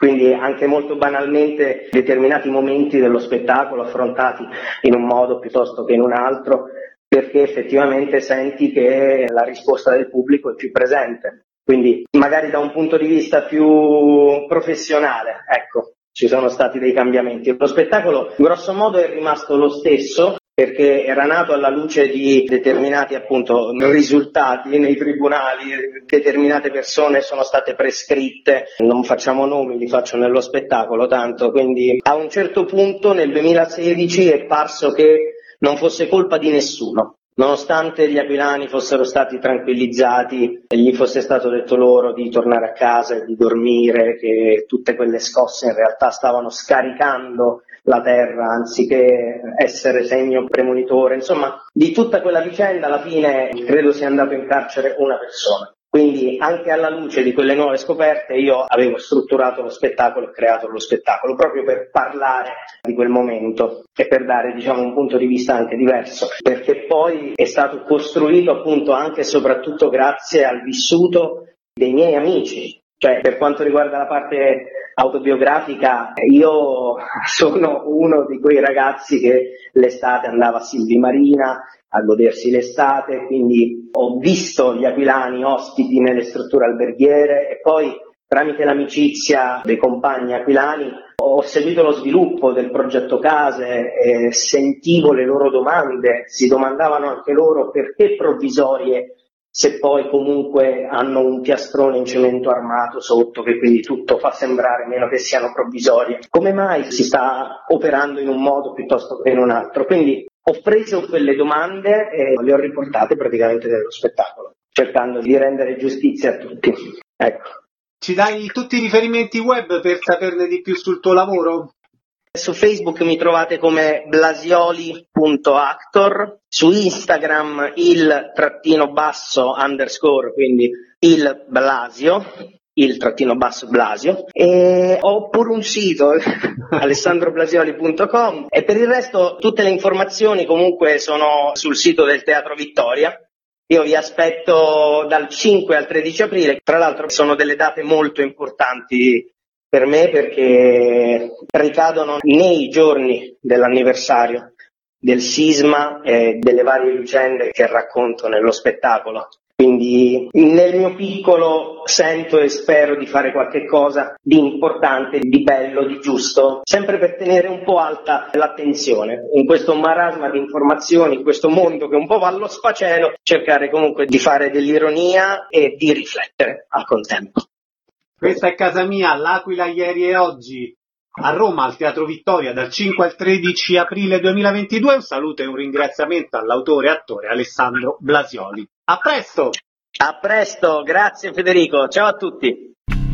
Quindi anche molto banalmente determinati momenti dello spettacolo affrontati in un modo piuttosto che in un altro, perché effettivamente senti che la risposta del pubblico è più presente. Quindi magari da un punto di vista più professionale, ecco, ci sono stati dei cambiamenti. Lo spettacolo grosso modo è rimasto lo stesso, perché era nato alla luce di determinati appunto risultati nei tribunali, determinate persone sono state prescritte, non facciamo nomi, li faccio nello spettacolo tanto, quindi a un certo punto nel duemilasedici è parso che non fosse colpa di nessuno. Nonostante gli aquilani fossero stati tranquillizzati e gli fosse stato detto loro di tornare a casa e di dormire, che tutte quelle scosse in realtà stavano scaricando la terra anziché essere segno premonitore, insomma di tutta quella vicenda alla fine credo sia andato in carcere una persona. Quindi anche alla luce di quelle nuove scoperte io avevo strutturato lo spettacolo e creato lo spettacolo proprio per parlare di quel momento e per dare diciamo un punto di vista anche diverso, perché poi è stato costruito appunto anche e soprattutto grazie al vissuto dei miei amici. Cioè, per quanto riguarda la parte autobiografica, io sono uno di quei ragazzi che l'estate andava a Silvi Marina a godersi l'estate, quindi ho visto gli aquilani ospiti nelle strutture alberghiere e poi tramite l'amicizia dei compagni aquilani ho seguito lo sviluppo del progetto Case e sentivo le loro domande, si domandavano anche loro perché provvisorie se poi comunque hanno un piastrone in cemento armato sotto, che quindi tutto fa sembrare meno che siano provvisorie. Come mai si sta operando in un modo piuttosto che in un altro? Quindi ho preso quelle domande e le ho riportate praticamente nello spettacolo, cercando di rendere giustizia a tutti. Ecco. Ci dai tutti i riferimenti web per saperne di più sul tuo lavoro? Su Facebook mi trovate come blasioli punto actor, su Instagram il trattino basso underscore, quindi il Blasio, il trattino basso Blasio, e ho pure un sito alessandro blasioli punto com e per il resto tutte le informazioni comunque sono sul sito del Teatro Vittoria. Io vi aspetto dal cinque al tredici aprile, tra l'altro sono delle date molto importanti per me perché ricadono nei giorni dell'anniversario del sisma e delle varie vicende che racconto nello spettacolo. Quindi nel mio piccolo sento e spero di fare qualche cosa di importante, di bello, di giusto, sempre per tenere un po' alta l'attenzione. In questo marasma di informazioni, in questo mondo che un po' va allo sfacelo, cercare comunque di fare dell'ironia e di riflettere al contempo. Questa è casa mia, l'Aquila ieri e oggi, a Roma al Teatro Vittoria dal cinque al tredici aprile duemilaventidue. Un saluto e un ringraziamento all'autore e attore Alessandro Blasioli. A presto! A presto, grazie Federico, ciao a tutti!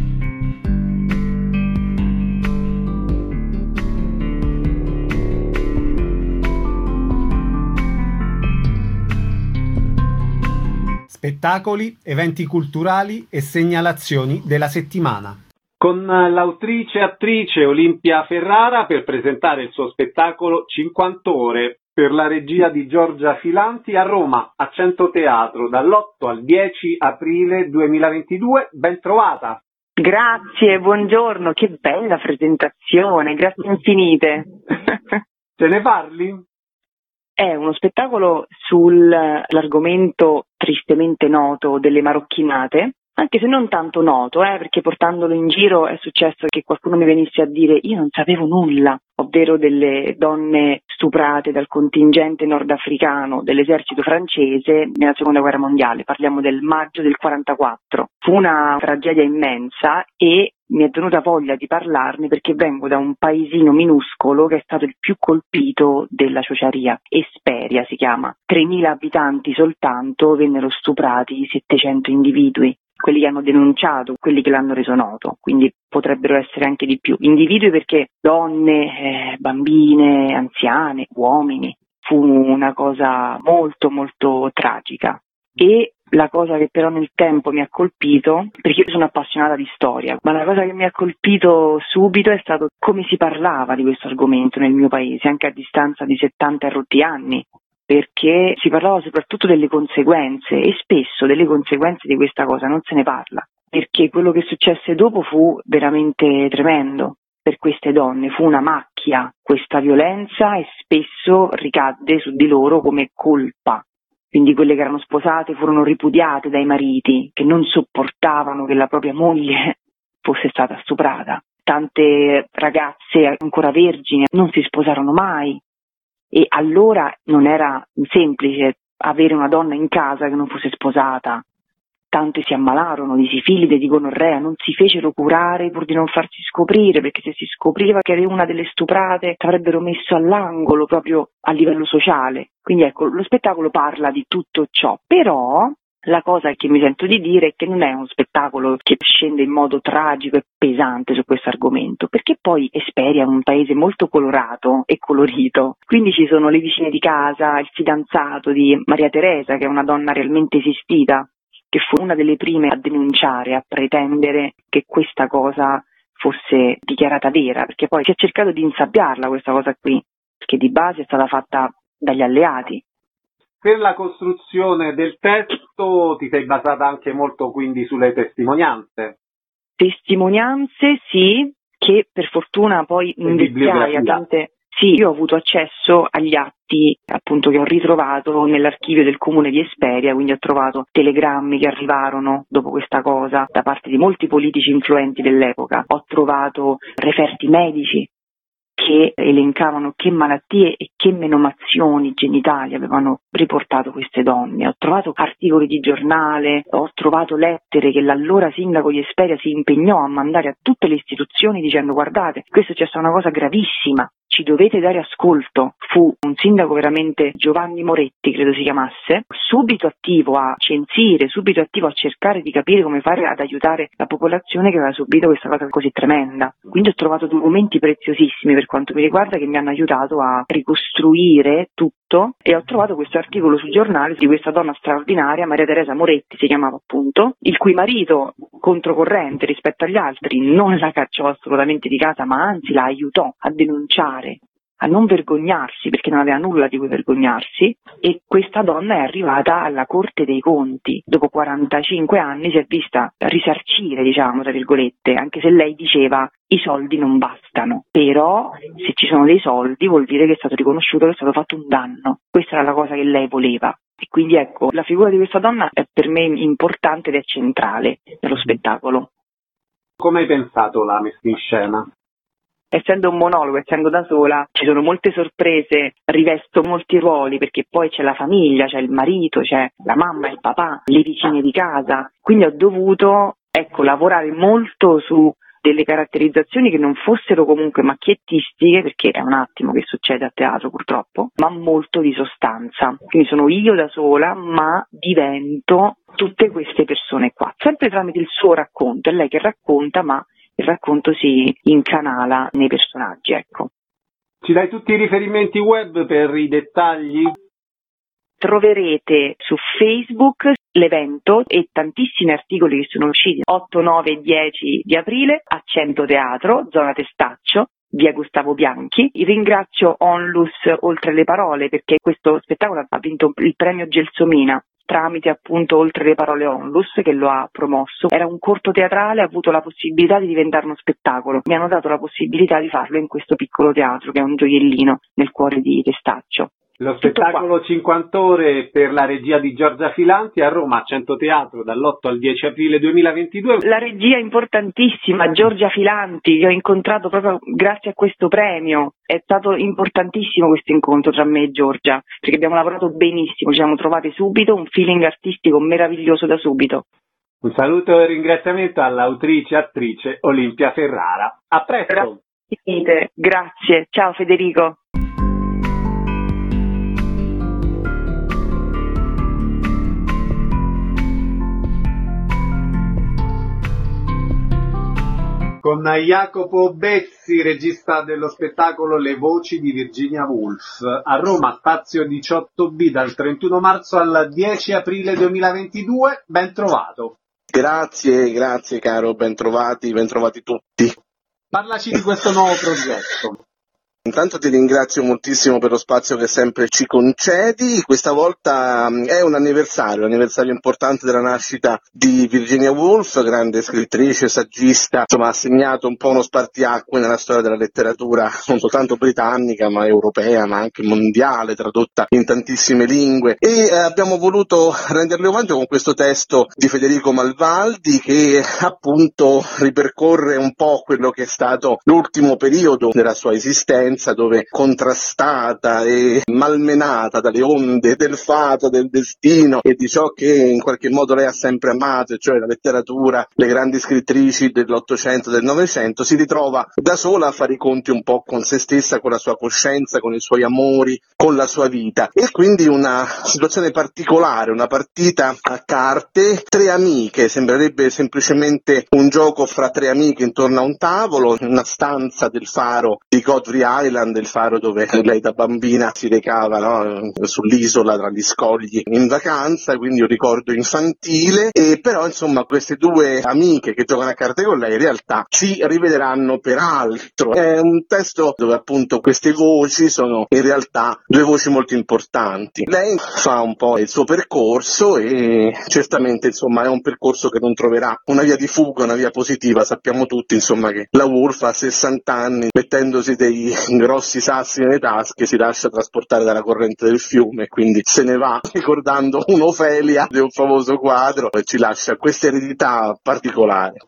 Spettacoli, eventi culturali e segnalazioni della settimana. Con l'autrice e attrice Olimpia Ferrara per presentare il suo spettacolo cinquanta ore per la regia di Giorgia Filanti a Roma, a Cento Teatro, dall'otto al dieci aprile duemilaventidue. Ben trovata! Grazie, buongiorno, che bella presentazione, grazie infinite. Ce ne parli? È uno spettacolo sull'argomento tristemente noto delle marocchinate, anche se non tanto noto, eh, perché portandolo in giro è successo che qualcuno mi venisse a dire io non sapevo nulla, ovvero delle donne stuprate dal contingente nordafricano dell'esercito francese nella seconda guerra mondiale, parliamo del maggio del quarantaquattro. Fu una tragedia immensa e mi è venuta voglia di parlarne perché vengo da un paesino minuscolo che è stato il più colpito della ciociaria, Esperia si chiama. tremila abitanti soltanto, vennero stuprati settecento individui, quelli che hanno denunciato, quelli che l'hanno reso noto, quindi potrebbero essere anche di più. Individui perché donne, eh, bambine, anziane, uomini. Fu una cosa molto molto tragica. E la cosa che però nel tempo mi ha colpito, perché io sono appassionata di storia, ma la cosa che mi ha colpito subito è stato come si parlava di questo argomento nel mio paese, anche a distanza di settanta rotti anni, perché si parlava soprattutto delle conseguenze e spesso delle conseguenze di questa cosa non se ne parla. perché quello che successe dopo fu veramente tremendo per queste donne, fu una macchia questa violenza e spesso ricadde su di loro come colpa. Quindi quelle che erano sposate furono ripudiate dai mariti che non sopportavano che la propria moglie fosse stata stuprata. Tante ragazze ancora vergini non si sposarono mai e allora non era semplice avere una donna in casa che non fosse sposata. Tante si ammalarono di sifilide, di gonorrea, non si fecero curare pur di non farsi scoprire, perché se si scopriva che eri una delle stuprate ti avrebbero messo all'angolo proprio a livello sociale. Quindi ecco, lo spettacolo parla di tutto ciò, però la cosa che mi sento di dire è che non è uno spettacolo che scende in modo tragico e pesante su questo argomento, perché poi Esperia è un paese molto colorato e colorito, quindi ci sono le vicine di casa, il fidanzato di Maria Teresa, che è una donna realmente esistita, che fu una delle prime a denunciare, a pretendere che questa cosa fosse dichiarata vera, perché poi si è cercato di insabbiarla questa cosa qui, che di base è stata fatta dagli alleati. Per la costruzione del testo ti sei basata anche molto quindi sulle testimonianze? Testimonianze sì, che per fortuna poi in vecchiaia tante... Sì, io ho avuto accesso agli atti appunto che ho ritrovato nell'archivio del comune di Esperia, quindi ho trovato telegrammi che arrivarono dopo questa cosa da parte di molti politici influenti dell'epoca, ho trovato referti medici che elencavano che malattie e che menomazioni genitali avevano riportato queste donne. Ho trovato articoli di giornale, ho trovato lettere che l'allora sindaco di Esperia si impegnò a mandare a tutte le istituzioni dicendo: guardate, questo c'è stata una cosa gravissima, ci dovete dare ascolto. Fu un sindaco veramente, Giovanni Moretti credo si chiamasse, subito attivo a censire, subito attivo a cercare di capire come fare ad aiutare la popolazione che aveva subito questa cosa così tremenda. Quindi ho trovato documenti preziosissimi per quanto mi riguarda che mi hanno aiutato a ricostruire tutto, e ho trovato questo articolo sul giornale di questa donna straordinaria, Maria Teresa Moretti si chiamava appunto, il cui marito, controcorrente rispetto agli altri, non la cacciò assolutamente di casa, ma anzi la aiutò a denunciare, a non vergognarsi, perché non aveva nulla di cui vergognarsi, e questa donna è arrivata alla Corte dei Conti. Dopo quarantacinque anni si è vista risarcire, diciamo, tra virgolette, anche se lei diceva i soldi non bastano, però se ci sono dei soldi vuol dire che è stato riconosciuto che è stato fatto un danno. Questa era la cosa che lei voleva. E quindi ecco, la figura di questa donna è per me importante ed è centrale nello spettacolo. Come hai pensato la messa in scena? Essendo un monologo, essendo da sola, ci sono molte sorprese, rivesto molti ruoli, perché poi c'è la famiglia, c'è il marito, c'è la mamma, il papà, le vicine di casa, quindi ho dovuto, ecco, lavorare molto su delle caratterizzazioni che non fossero comunque macchiettistiche, perché è un attimo che succede a teatro purtroppo, ma molto di sostanza. Quindi sono io da sola, ma divento tutte queste persone qua, sempre tramite il suo racconto, è lei che racconta, ma il racconto si incanala nei personaggi, ecco. Ci dai tutti i riferimenti web per i dettagli? Troverete su Facebook l'evento e tantissimi articoli che sono usciti otto, nove e dieci di aprile a Cento Teatro, zona Testaccio, via Gustavo Bianchi. Ringrazio Onlus Oltre le Parole, perché questo spettacolo ha vinto il premio Gelsomina tramite appunto Oltre le Parole Onlus, che lo ha promosso. Era un corto teatrale, ha avuto la possibilità di diventare uno spettacolo. Mi hanno dato la possibilità di farlo in questo piccolo teatro che è un gioiellino nel cuore di Testaccio. Lo spettacolo cinquanta ore per la regia di Giorgia Filanti a Roma, a Cento Teatro, dall'otto al dieci aprile duemilaventidue. La regia importantissima, Giorgia Filanti, che ho incontrato proprio grazie a questo premio. È stato importantissimo questo incontro tra me e Giorgia, perché abbiamo lavorato benissimo, ci siamo trovati subito, un feeling artistico meraviglioso da subito. Un saluto e ringraziamento all'autrice e attrice Olimpia Ferrara. A presto! Grazie, grazie. Ciao Federico. Con Jacopo Bezzi, regista dello spettacolo Le Voci di Virginia Woolf, a Roma, spazio diciotto B, dal trentuno marzo al dieci aprile duemilaventidue. Ben trovato. Grazie, grazie caro, ben trovati, ben trovati tutti. Parlaci di questo nuovo progetto. Intanto ti ringrazio moltissimo per lo spazio che sempre ci concedi. Questa volta è un anniversario, un anniversario importante della nascita di Virginia Woolf, grande scrittrice, saggista, insomma ha segnato un po' uno spartiacque nella storia della letteratura, non soltanto britannica ma europea, ma anche mondiale, tradotta in tantissime lingue. E eh, abbiamo voluto renderle omaggio con questo testo di Federico Malvaldi che appunto ripercorre un po' quello che è stato l'ultimo periodo della sua esistenza, dove contrastata e malmenata dalle onde del fato, del destino e di ciò che in qualche modo lei ha sempre amato, cioè la letteratura, le grandi scrittrici dell'Ottocento e del Novecento, si ritrova da sola a fare i conti un po' con se stessa, con la sua coscienza, con i suoi amori, con la sua vita. E quindi una situazione particolare, una partita a carte, tre amiche, sembrerebbe semplicemente un gioco fra tre amiche intorno a un tavolo, in una stanza del faro di Godfrey Island, il faro dove lei da bambina si recava, no? Sull'isola tra gli scogli in vacanza, quindi un ricordo infantile. E però insomma queste due amiche che giocano a carte con lei in realtà ci riveleranno per altro. È un testo dove appunto queste voci sono in realtà due voci molto importanti. Lei fa un po' il suo percorso e certamente insomma è un percorso che non troverà una via di fuga, una via positiva. Sappiamo tutti insomma che la Woolf a sessanta anni, mettendosi dei grossi sassi nelle tasche, si lascia trasportare dalla corrente del fiume e quindi se ne va ricordando un'Ofelia di un famoso quadro e ci lascia questa eredità particolare.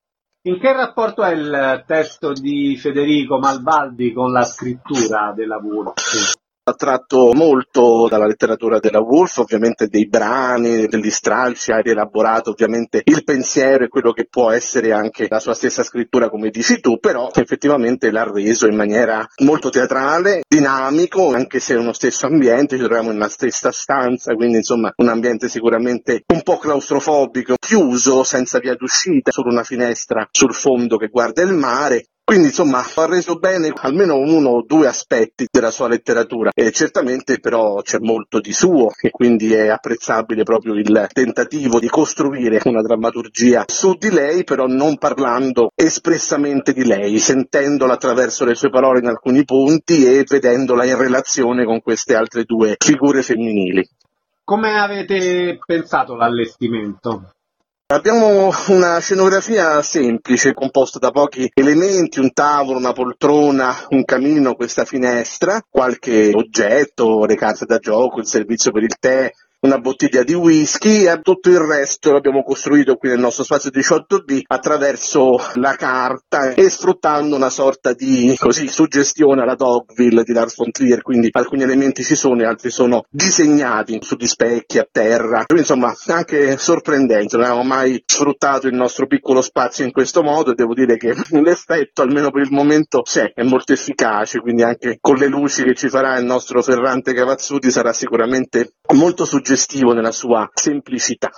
In che rapporto è il testo di Federico Malvaldi con la scrittura della Woolf? Ha tratto molto dalla letteratura della Woolf, ovviamente dei brani, degli stralci, ha rielaborato ovviamente il pensiero e quello che può essere anche la sua stessa scrittura, come dici tu, però effettivamente l'ha reso in maniera molto teatrale, dinamico, anche se è uno stesso ambiente, ci troviamo in una stessa stanza, quindi insomma un ambiente sicuramente un po' claustrofobico, chiuso, senza via d'uscita, solo una finestra sul fondo che guarda il mare. Quindi insomma ha reso bene almeno uno o due aspetti della sua letteratura e certamente però c'è molto di suo e quindi è apprezzabile proprio il tentativo di costruire una drammaturgia su di lei, però non parlando espressamente di lei, sentendola attraverso le sue parole in alcuni punti e vedendola in relazione con queste altre due figure femminili. Come avete pensato l'allestimento? Abbiamo una scenografia semplice, composta da pochi elementi, un tavolo, una poltrona, un camino, questa finestra, qualche oggetto, le carte da gioco, il servizio per il tè, una bottiglia di whisky e tutto il resto l'abbiamo costruito qui nel nostro spazio diciotto B attraverso la carta e sfruttando una sorta di così suggestione alla Dogville di Lars von Trier, quindi alcuni elementi ci sono e altri sono disegnati sugli specchi, a terra, quindi insomma anche sorprendente, non avevamo mai sfruttato il nostro piccolo spazio in questo modo e devo dire che l'effetto almeno per il momento c'è, è molto efficace, quindi anche con le luci che ci farà il nostro Ferrante Cavazzuti sarà sicuramente molto suggestivo nella sua semplicità.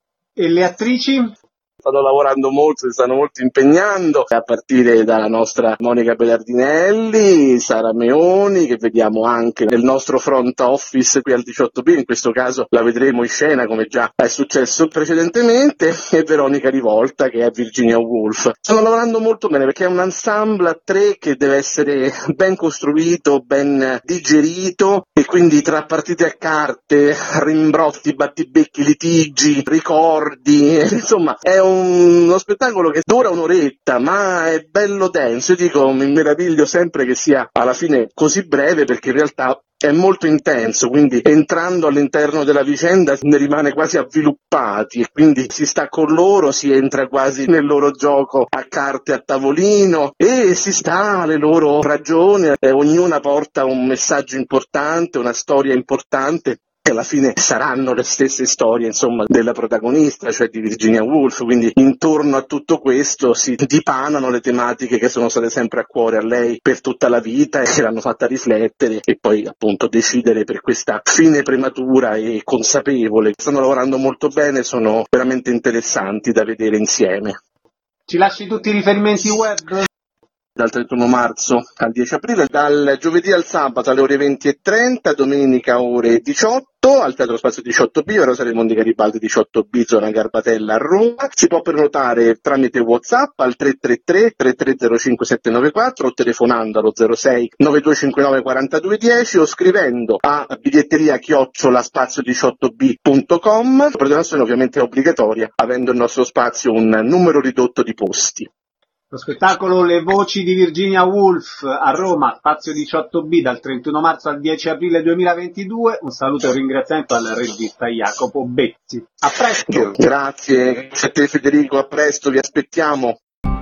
E le attrici? Stanno lavorando molto, si stanno molto impegnando, a partire dalla nostra Monica Belardinelli, Sara Meoni, che vediamo anche nel nostro front office qui al diciotto B, in questo caso la vedremo in scena come già è successo precedentemente, e Veronica Rivolta che è Virginia Woolf. Stanno lavorando molto bene perché è un ensemble a tre che deve essere ben costruito, ben digerito e quindi tra partite a carte, rimbrotti, battibecchi, litigi, ricordi, insomma è un uno spettacolo che dura un'oretta ma è bello denso. Io dico, mi meraviglio sempre che sia alla fine così breve perché in realtà è molto intenso, quindi entrando all'interno della vicenda ne rimane quasi avviluppati e quindi si sta con loro, si entra quasi nel loro gioco a carte a tavolino e si sta alle loro ragioni, eh, ognuna porta un messaggio importante, una storia importante. E alla fine saranno le stesse storie, insomma, della protagonista, cioè di Virginia Woolf, quindi intorno a tutto questo si dipanano le tematiche che sono state sempre a cuore a lei per tutta la vita e che l'hanno fatta riflettere e poi appunto decidere per questa fine prematura e consapevole. Stanno lavorando molto bene, sono veramente interessanti da vedere insieme. Ci lasci tutti i riferimenti web? Dal trentuno marzo al dieci aprile, dal giovedì al sabato alle ore venti e trenta, domenica ore diciotto. diciotto al Teatro Spazio diciotto B, Rosa dei Mondi Garibaldi diciotto B, zona Garbatella a Roma. Si può prenotare tramite WhatsApp al tre tre tre tre tre zero cinque sette nove quattro o telefonando allo zero sei nove due cinque nove quattro due uno zero o scrivendo a biglietteria chiocciola spazio diciotto b punto com. La prenotazione ovviamente è obbligatoria, avendo il nostro spazio un numero ridotto di posti. Lo spettacolo Le Voci di Virginia Woolf a Roma, Spazio diciotto B, dal trentuno marzo al dieci aprile duemilaventidue. Un saluto e un ringraziamento al regista Jacopo Bezzi. A presto! Grazie, grazie a te Federico, a presto, vi aspettiamo.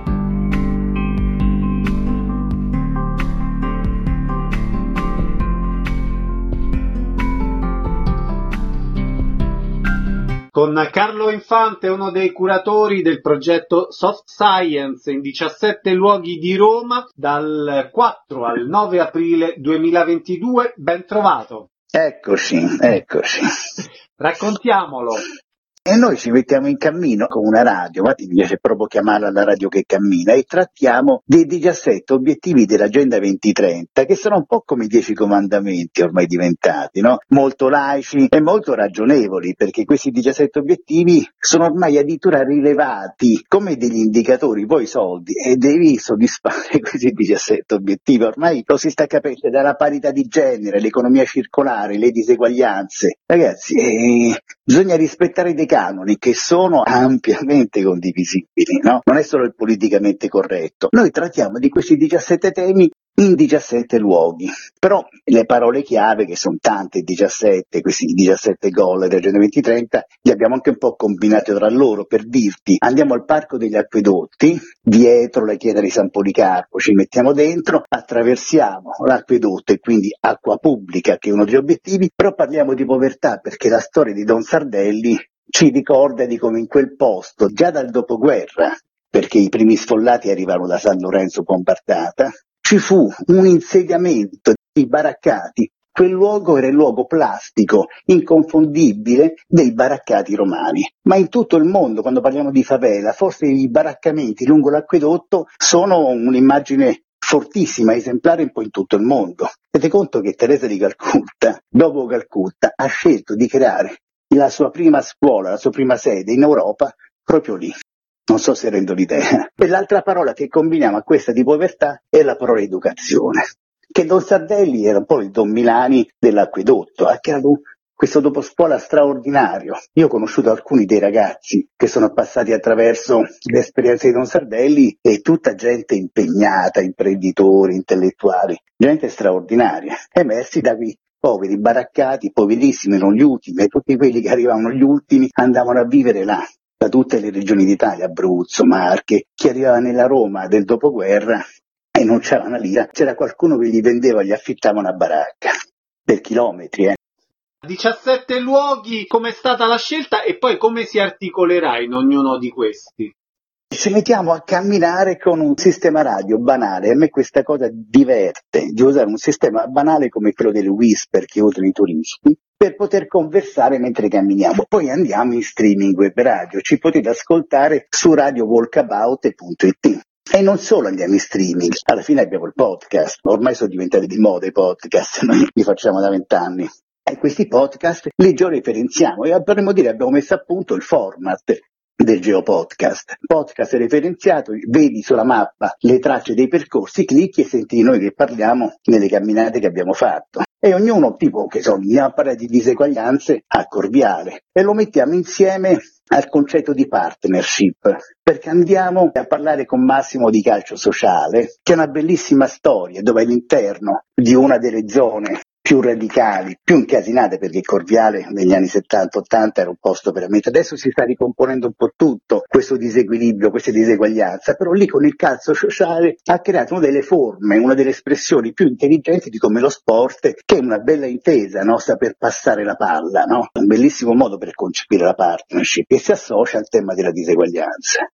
Con Carlo Infante, uno dei curatori del progetto Soft Science in diciassette luoghi di Roma, dal quattro al nove aprile duemilaventidue. Ben trovato. Eccoci, eccoci. Raccontiamolo. E noi ci mettiamo in cammino con una radio, infatti mi piace proprio chiamarla la radio che cammina, e trattiamo dei diciassette obiettivi dell'Agenda duemilatrenta, che sono un po' come i dieci comandamenti ormai diventati, no? Molto laici e molto ragionevoli, perché questi diciassette obiettivi sono ormai addirittura rilevati come degli indicatori, poi soldi, e devi soddisfare questi diciassette obiettivi. Ormai lo si sta capendo dalla parità di genere, l'economia circolare, le diseguaglianze. Ragazzi, eh, bisogna rispettare dei canoni che sono ampiamente condivisibili, no? Non è solo il politicamente corretto. Noi trattiamo di questi diciassette temi in diciassette luoghi, però le parole chiave, che sono tante, diciassette, questi diciassette goal dell'Agenda duemilatrenta, li abbiamo anche un po' combinati tra loro. Per dirti, andiamo al Parco degli Acquedotti, dietro la chiesa di San Policarpo, ci mettiamo dentro, attraversiamo l'acquedotto e quindi acqua pubblica, che è uno degli obiettivi, però parliamo di povertà perché la storia di Don Sardelli ci ricorda di come in quel posto, già dal dopoguerra, perché i primi sfollati arrivarono da San Lorenzo Bombardata, ci fu un insediamento di baraccati. Quel luogo era il luogo plastico, inconfondibile, dei baraccati romani. Ma in tutto il mondo, quando parliamo di favela, forse i baraccamenti lungo l'acquedotto sono un'immagine fortissima, esemplare un po' in tutto il mondo. Tenete conto che Teresa di Calcutta, dopo Calcutta, ha scelto di creare la sua prima scuola, la sua prima sede in Europa, proprio lì. Non so se rendo l'idea. E l'altra parola che combiniamo a questa di povertà è la parola educazione. Che Don Sardelli era un po' il Don Milani dell'acquedotto, ha creato questo doposcuola straordinario. Io ho conosciuto alcuni dei ragazzi che sono passati attraverso le esperienze di Don Sardelli, e tutta gente impegnata, imprenditori, intellettuali, gente straordinaria, emersi da qui. Poveri, baraccati, poverissimi, non gli ultimi, e tutti quelli che arrivavano gli ultimi andavano a vivere là, da tutte le regioni d'Italia, Abruzzo, Marche. Chi arrivava nella Roma del dopoguerra e non c'era una lira, c'era qualcuno che gli vendeva, gli affittava una baracca, per chilometri, eh. diciassette luoghi, com'è stata la scelta e poi come si articolerà in ognuno di questi? Ci mettiamo a camminare con un sistema radio banale. A me questa cosa diverte, di usare un sistema banale come quello delle Whisper che usano i turisti, per poter conversare mentre camminiamo. Poi andiamo in streaming web radio, ci potete ascoltare su radio walkabout punto it. E non solo andiamo in streaming, alla fine abbiamo il podcast, ormai sono diventati di moda i podcast, noi li facciamo da vent'anni. E questi podcast li georeferenziamo e potremmo dire abbiamo messo a punto il format del geopodcast. Podcast referenziato, vedi sulla mappa le tracce dei percorsi, clicchi e senti noi che parliamo nelle camminate che abbiamo fatto. E ognuno, tipo, che so, andiamo a parlare di diseguaglianze a Corviale e lo mettiamo insieme al concetto di partnership, perché andiamo a parlare con Massimo di calcio sociale, che è una bellissima storia dove all'interno di una delle zone più radicali, più incasinate, perché Corviale negli anni settanta ottanta era un posto veramente, adesso si sta ricomponendo un po' tutto questo disequilibrio, questa diseguaglianza, però lì con il calcio sociale ha creato una delle forme, una delle espressioni più intelligenti di come lo sport, che è una bella intesa, no? Saper passare la palla, no? Un bellissimo modo per concepire la partnership e si associa al tema della diseguaglianza.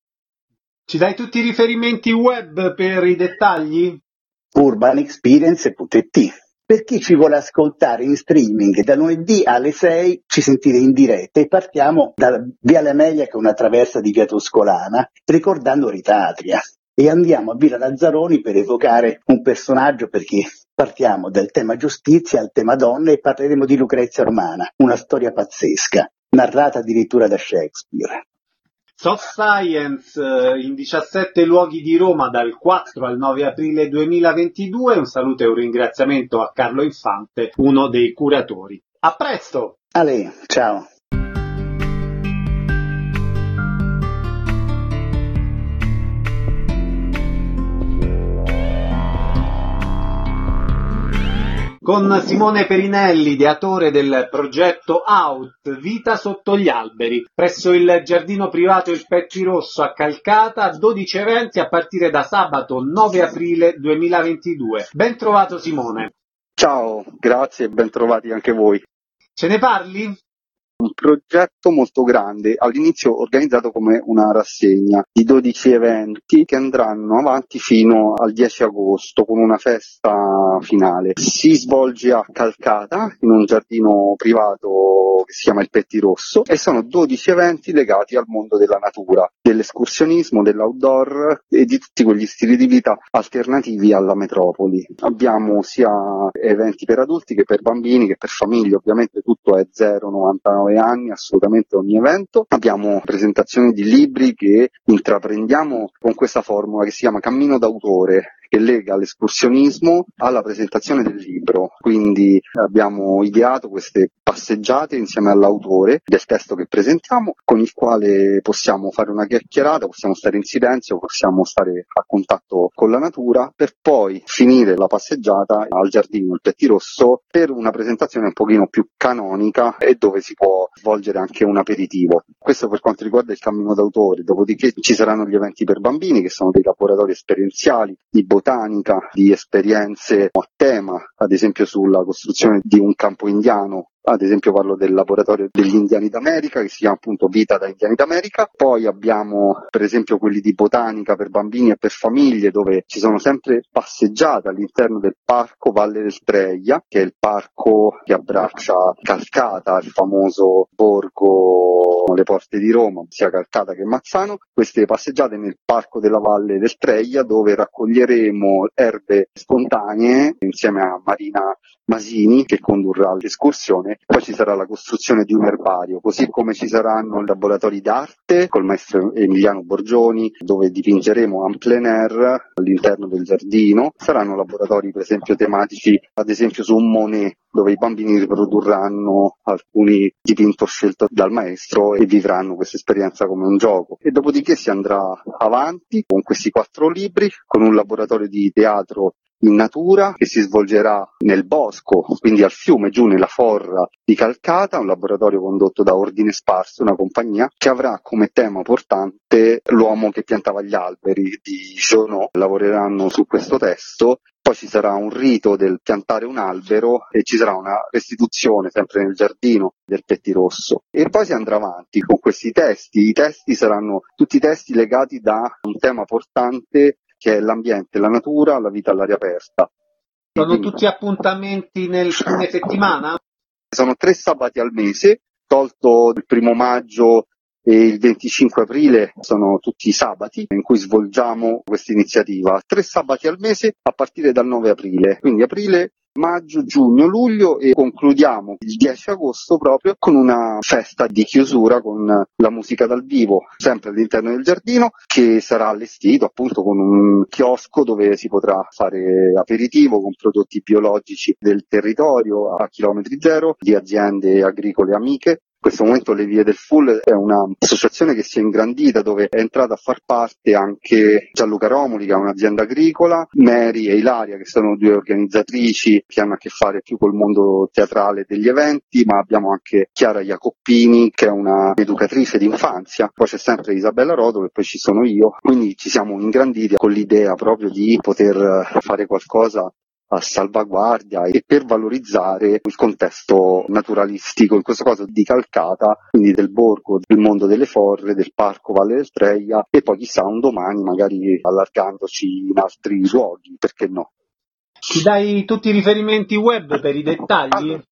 Ci dai tutti i riferimenti web per i dettagli? urban experience punto it. Per chi ci vuole ascoltare in streaming, da lunedì alle sei ci sentite in diretta e partiamo da Viale Amelia, che è una traversa di Via Tuscolana, ricordando Ritatria, e andiamo a Villa Lazzaroni per evocare un personaggio, perché Partiamo dal tema giustizia al tema donne e parleremo di Lucrezia Romana, una storia pazzesca, narrata addirittura da Shakespeare. Soft Science in diciassette luoghi di Roma dal quattro al nove aprile duemilaventidue. Un saluto e un ringraziamento a Carlo Infante, uno dei curatori. A presto! A lei, ciao! Con Simone Perinelli, ideatore del progetto Out, Vita sotto gli alberi, presso il giardino privato Il Pettirosso a Calcata, dodici eventi a partire da sabato nove aprile duemilaventidue. Ben trovato Simone. Ciao, grazie e ben trovati anche voi. Ce ne parli? Un progetto molto grande, all'inizio organizzato come una rassegna di dodici eventi che andranno avanti fino al dieci agosto con una festa finale. Si svolge a Calcata in un giardino privato che si chiama Il Pettirosso e sono dodici eventi legati al mondo della natura, dell'escursionismo, dell'outdoor e di tutti quegli stili di vita alternativi alla metropoli. Abbiamo sia eventi per adulti che per bambini che per famiglie, ovviamente tutto è zero novantanove anni, assolutamente ogni evento. Abbiamo presentazioni di libri che intraprendiamo con questa formula che si chiama Cammino d'autore, che lega l'escursionismo alla presentazione del libro. Quindi abbiamo ideato queste passeggiate insieme all'autore del testo che presentiamo, con il quale possiamo fare una chiacchierata, possiamo stare in silenzio, possiamo stare a contatto con la natura, per poi finire la passeggiata al giardino Il Pettirosso per una presentazione un pochino più canonica e dove si può svolgere anche un aperitivo. Questo per quanto riguarda il cammino d'autore. Dopodiché ci saranno gli eventi per bambini, che sono dei laboratori esperienziali di botanica, di esperienze a tema, ad esempio sulla costruzione di un campo indiano. Ad esempio parlo del laboratorio degli indiani d'America, che si chiama appunto Vita da Indiani d'America. Poi abbiamo per esempio quelli di botanica per bambini e per famiglie, dove ci sono sempre passeggiate all'interno del parco Valle del Treia, che è il parco che abbraccia Calcata, il famoso borgo alle porte di Roma, sia Calcata che Mazzano. Queste passeggiate nel parco della Valle del Treia, dove raccoglieremo erbe spontanee insieme a Marina Masini, che condurrà l'escursione. Poi ci sarà la costruzione di un erbario, così come ci saranno laboratori d'arte col maestro Emiliano Borgioni, dove dipingeremo en plein air all'interno del giardino. Saranno laboratori per esempio tematici, ad esempio su un Monet, dove i bambini riprodurranno alcuni dipinti scelti dal maestro e vivranno questa esperienza come un gioco. E dopodiché si andrà avanti con questi quattro libri, con un laboratorio di teatro in natura che si svolgerà nel bosco, quindi al fiume, giù nella forra di Calcata, un laboratorio condotto da Ordine Sparso, una compagnia che avrà come tema portante l'uomo che piantava gli alberi di Jonot. Lavoreranno su questo testo. Poi ci sarà un rito del piantare un albero e ci sarà una restituzione sempre nel giardino del Pettirosso. E poi si andrà avanti con questi testi. I testi saranno tutti testi legati da un tema portante che è l'ambiente, la natura, la vita all'aria aperta. Sono tutti appuntamenti nel fine settimana? Sono tre sabati al mese, tolto il primo maggio e il venticinque aprile, sono tutti sabati in cui svolgiamo questa iniziativa. Tre sabati al mese a partire dal nove aprile, quindi aprile, maggio, giugno, luglio, e concludiamo il dieci agosto proprio con una festa di chiusura con la musica dal vivo, sempre all'interno del giardino, che sarà allestito appunto con un chiosco dove si potrà fare aperitivo con prodotti biologici del territorio a chilometri zero, di aziende agricole amiche. In questo momento Le Vie del Full è un'associazione che si è ingrandita, dove è entrata a far parte anche Gianluca Romoli, che è un'azienda agricola, Mary e Ilaria, che sono due organizzatrici che hanno a che fare più col mondo teatrale degli eventi, ma abbiamo anche Chiara Jacoppini, che è una educatrice d'infanzia, poi c'è sempre Isabella Rodolo e poi ci sono io, quindi ci siamo ingranditi con l'idea proprio di poter fare qualcosa a salvaguardia e per valorizzare il contesto naturalistico, in questo caso di Calcata, quindi del borgo, del mondo delle forre, del parco Valle del Treia, e poi chissà un domani magari allargandoci in altri luoghi, perché no? Ci dai tutti i riferimenti web per i dettagli?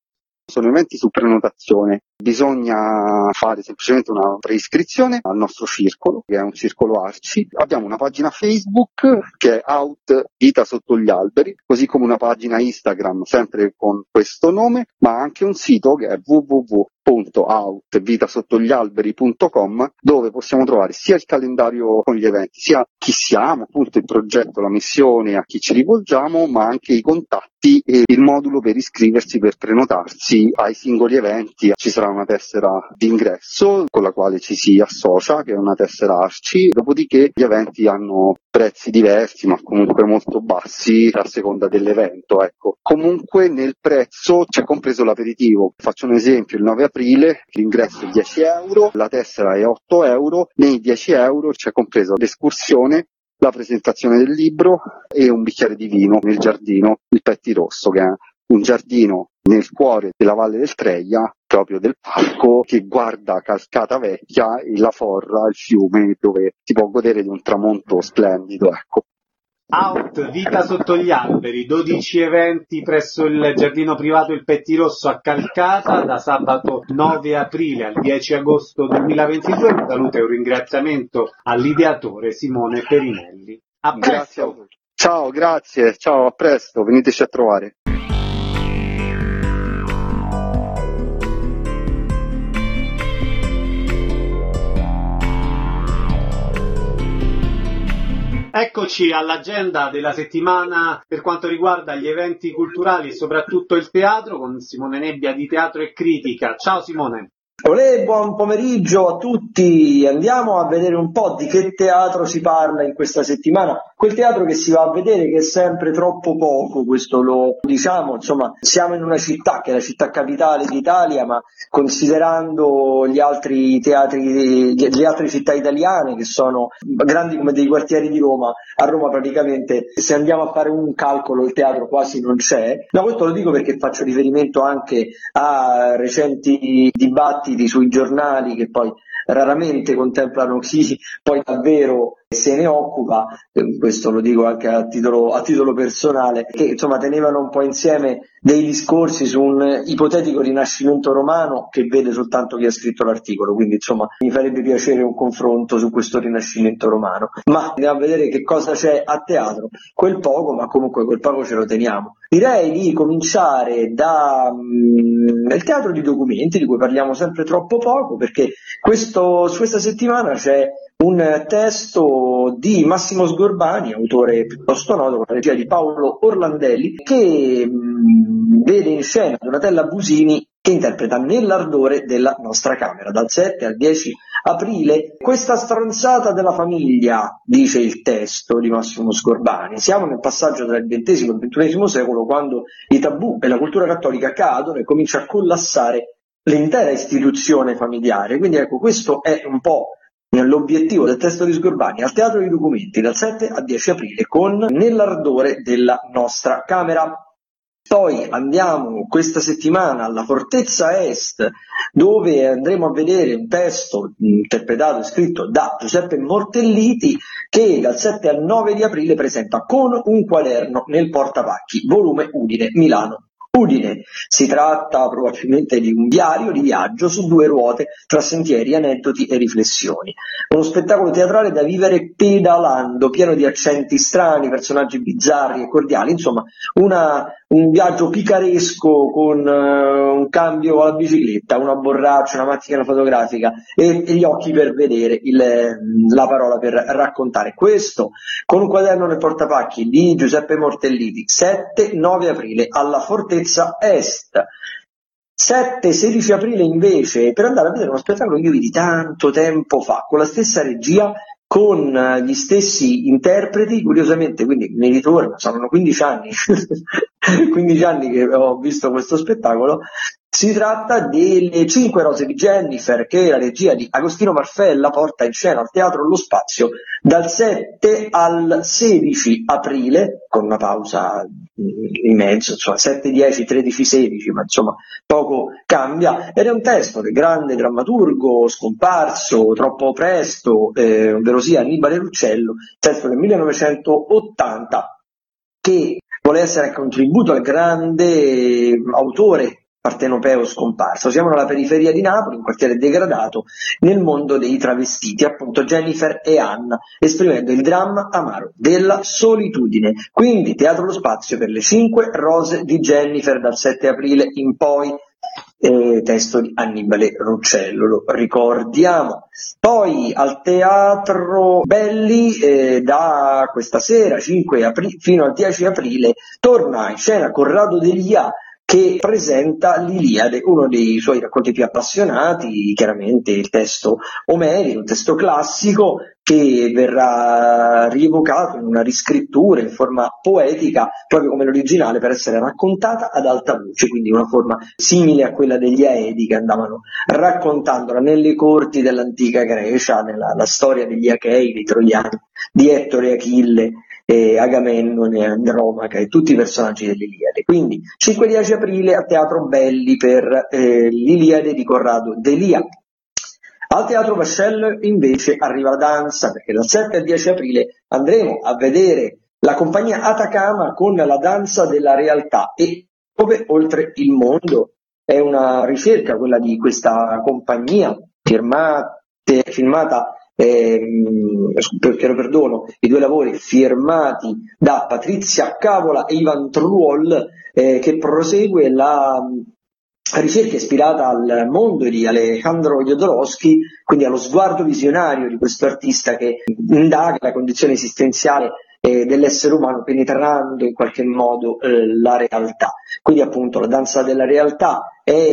sono eventi su prenotazione. Bisogna fare semplicemente una preiscrizione al nostro circolo, che è un circolo Arci. Abbiamo una pagina Facebook che è Out Vita Sotto gli Alberi, così come una pagina Instagram sempre con questo nome, ma anche un sito che è w w w punto out vita sotto gli alberi punto com, dove possiamo trovare sia il calendario con gli eventi, sia chi siamo, appunto il progetto, la missione, a chi ci rivolgiamo, ma anche i contatti e il modulo per iscriversi, per prenotarsi ai singoli eventi. Ci sarà una tessera d'ingresso con la quale ci si associa, che è una tessera Arci, dopodiché gli eventi hanno prezzi diversi, ma comunque molto bassi a seconda dell'evento, ecco. Comunque nel prezzo c'è compreso l'aperitivo. Faccio un esempio: il nove aprile l'ingresso è dieci euro, la tessera è otto euro, nei dieci euro c'è compreso l'escursione, la presentazione del libro e un bicchiere di vino nel giardino Il Pettirosso, che è un giardino nel cuore della Valle del Treia, proprio del parco, che guarda Cascata Vecchia e la Forra, il fiume, dove si può godere di un tramonto splendido, ecco. Out Vita Sotto gli Alberi, dodici eventi presso il giardino privato Il Pettirosso a Calcata da sabato nove aprile al dieci agosto duemilaventidue. Un saluto e un ringraziamento all'ideatore Simone Perinelli. A presto. Grazie a voi. Ciao, grazie, ciao, a presto, veniteci a trovare. Eccoci all'agenda della settimana per quanto riguarda gli eventi culturali e soprattutto il teatro, con Simone Nebbia di Teatro e Critica. Ciao Simone. Olè, buon pomeriggio a tutti. Andiamo a vedere un po' di che teatro si parla in questa settimana. Quel teatro che si va a vedere, che è sempre troppo poco, questo lo diciamo, insomma, siamo in una città che è la città capitale d'Italia, ma considerando gli altri teatri, le altre città italiane che sono grandi come dei quartieri di Roma, a Roma praticamente, se andiamo a fare un calcolo, il teatro quasi non c'è. Ma questo lo dico perché faccio riferimento anche a recenti dibattiti sui giornali che poi raramente contemplano chi poi davvero se ne occupa, questo lo dico anche a titolo, a titolo personale, che insomma tenevano un po' insieme dei discorsi su un ipotetico rinascimento romano che vede soltanto chi ha scritto l'articolo, quindi insomma mi farebbe piacere un confronto su questo rinascimento romano. Ma andiamo a vedere che cosa c'è a teatro, quel poco, ma comunque quel poco ce lo teniamo. Direi di cominciare da um, il teatro di documenti, di cui parliamo sempre troppo poco, perché questo, su questa settimana c'è un testo di Massimo Sgorbani, autore piuttosto noto, con la regia di Paolo Orlandelli, che mh, vede in scena Donatella Busini che interpreta Nell'ardore della nostra Camera. Dal sette al dieci aprile, questa stronzata della famiglia, dice il testo di Massimo Sgorbani. Siamo nel passaggio tra il ventesimo e il ventunesimo secolo, quando i tabù e la cultura cattolica cadono e comincia a collassare l'intera istituzione familiare. Quindi ecco, questo è un po' l'obiettivo del testo di Sgorbani al Teatro dei Documenti dal sette al dieci aprile con Nell'ardore della nostra Camera. Poi andiamo questa settimana alla Fortezza Est, dove andremo a vedere un testo interpretato e scritto da Giuseppe Mortelliti, che dal sette al nove di aprile presenta Con un quaderno nel portapacchi, volume Udine, Milano. Udine. Si tratta probabilmente di un diario di viaggio su due ruote tra sentieri, aneddoti e riflessioni. Uno spettacolo teatrale da vivere pedalando, pieno di accenti strani, personaggi bizzarri e cordiali, insomma una, un viaggio picaresco con uh, un cambio alla bicicletta, una borraccia, una macchina fotografica e, e gli occhi per vedere, il, la parola per raccontare. Questo Con un quaderno nel portapacchi di Giuseppe Mortelliti, sette nove aprile alla Fortezza Est. sette sedici aprile invece per andare a vedere uno spettacolo che io vidi tanto tempo fa con la stessa regia, con gli stessi interpreti, curiosamente, quindi mi ritorno, saranno quindici anni quindici anni che ho visto questo spettacolo. Si tratta delle Cinque rose di Jennifer, che la regia di Agostino Marfella porta in scena al Teatro Lo Spazio dal sette al sedici aprile, con una pausa in mezzo, insomma sette, dieci, tredici, sedici, ma insomma poco cambia, ed è un testo del grande drammaturgo scomparso troppo presto, eh, ovvero sia Annibale Ruccello, testo del millenovecentottanta, che vuole essere anche un tributo al grande autore partenopeo scomparso. Siamo nella periferia di Napoli, un quartiere degradato, nel mondo dei travestiti, appunto Jennifer e Anna, esprimendo il dramma amaro della solitudine. Quindi Teatro Lo Spazio per le cinque rose di Jennifer dal sette aprile in poi, eh, testo di Annibale Ruccello, lo ricordiamo. Poi al Teatro Belli eh, da questa sera cinque aprile fino al dieci aprile torna in scena Corrado Delia, che presenta l'Iliade, uno dei suoi racconti più appassionati, chiaramente il testo omerico, un testo classico che verrà rievocato in una riscrittura in forma poetica, proprio come l'originale, per essere raccontata ad alta voce, quindi una forma simile a quella degli Aedi che andavano raccontandola nelle corti dell'antica Grecia, nella la storia degli Achei, dei Troiani, di Ettore e Achille, e Agamennone, Andromaca e tutti i personaggi dell'Iliade. Quindi cinque dieci aprile a Teatro Belli per eh, l'Iliade di Corrado Delia. Al Teatro Vascello invece arriva la danza, perché dal sette al dieci aprile andremo a vedere la compagnia Atacama con la danza della realtà, e dove oltre il mondo è una ricerca quella di questa compagnia firmate, firmata Ehm, chiedo perdono, i due lavori firmati da Patrizia Cavola e Ivan Truol, eh, che prosegue la ricerca ispirata al mondo di Alejandro Jodorowsky, quindi allo sguardo visionario di questo artista che indaga la condizione esistenziale eh, dell'essere umano, penetrando in qualche modo eh, la realtà. Quindi appunto la danza della realtà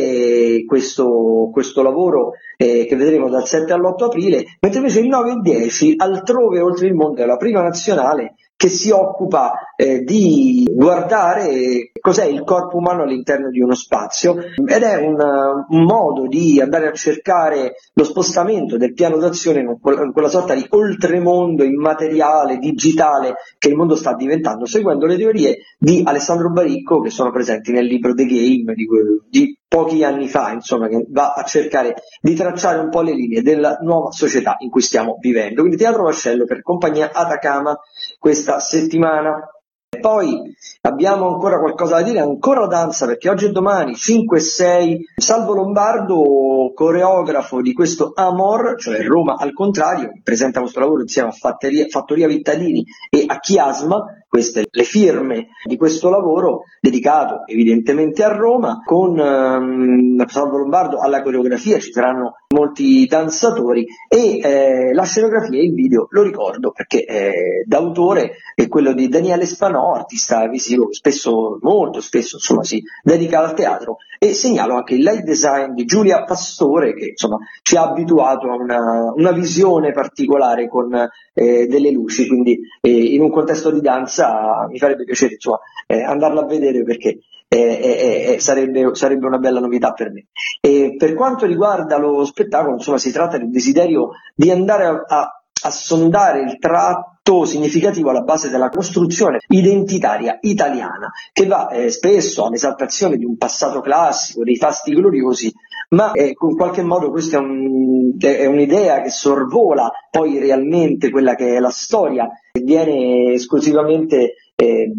è questo, questo lavoro eh, che vedremo dal sette all'otto aprile, mentre invece il nove e il dieci Altrove oltre il mondo è la prima nazionale che si occupa eh, di guardare cos'è il corpo umano all'interno di uno spazio, ed è un, un modo di andare a cercare lo spostamento del piano d'azione in quella, in quella sorta di oltremondo immateriale, digitale che il mondo sta diventando, seguendo le teorie di Alessandro Baricco che sono presenti nel libro The Game di, di pochi anni fa, insomma, che va a cercare di tracciare un po' le linee della nuova società in cui stiamo vivendo. Quindi Teatro Vascello per compagnia Atacama questa settimana. E poi abbiamo ancora qualcosa da dire, ancora danza, perché oggi e domani cinque e sei Salvo Lombardo, coreografo di questo Amor, cioè Roma al contrario, presenta questo lavoro insieme a Fattoria, Fattoria Vittalini e a Chiasma, queste le firme di questo lavoro dedicato evidentemente a Roma, con ehm, Salvo Lombardo alla coreografia, ci saranno molti danzatori e eh, la scenografia e il video lo ricordo perché eh, d'autore è quello di Daniele Spanò, artista visivo spesso, molto spesso insomma si dedica al teatro, e segnalo anche il light design di Giulia Pastore che insomma ci ha abituato a una, una visione particolare con eh, delle luci, quindi eh, in un contesto di danza mi farebbe piacere insomma eh, andarla a vedere perché Eh, eh, eh, sarebbe, sarebbe una bella novità per me. E per quanto riguarda lo spettacolo, insomma, si tratta di un desiderio di andare a, a, a sondare il tratto significativo alla base della costruzione identitaria italiana, che va eh, spesso all'esaltazione di un passato classico, dei fasti gloriosi, ma eh, in qualche modo questa è, un, è un'idea che sorvola poi realmente quella che è la storia, e viene esclusivamente eh,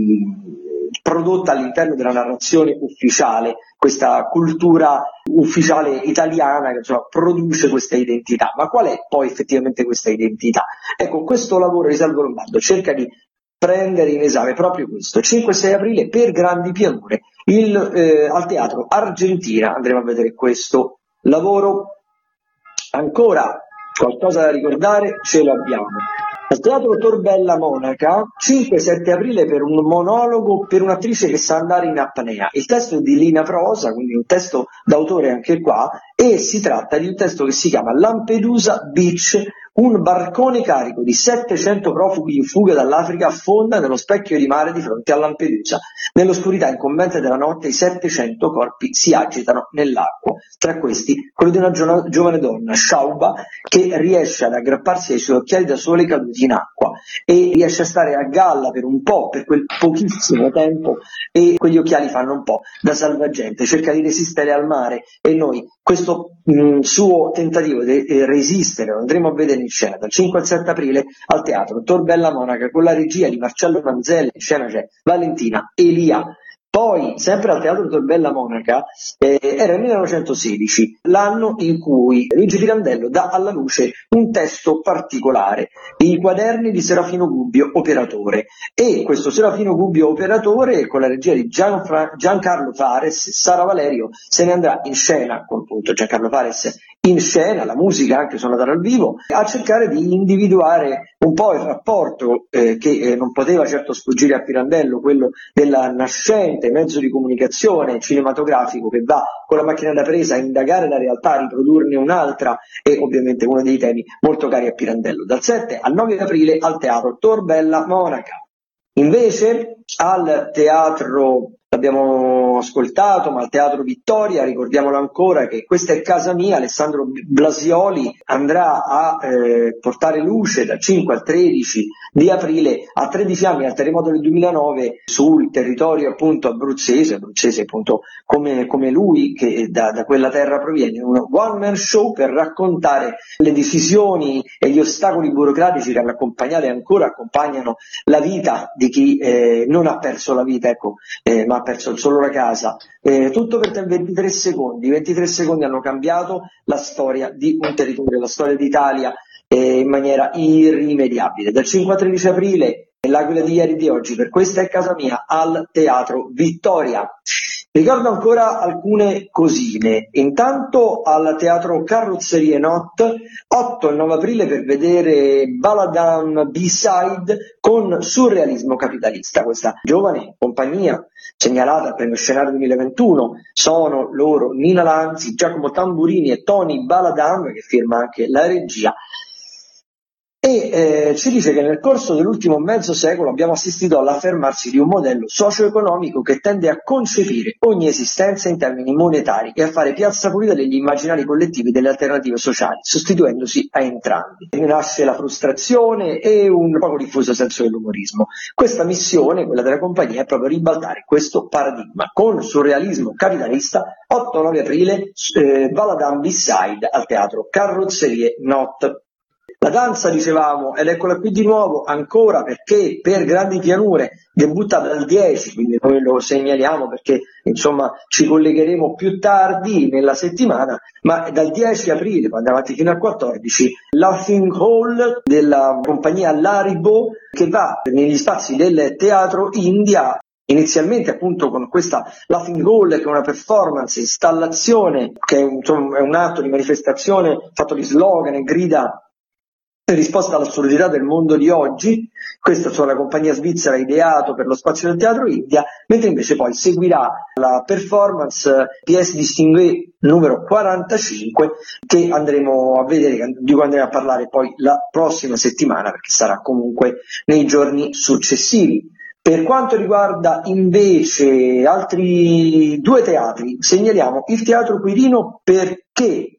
prodotta all'interno della narrazione ufficiale, questa cultura ufficiale italiana che insomma, produce questa identità. Ma qual è poi effettivamente questa identità? Ecco, questo lavoro di Salvo Lombardo cerca di prendere in esame proprio questo. cinque sei aprile per Grandi Pianure, il, eh, al Teatro Argentina andremo a vedere questo lavoro. Ancora qualcosa da ricordare ce lo abbiamo. Al Teatro Torbella Monaca, cinque sette aprile per un monologo per un'attrice che sa andare in apnea. Il testo è di Lina Prosa, quindi un testo d'autore anche qua, e si tratta di un testo che si chiama Lampedusa Beach. Un barcone carico di settecento profughi in fuga dall'Africa affonda nello specchio di mare di fronte a Lampedusa. Nell'oscurità incombente della notte i settecento corpi si agitano nell'acqua. Tra questi quello di una gio- giovane donna, Shauba, che riesce ad aggrapparsi ai suoi occhiali da sole caduti in acqua e riesce a stare a galla per un po', per quel pochissimo tempo, e quegli occhiali fanno un po' da salvagente. Cerca di resistere al mare e noi questo mh, suo tentativo di eh, resistere lo andremo a vedere in scena dal cinque al sette aprile al Teatro Torbella Monaca con la regia di Marcello Manzelli. In scena c'è Valentina Elia. Poi, sempre al Teatro Tor Bella Monaca, eh, era il millenovecentosedici, l'anno in cui Luigi Pirandello dà alla luce un testo particolare, i quaderni di Serafino Gubbio, operatore. E questo Serafino Gubbio, operatore, con la regia di Gianfra- Giancarlo Fares, Sara Valerio, se ne andrà in scena, con appunto Giancarlo Fares in scena, la musica anche suonata dal vivo, a cercare di individuare un po' il rapporto eh, che eh, non poteva certo sfuggire a Pirandello, quello della nascente mezzo di comunicazione cinematografico che va con la macchina da presa a indagare la realtà, a riprodurne un'altra, e ovviamente uno dei temi molto cari a Pirandello. Dal sette al nove aprile al Teatro Tor Bella Monaca. Invece al Teatro, l'abbiamo ascoltato, ma al Teatro Vittoria, ricordiamolo ancora che Questa è casa mia, Alessandro Blasioli andrà a eh, portare luce dal cinque al tredici di aprile a tredici anni al terremoto del duemilanove sul territorio appunto abruzzese, abruzzese appunto come, come lui che da, da quella terra proviene, un one man show per raccontare le decisioni e gli ostacoli burocratici che hanno accompagnato e ancora accompagnano la vita di chi eh, non ha perso la vita, ecco, eh, ma ha perso solo la casa. Eh, tutto per ventitré secondi, ventitré secondi hanno cambiato la storia di un territorio, la storia d'Italia eh, in maniera irrimediabile. Dal cinque al tredici aprile, l'Aquila di ieri e di oggi, per Questa è casa mia al Teatro Vittoria. Ricordo ancora alcune cosine. Intanto al Teatro Carrozzerie Not, otto e nove aprile per vedere Baladam B-Side con Surrealismo Capitalista. Questa giovane compagnia segnalata al Premio Scenario duemilaventuno sono loro Nina Lanzi, Giacomo Tamburini e Tony Baladam, che firma anche la regia. E eh, ci dice che nel corso dell'ultimo mezzo secolo abbiamo assistito all'affermarsi di un modello socio-economico che tende a concepire ogni esistenza in termini monetari e a fare piazza pulita degli immaginari collettivi delle alternative sociali, sostituendosi a entrambi. Ne nasce la frustrazione e un poco diffuso senso dell'umorismo. Questa missione, quella della compagnia, è proprio ribaltare questo paradigma con Surrealismo Capitalista, otto e nove aprile, eh, Baladam B-Side al Teatro Carrozzerie Not. La danza, dicevamo, ed eccola qui di nuovo ancora, perché per Grandi Pianure debutta dal dieci, quindi noi lo segnaliamo perché insomma ci collegheremo più tardi nella settimana, ma dal dieci aprile, quando andiamo avanti fino al quattordici, Laughing Hall della compagnia Laribo, che va negli spazi del Teatro India, inizialmente appunto con questa Laughing Hall, che è una performance, installazione, che è un, insomma, è un atto di manifestazione fatto di slogan e grida in risposta all'assurdità del mondo di oggi. Questa è la compagnia svizzera ideato per lo spazio del Teatro India, mentre invece poi seguirà la performance Pièce Distinguée numero quarantacinque, che andremo a vedere, di cui andremo a parlare poi la prossima settimana, perché sarà comunque nei giorni successivi. Per quanto riguarda invece altri due teatri, segnaliamo il Teatro Quirino, perché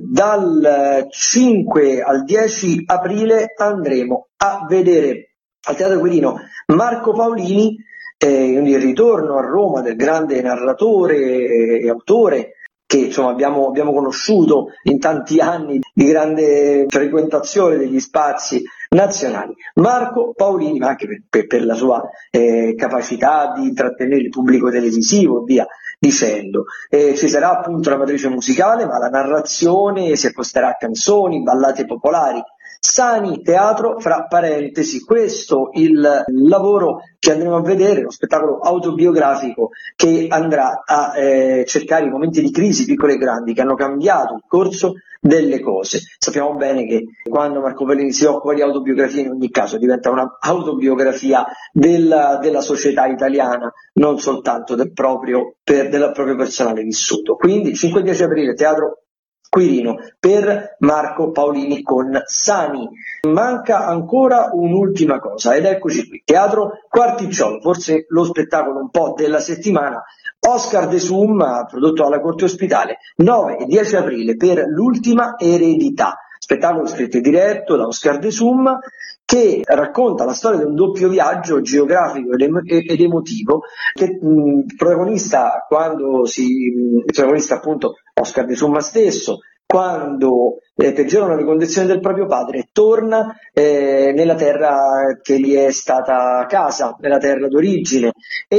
dal cinque al dieci aprile andremo a vedere al Teatro Quirino Marco Paolini, eh, il ritorno a Roma del grande narratore e autore che insomma abbiamo, abbiamo conosciuto in tanti anni di grande frequentazione degli spazi nazionali. Marco Paolini, ma anche per, per, per la sua eh, capacità di intrattenere il pubblico televisivo, via dicendo. Eh, ci sarà appunto la matrice musicale, ma la narrazione si accosterà a canzoni, ballate popolari. Sani Teatro, fra parentesi, questo il lavoro che andremo a vedere, lo spettacolo autobiografico che andrà a eh, cercare i momenti di crisi piccoli e grandi che hanno cambiato il corso delle cose. Sappiamo bene che quando Marco Paolini si occupa di autobiografia, in ogni caso diventa una autobiografia della, della società italiana, non soltanto del proprio, per, del proprio personale vissuto. Quindi cinque e dieci aprile Teatro Quirino per Marco Paolini con Sani. Manca ancora un'ultima cosa ed eccoci qui, Teatro Quarticciolo, forse lo spettacolo un po' della settimana. Oscar De Sum, prodotto alla Corte Ospitale, nove e dieci aprile per L'ultima eredità, spettacolo scritto e diretto da Oscar De Sum, che racconta la storia di un doppio viaggio geografico ed, em- ed emotivo, che mh, protagonista quando si mh, il protagonista appunto Oscar De Sum stesso, quando eh, peggiorano le condizioni del proprio padre, torna eh, nella terra che gli è stata casa, nella terra d'origine,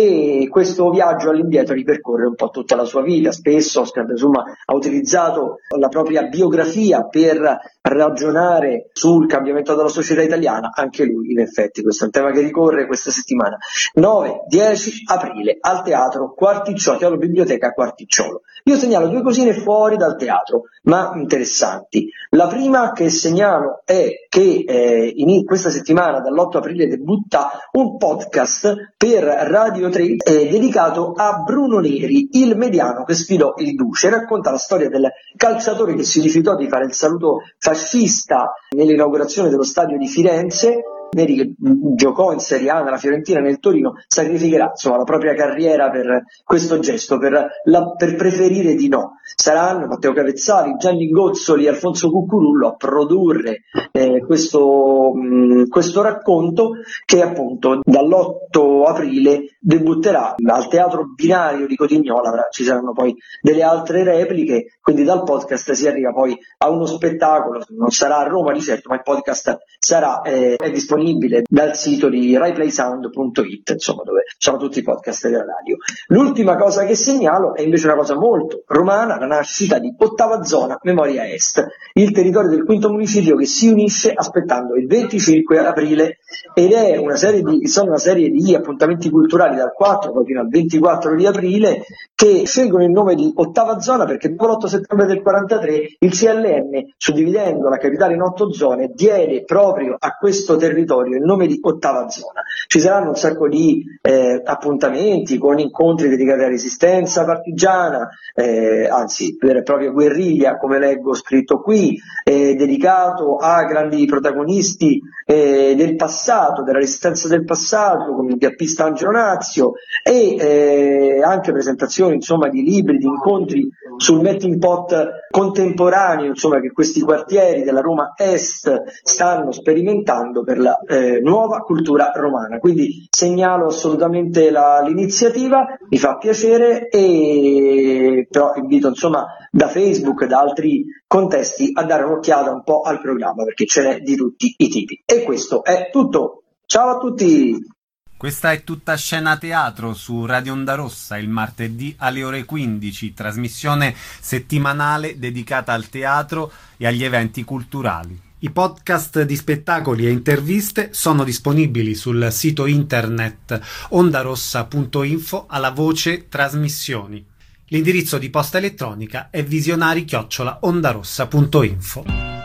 e questo viaggio all'indietro ripercorre un po' tutta la sua vita. Spesso Oscar de Suma ha utilizzato la propria biografia per ragionare sul cambiamento della società italiana. Anche lui, in effetti, questo è un tema che ricorre questa settimana. nove dieci aprile al teatro Quarticciolo, Teatro Biblioteca Quarticciolo. Io segnalo due cosine fuori dal teatro, ma interessanti. La prima che segnalo è che eh, in questa settimana, dall'otto aprile, debutta un podcast per Radio tre eh, dedicato a Bruno Neri, il mediano che sfidò il Duce. Racconta la storia del calciatore che si rifiutò di fare il saluto fascista nell'inaugurazione dello stadio di Firenze. Neri, che giocò in Serie A nella Fiorentina, nel Torino, sacrificherà insomma la propria carriera per questo gesto, per, la, per preferire di no. Saranno Matteo Cavezzali, Gianni Gozzoli e Alfonso Cucurullo a produrre eh, questo, mh, questo racconto, che appunto dall'otto aprile debutterà al Teatro Binario di Cotignola. Ci saranno poi delle altre repliche, quindi dal podcast si arriva poi a uno spettacolo. Non sarà a Roma di certo, ma il podcast sarà eh, è disponibile dal sito di rai play sound punto it, insomma, dove sono tutti i podcast della radio. L'ultima cosa che segnalo è invece una cosa molto romana: la nascita di Ottava Zona Memoria Est, il territorio del quinto municipio che si unisce aspettando il venticinque aprile, ed è una serie di, sono una serie di appuntamenti culturali dal quattro poi fino al ventiquattro di aprile, che scelgono il nome di Ottava Zona perché dopo l'otto settembre del quarantatré il C L M, suddividendo la capitale in otto zone, diede proprio a questo territorio il nome di Ottava Zona. Ci saranno un sacco di eh, appuntamenti con incontri dedicati alla resistenza partigiana, eh, anzi vera e propria guerriglia, come leggo scritto qui, eh, dedicato a grandi protagonisti eh, del passato, della resistenza del passato, come il gappista Angelo Nazio, e eh, anche presentazioni insomma di libri, di incontri sul melting pot contemporaneo, insomma, che questi quartieri della Roma Est stanno sperimentando per la eh, nuova cultura romana. Quindi segnalo assolutamente la, l'iniziativa, mi fa piacere, e però invito insomma da Facebook e da altri contesti a dare un'occhiata un po' al programma, perché ce n'è di tutti i tipi. E questo è tutto, ciao a tutti! Questa è Tutta Scena Teatro su Radio Onda Rossa, il martedì alle ore quindici, trasmissione settimanale dedicata al teatro e agli eventi culturali. I podcast di spettacoli e interviste sono disponibili sul sito internet ondarossa punto info alla voce trasmissioni. L'indirizzo di posta elettronica è visionari chiocciola ondarossa punto info.